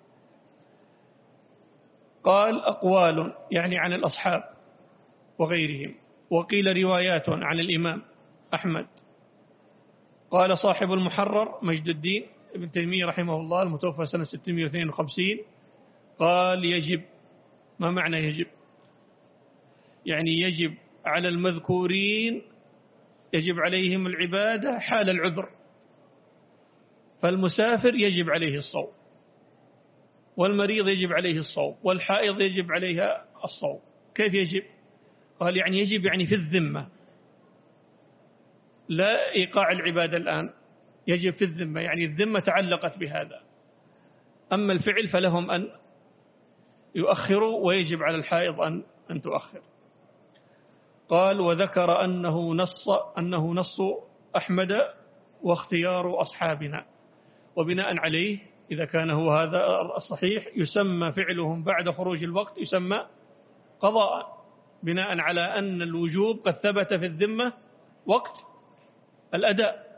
قال أقوال يعني عن الأصحاب وغيرهم، وقيل روايات عن الإمام أحمد. قال صاحب المحرر مجد الدين ابن تيمية رحمه الله المتوفى سنة ستمائة واثنين وخمسين، قال يجب. ما معنى يجب؟ يعني يجب على المذكورين، يجب عليهم العبادة حال العذر، فالمسافر يجب عليه الصوم، والمريض يجب عليه الصوم، والحائض يجب عليها الصوم. كيف يجب؟ قال يعني يجب يعني في الذمة، لا إيقاع العبادة الآن، يجب في الذمة، يعني الذمة تعلقت بهذا، أما الفعل فلهم أن يؤخروا، ويجب على الحائض أن أن تؤخر. قال وذكر أنه نص أنه نص أحمد واختيار أصحابنا، وبناء عليه إذا كان هو هذا الصحيح يسمى فعلهم بعد خروج الوقت يسمى قضاء، بناء على أن الوجوب قد ثبت في الذمة وقت الأداء.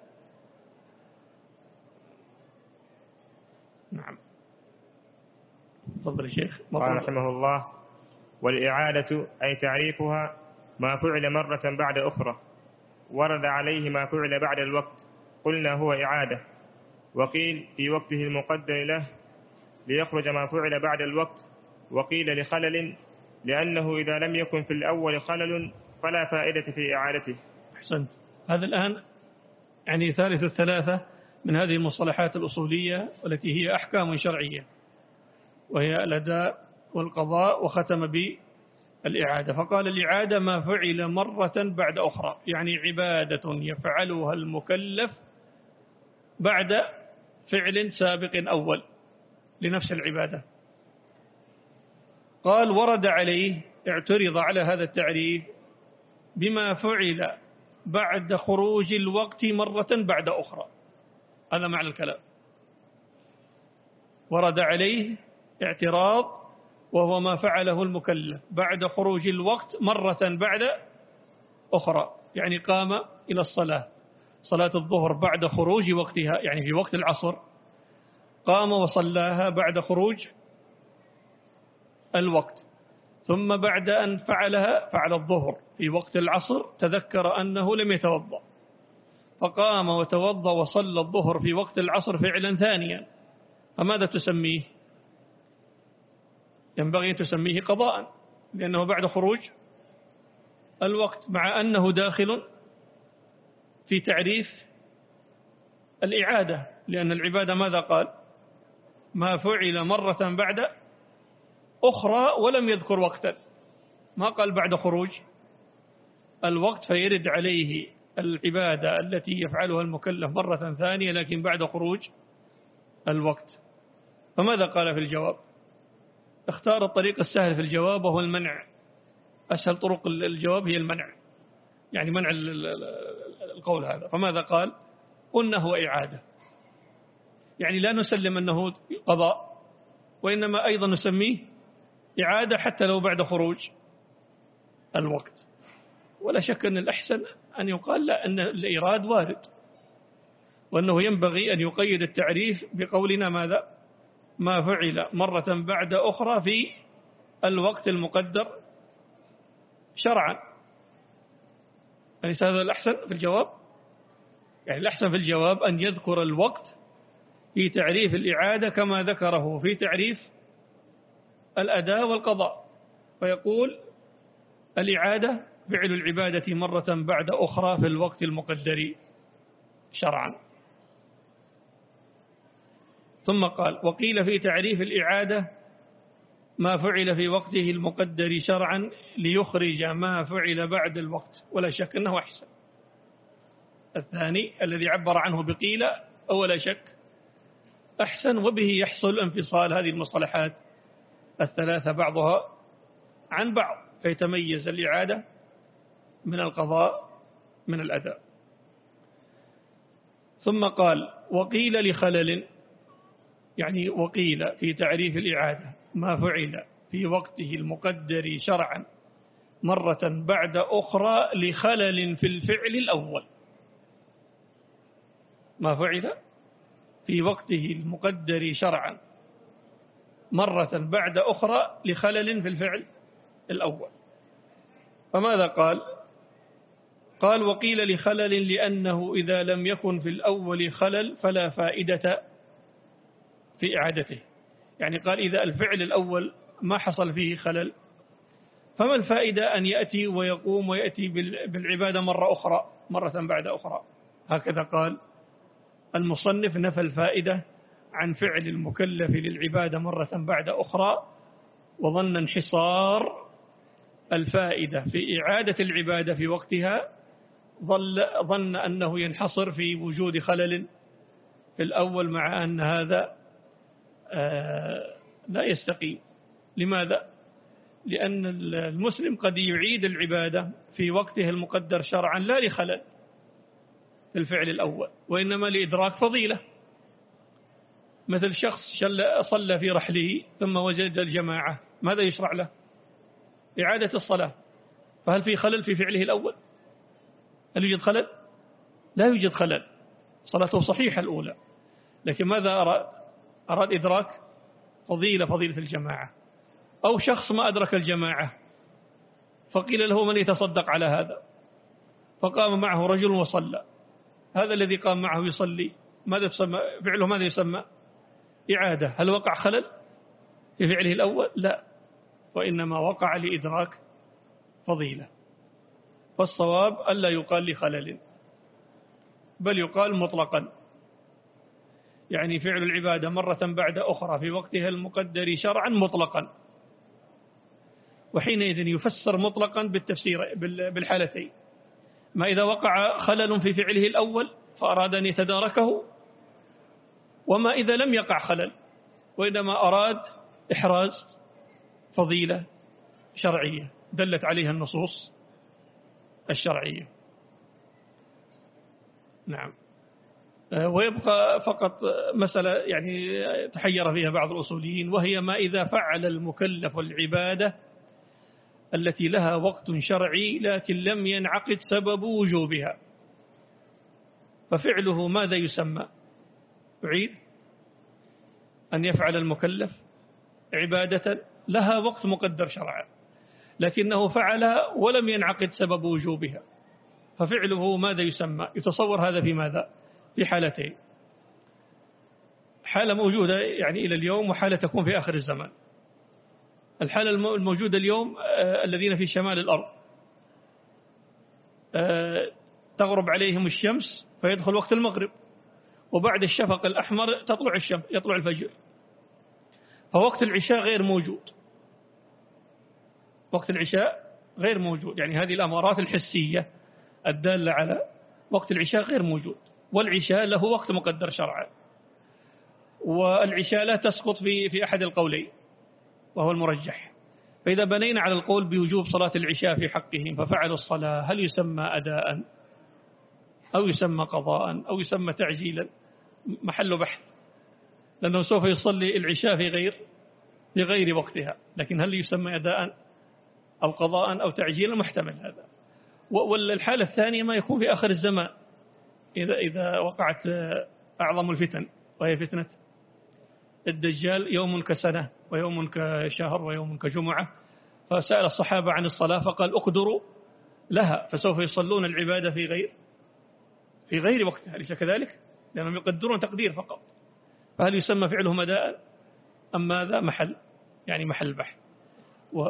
نعم. تفضل يا شيخ. قال رحمه الله: والإعادة أي تعريفها ما فعل مرة بعد أخرى، ورد عليه ما فعل بعد الوقت، قلنا هو إعادة. وقيل في وقته المقدر له ليخرج ما فعل بعد الوقت، وقيل لخلل لأنه إذا لم يكن في الأول خلل فلا فائدة في إعادته. أحسنت. هذا الآن يعني ثالث الثلاثة من هذه المصطلحات الأصولية والتي هي أحكام شرعية، وهي الأداء والقضاء، وختم بالإعادة. فقال الإعادة ما فعل مرة بعد أخرى، يعني عبادة يفعلها المكلف بعد فعل سابق أول لنفس العبادة. قال ورد عليه، اعترض على هذا التعريف بما فعل بعد خروج الوقت مرة بعد أخرى. هذا معنى الكلام. ورد عليه اعتراض وهو ما فعله المكلف بعد خروج الوقت مرة بعد أخرى، يعني قام إلى الصلاة، صلاة الظهر بعد خروج وقتها، يعني في وقت العصر قام وصلاها بعد خروج الوقت، ثم بعد أن فعلها فعل الظهر في وقت العصر تذكر أنه لم يتوضأ، فقام وتوضأ وصلى الظهر في وقت العصر فعلا ثانيا، فماذا تسميه؟ ينبغي أن تسميه قضاء، لأنه بعد خروج الوقت، مع أنه داخل في تعريف الإعادة، لأن العبادة ماذا قال؟ ما فعل مرة بعد أخرى، ولم يذكر وقتا، ما قال بعد خروج الوقت، فيرد عليه العبادة التي يفعلها المكلف مرة ثانية لكن بعد خروج الوقت. فماذا قال في الجواب؟ اختار الطريق السهل في الجواب وهو المنع. أسهل طرق الجواب هي المنع، يعني منع القول هذا. فماذا قال؟ قلنا هو إعادة، يعني لا نسلم أنه قضاء، وإنما أيضا نسميه إعادة حتى لو بعد خروج الوقت. ولا شك أن الأحسن أن يقال لا، أن الإيراد وارد، وأنه ينبغي أن يقيد التعريف بقولنا ماذا؟ ما فعل مرة بعد أخرى في الوقت المقدر شرعا. أليس هذا الأحسن في الجواب؟ يعني الأحسن في الجواب أن يذكر الوقت في تعريف الإعادة كما ذكره في تعريف الأداء والقضاء، فيقول الإعادة فعل العبادة مرة بعد أخرى في الوقت المقدر شرعا. ثم قال وقيل في تعريف الإعادة ما فعل في وقته المقدر شرعا ليخرج ما فعل بعد الوقت، ولا شك أنه أحسن. الثاني الذي عبر عنه بقيل أولا شك أحسن، وبه يحصل انفصال هذه المصطلحات الثلاثة بعضها عن بعض، فيتميز الإعادة من القضاء من الأداء. ثم قال وقيل لخلل، يعني وقيل في تعريف الإعادة ما فعل في وقته المقدر شرعا مرة بعد أخرى لخلل في الفعل الأول. ما فعل في وقته المقدر شرعا مرة بعد أخرى لخلل في الفعل الأول. فماذا قال؟ قال وقيل لخلل لأنه إذا لم يكن في الأول خلل فلا فائدة في إعادته. يعني قال إذا الفعل الأول ما حصل فيه خلل فما الفائدة أن يأتي ويقوم ويأتي بالعبادة مرة أخرى مرة بعد أخرى. هكذا قال المصنف، نفى الفائدة عن فعل المكلف للعبادة مرة بعد أخرى، وظن انحصار الفائدة في إعادة العبادة في وقتها، ظن أنه ينحصر في وجود خلل في الأول، مع أن هذا لا يستقيم. لماذا؟ لأن المسلم قد يعيد العبادة في وقته المقدر شرعا لا لخلل في الفعل الأول، وإنما لإدراك فضيلة. مثل شخص صلى في رحله ثم وجد الجماعة، ماذا يشرع له؟ إعادة الصلاة. فهل في خلل في فعله الأول؟ هل يوجد خلل؟ لا يوجد خلل، صلاته صحيحة الأولى، لكن ماذا أراد؟ أراد إدراك فضيلة فضيلة الجماعة. أو شخص ما أدرك الجماعة فقيل له من يتصدق على هذا، فقام معه رجل وصلى، هذا الذي قام معه يصلي ماذا تسمى فعله؟ ماذا يسمى؟ إعادة. هل وقع خلل في فعله الأول؟ لا، وإنما وقع لإدراك فضيلة. فالصواب ألا يقال لخلل، بل يقال مطلقا، يعني فعل العبادة مرة بعد أخرى في وقتها المقدر شرعا مطلقا، وحينئذ يفسر مطلقا بالتفسير بالحالتين: ما إذا وقع خلل في فعله الأول فأراد أن يتداركه، وما إذا لم يقع خلل وإنما أراد إحراز فضيلة شرعية دلت عليها النصوص الشرعية. نعم. ويبقى فقط مسألة يعني تحير فيها بعض الأصوليين، وهي ما إذا فعل المكلف العبادة التي لها وقت شرعي لكن لم ينعقد سبب وجوبها، ففعله ماذا يسمى؟ أعيد: أن يفعل المكلف عبادة لها وقت مقدر شرعا لكنه فعلها ولم ينعقد سبب وجوبها، ففعله ماذا يسمى؟ يتصور هذا في ماذا؟ في حالتين: حالة موجودة يعني إلى اليوم، وحالة تكون في آخر الزمان. الحالة الموجودة اليوم آه الذين في شمال الأرض آه تغرب عليهم الشمس فيدخل وقت المغرب، وبعد الشفق الأحمر تطلع الشمس، يطلع الفجر، فوقت العشاء غير موجود. وقت العشاء غير موجود، يعني هذه الأمارات الحسية الدالة على وقت العشاء غير موجود، والعشاء له وقت مقدر شرعا، والعشاء لا تسقط في في أحد القولين وهو المرجح. فإذا بنينا على القول بوجوب صلاة العشاء في حقهم ففعلوا الصلاة، هل يسمى أداء أو يسمى قضاء أو يسمى تعجيلا؟ محل بحث، لأنه سوف يصلي العشاء في غير في غير وقتها، لكن هل يسمى أداء أو قضاء أو تعجيلا؟ محتمل هذا. والحالة الثانية ما يكون في آخر الزمان، إذا إذا وقعت أعظم الفتن وهي فتنة الدجال، يوم كسنة ويوم كشهر ويوم كجمعة، فسأل الصحابة عن الصلاة فقال: اقدروا لها، فسوف يصلون العبادة في غير في غير وقتها، أليس كذلك؟ لأنهم يقدرون تقدير فقط. فهل يسمى فعلهم أداء أم ماذا؟ محل يعني محل بحث. و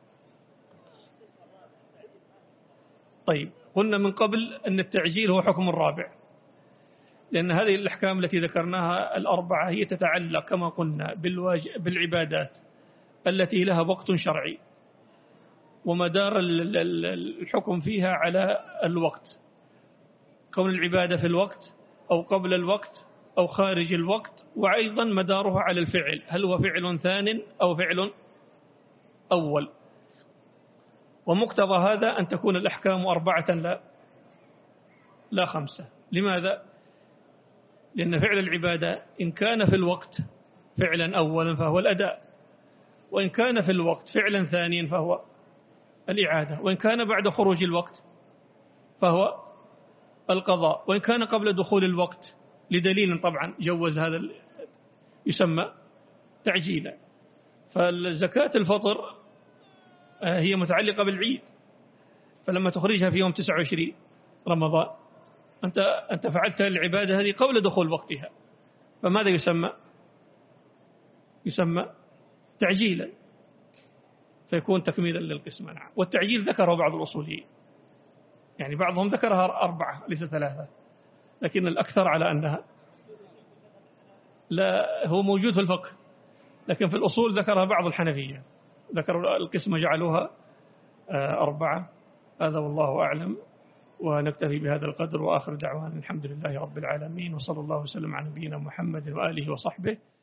طيب، قلنا من قبل أن التعجيل هو حكم الرابع، لأن هذه الأحكام التي ذكرناها الأربعة هي تتعلق كما قلنا بالواجب بالعبادات التي لها وقت شرعي، ومدار الحكم فيها على الوقت، كون العبادة في الوقت أو قبل الوقت أو خارج الوقت، وأيضا مدارها على الفعل، هل هو فعل ثان أو فعل أول. ومقتضى هذا أن تكون الأحكام أربعة لا لا خمسة. لماذا؟ لأن فعل العبادة إن كان في الوقت فعلا أولا فهو الأداء، وإن كان في الوقت فعلا ثانيا فهو الإعادة، وإن كان بعد خروج الوقت فهو القضاء، وإن كان قبل دخول الوقت لدليل طبعا جوز هذا يسمى تعجيلا. فالزكاة الفطر هي متعلقة بالعيد، فلما تخرجها في يوم تسعة وعشرين رمضان أنت أنت فعلت العبادة هذه قبل دخول وقتها، فماذا يسمى؟ يسمى تعجيلا، فيكون تكميلا للقسمة. نعم. والتعجيل ذكره بعض الأصوليين، يعني بعضهم ذكرها أربعة ليس ثلاثة، لكن الأكثر على أنها لا، هو موجود في الفقه، لكن في الأصول ذكرها بعض الحنفية، ذكروا القسمة جعلوها أربعة. هذا والله أعلم، ونكتفي بهذا القدر، وآخر دعوانا الحمد لله رب العالمين، وصلى الله وسلم على نبينا محمد وآله وصحبه.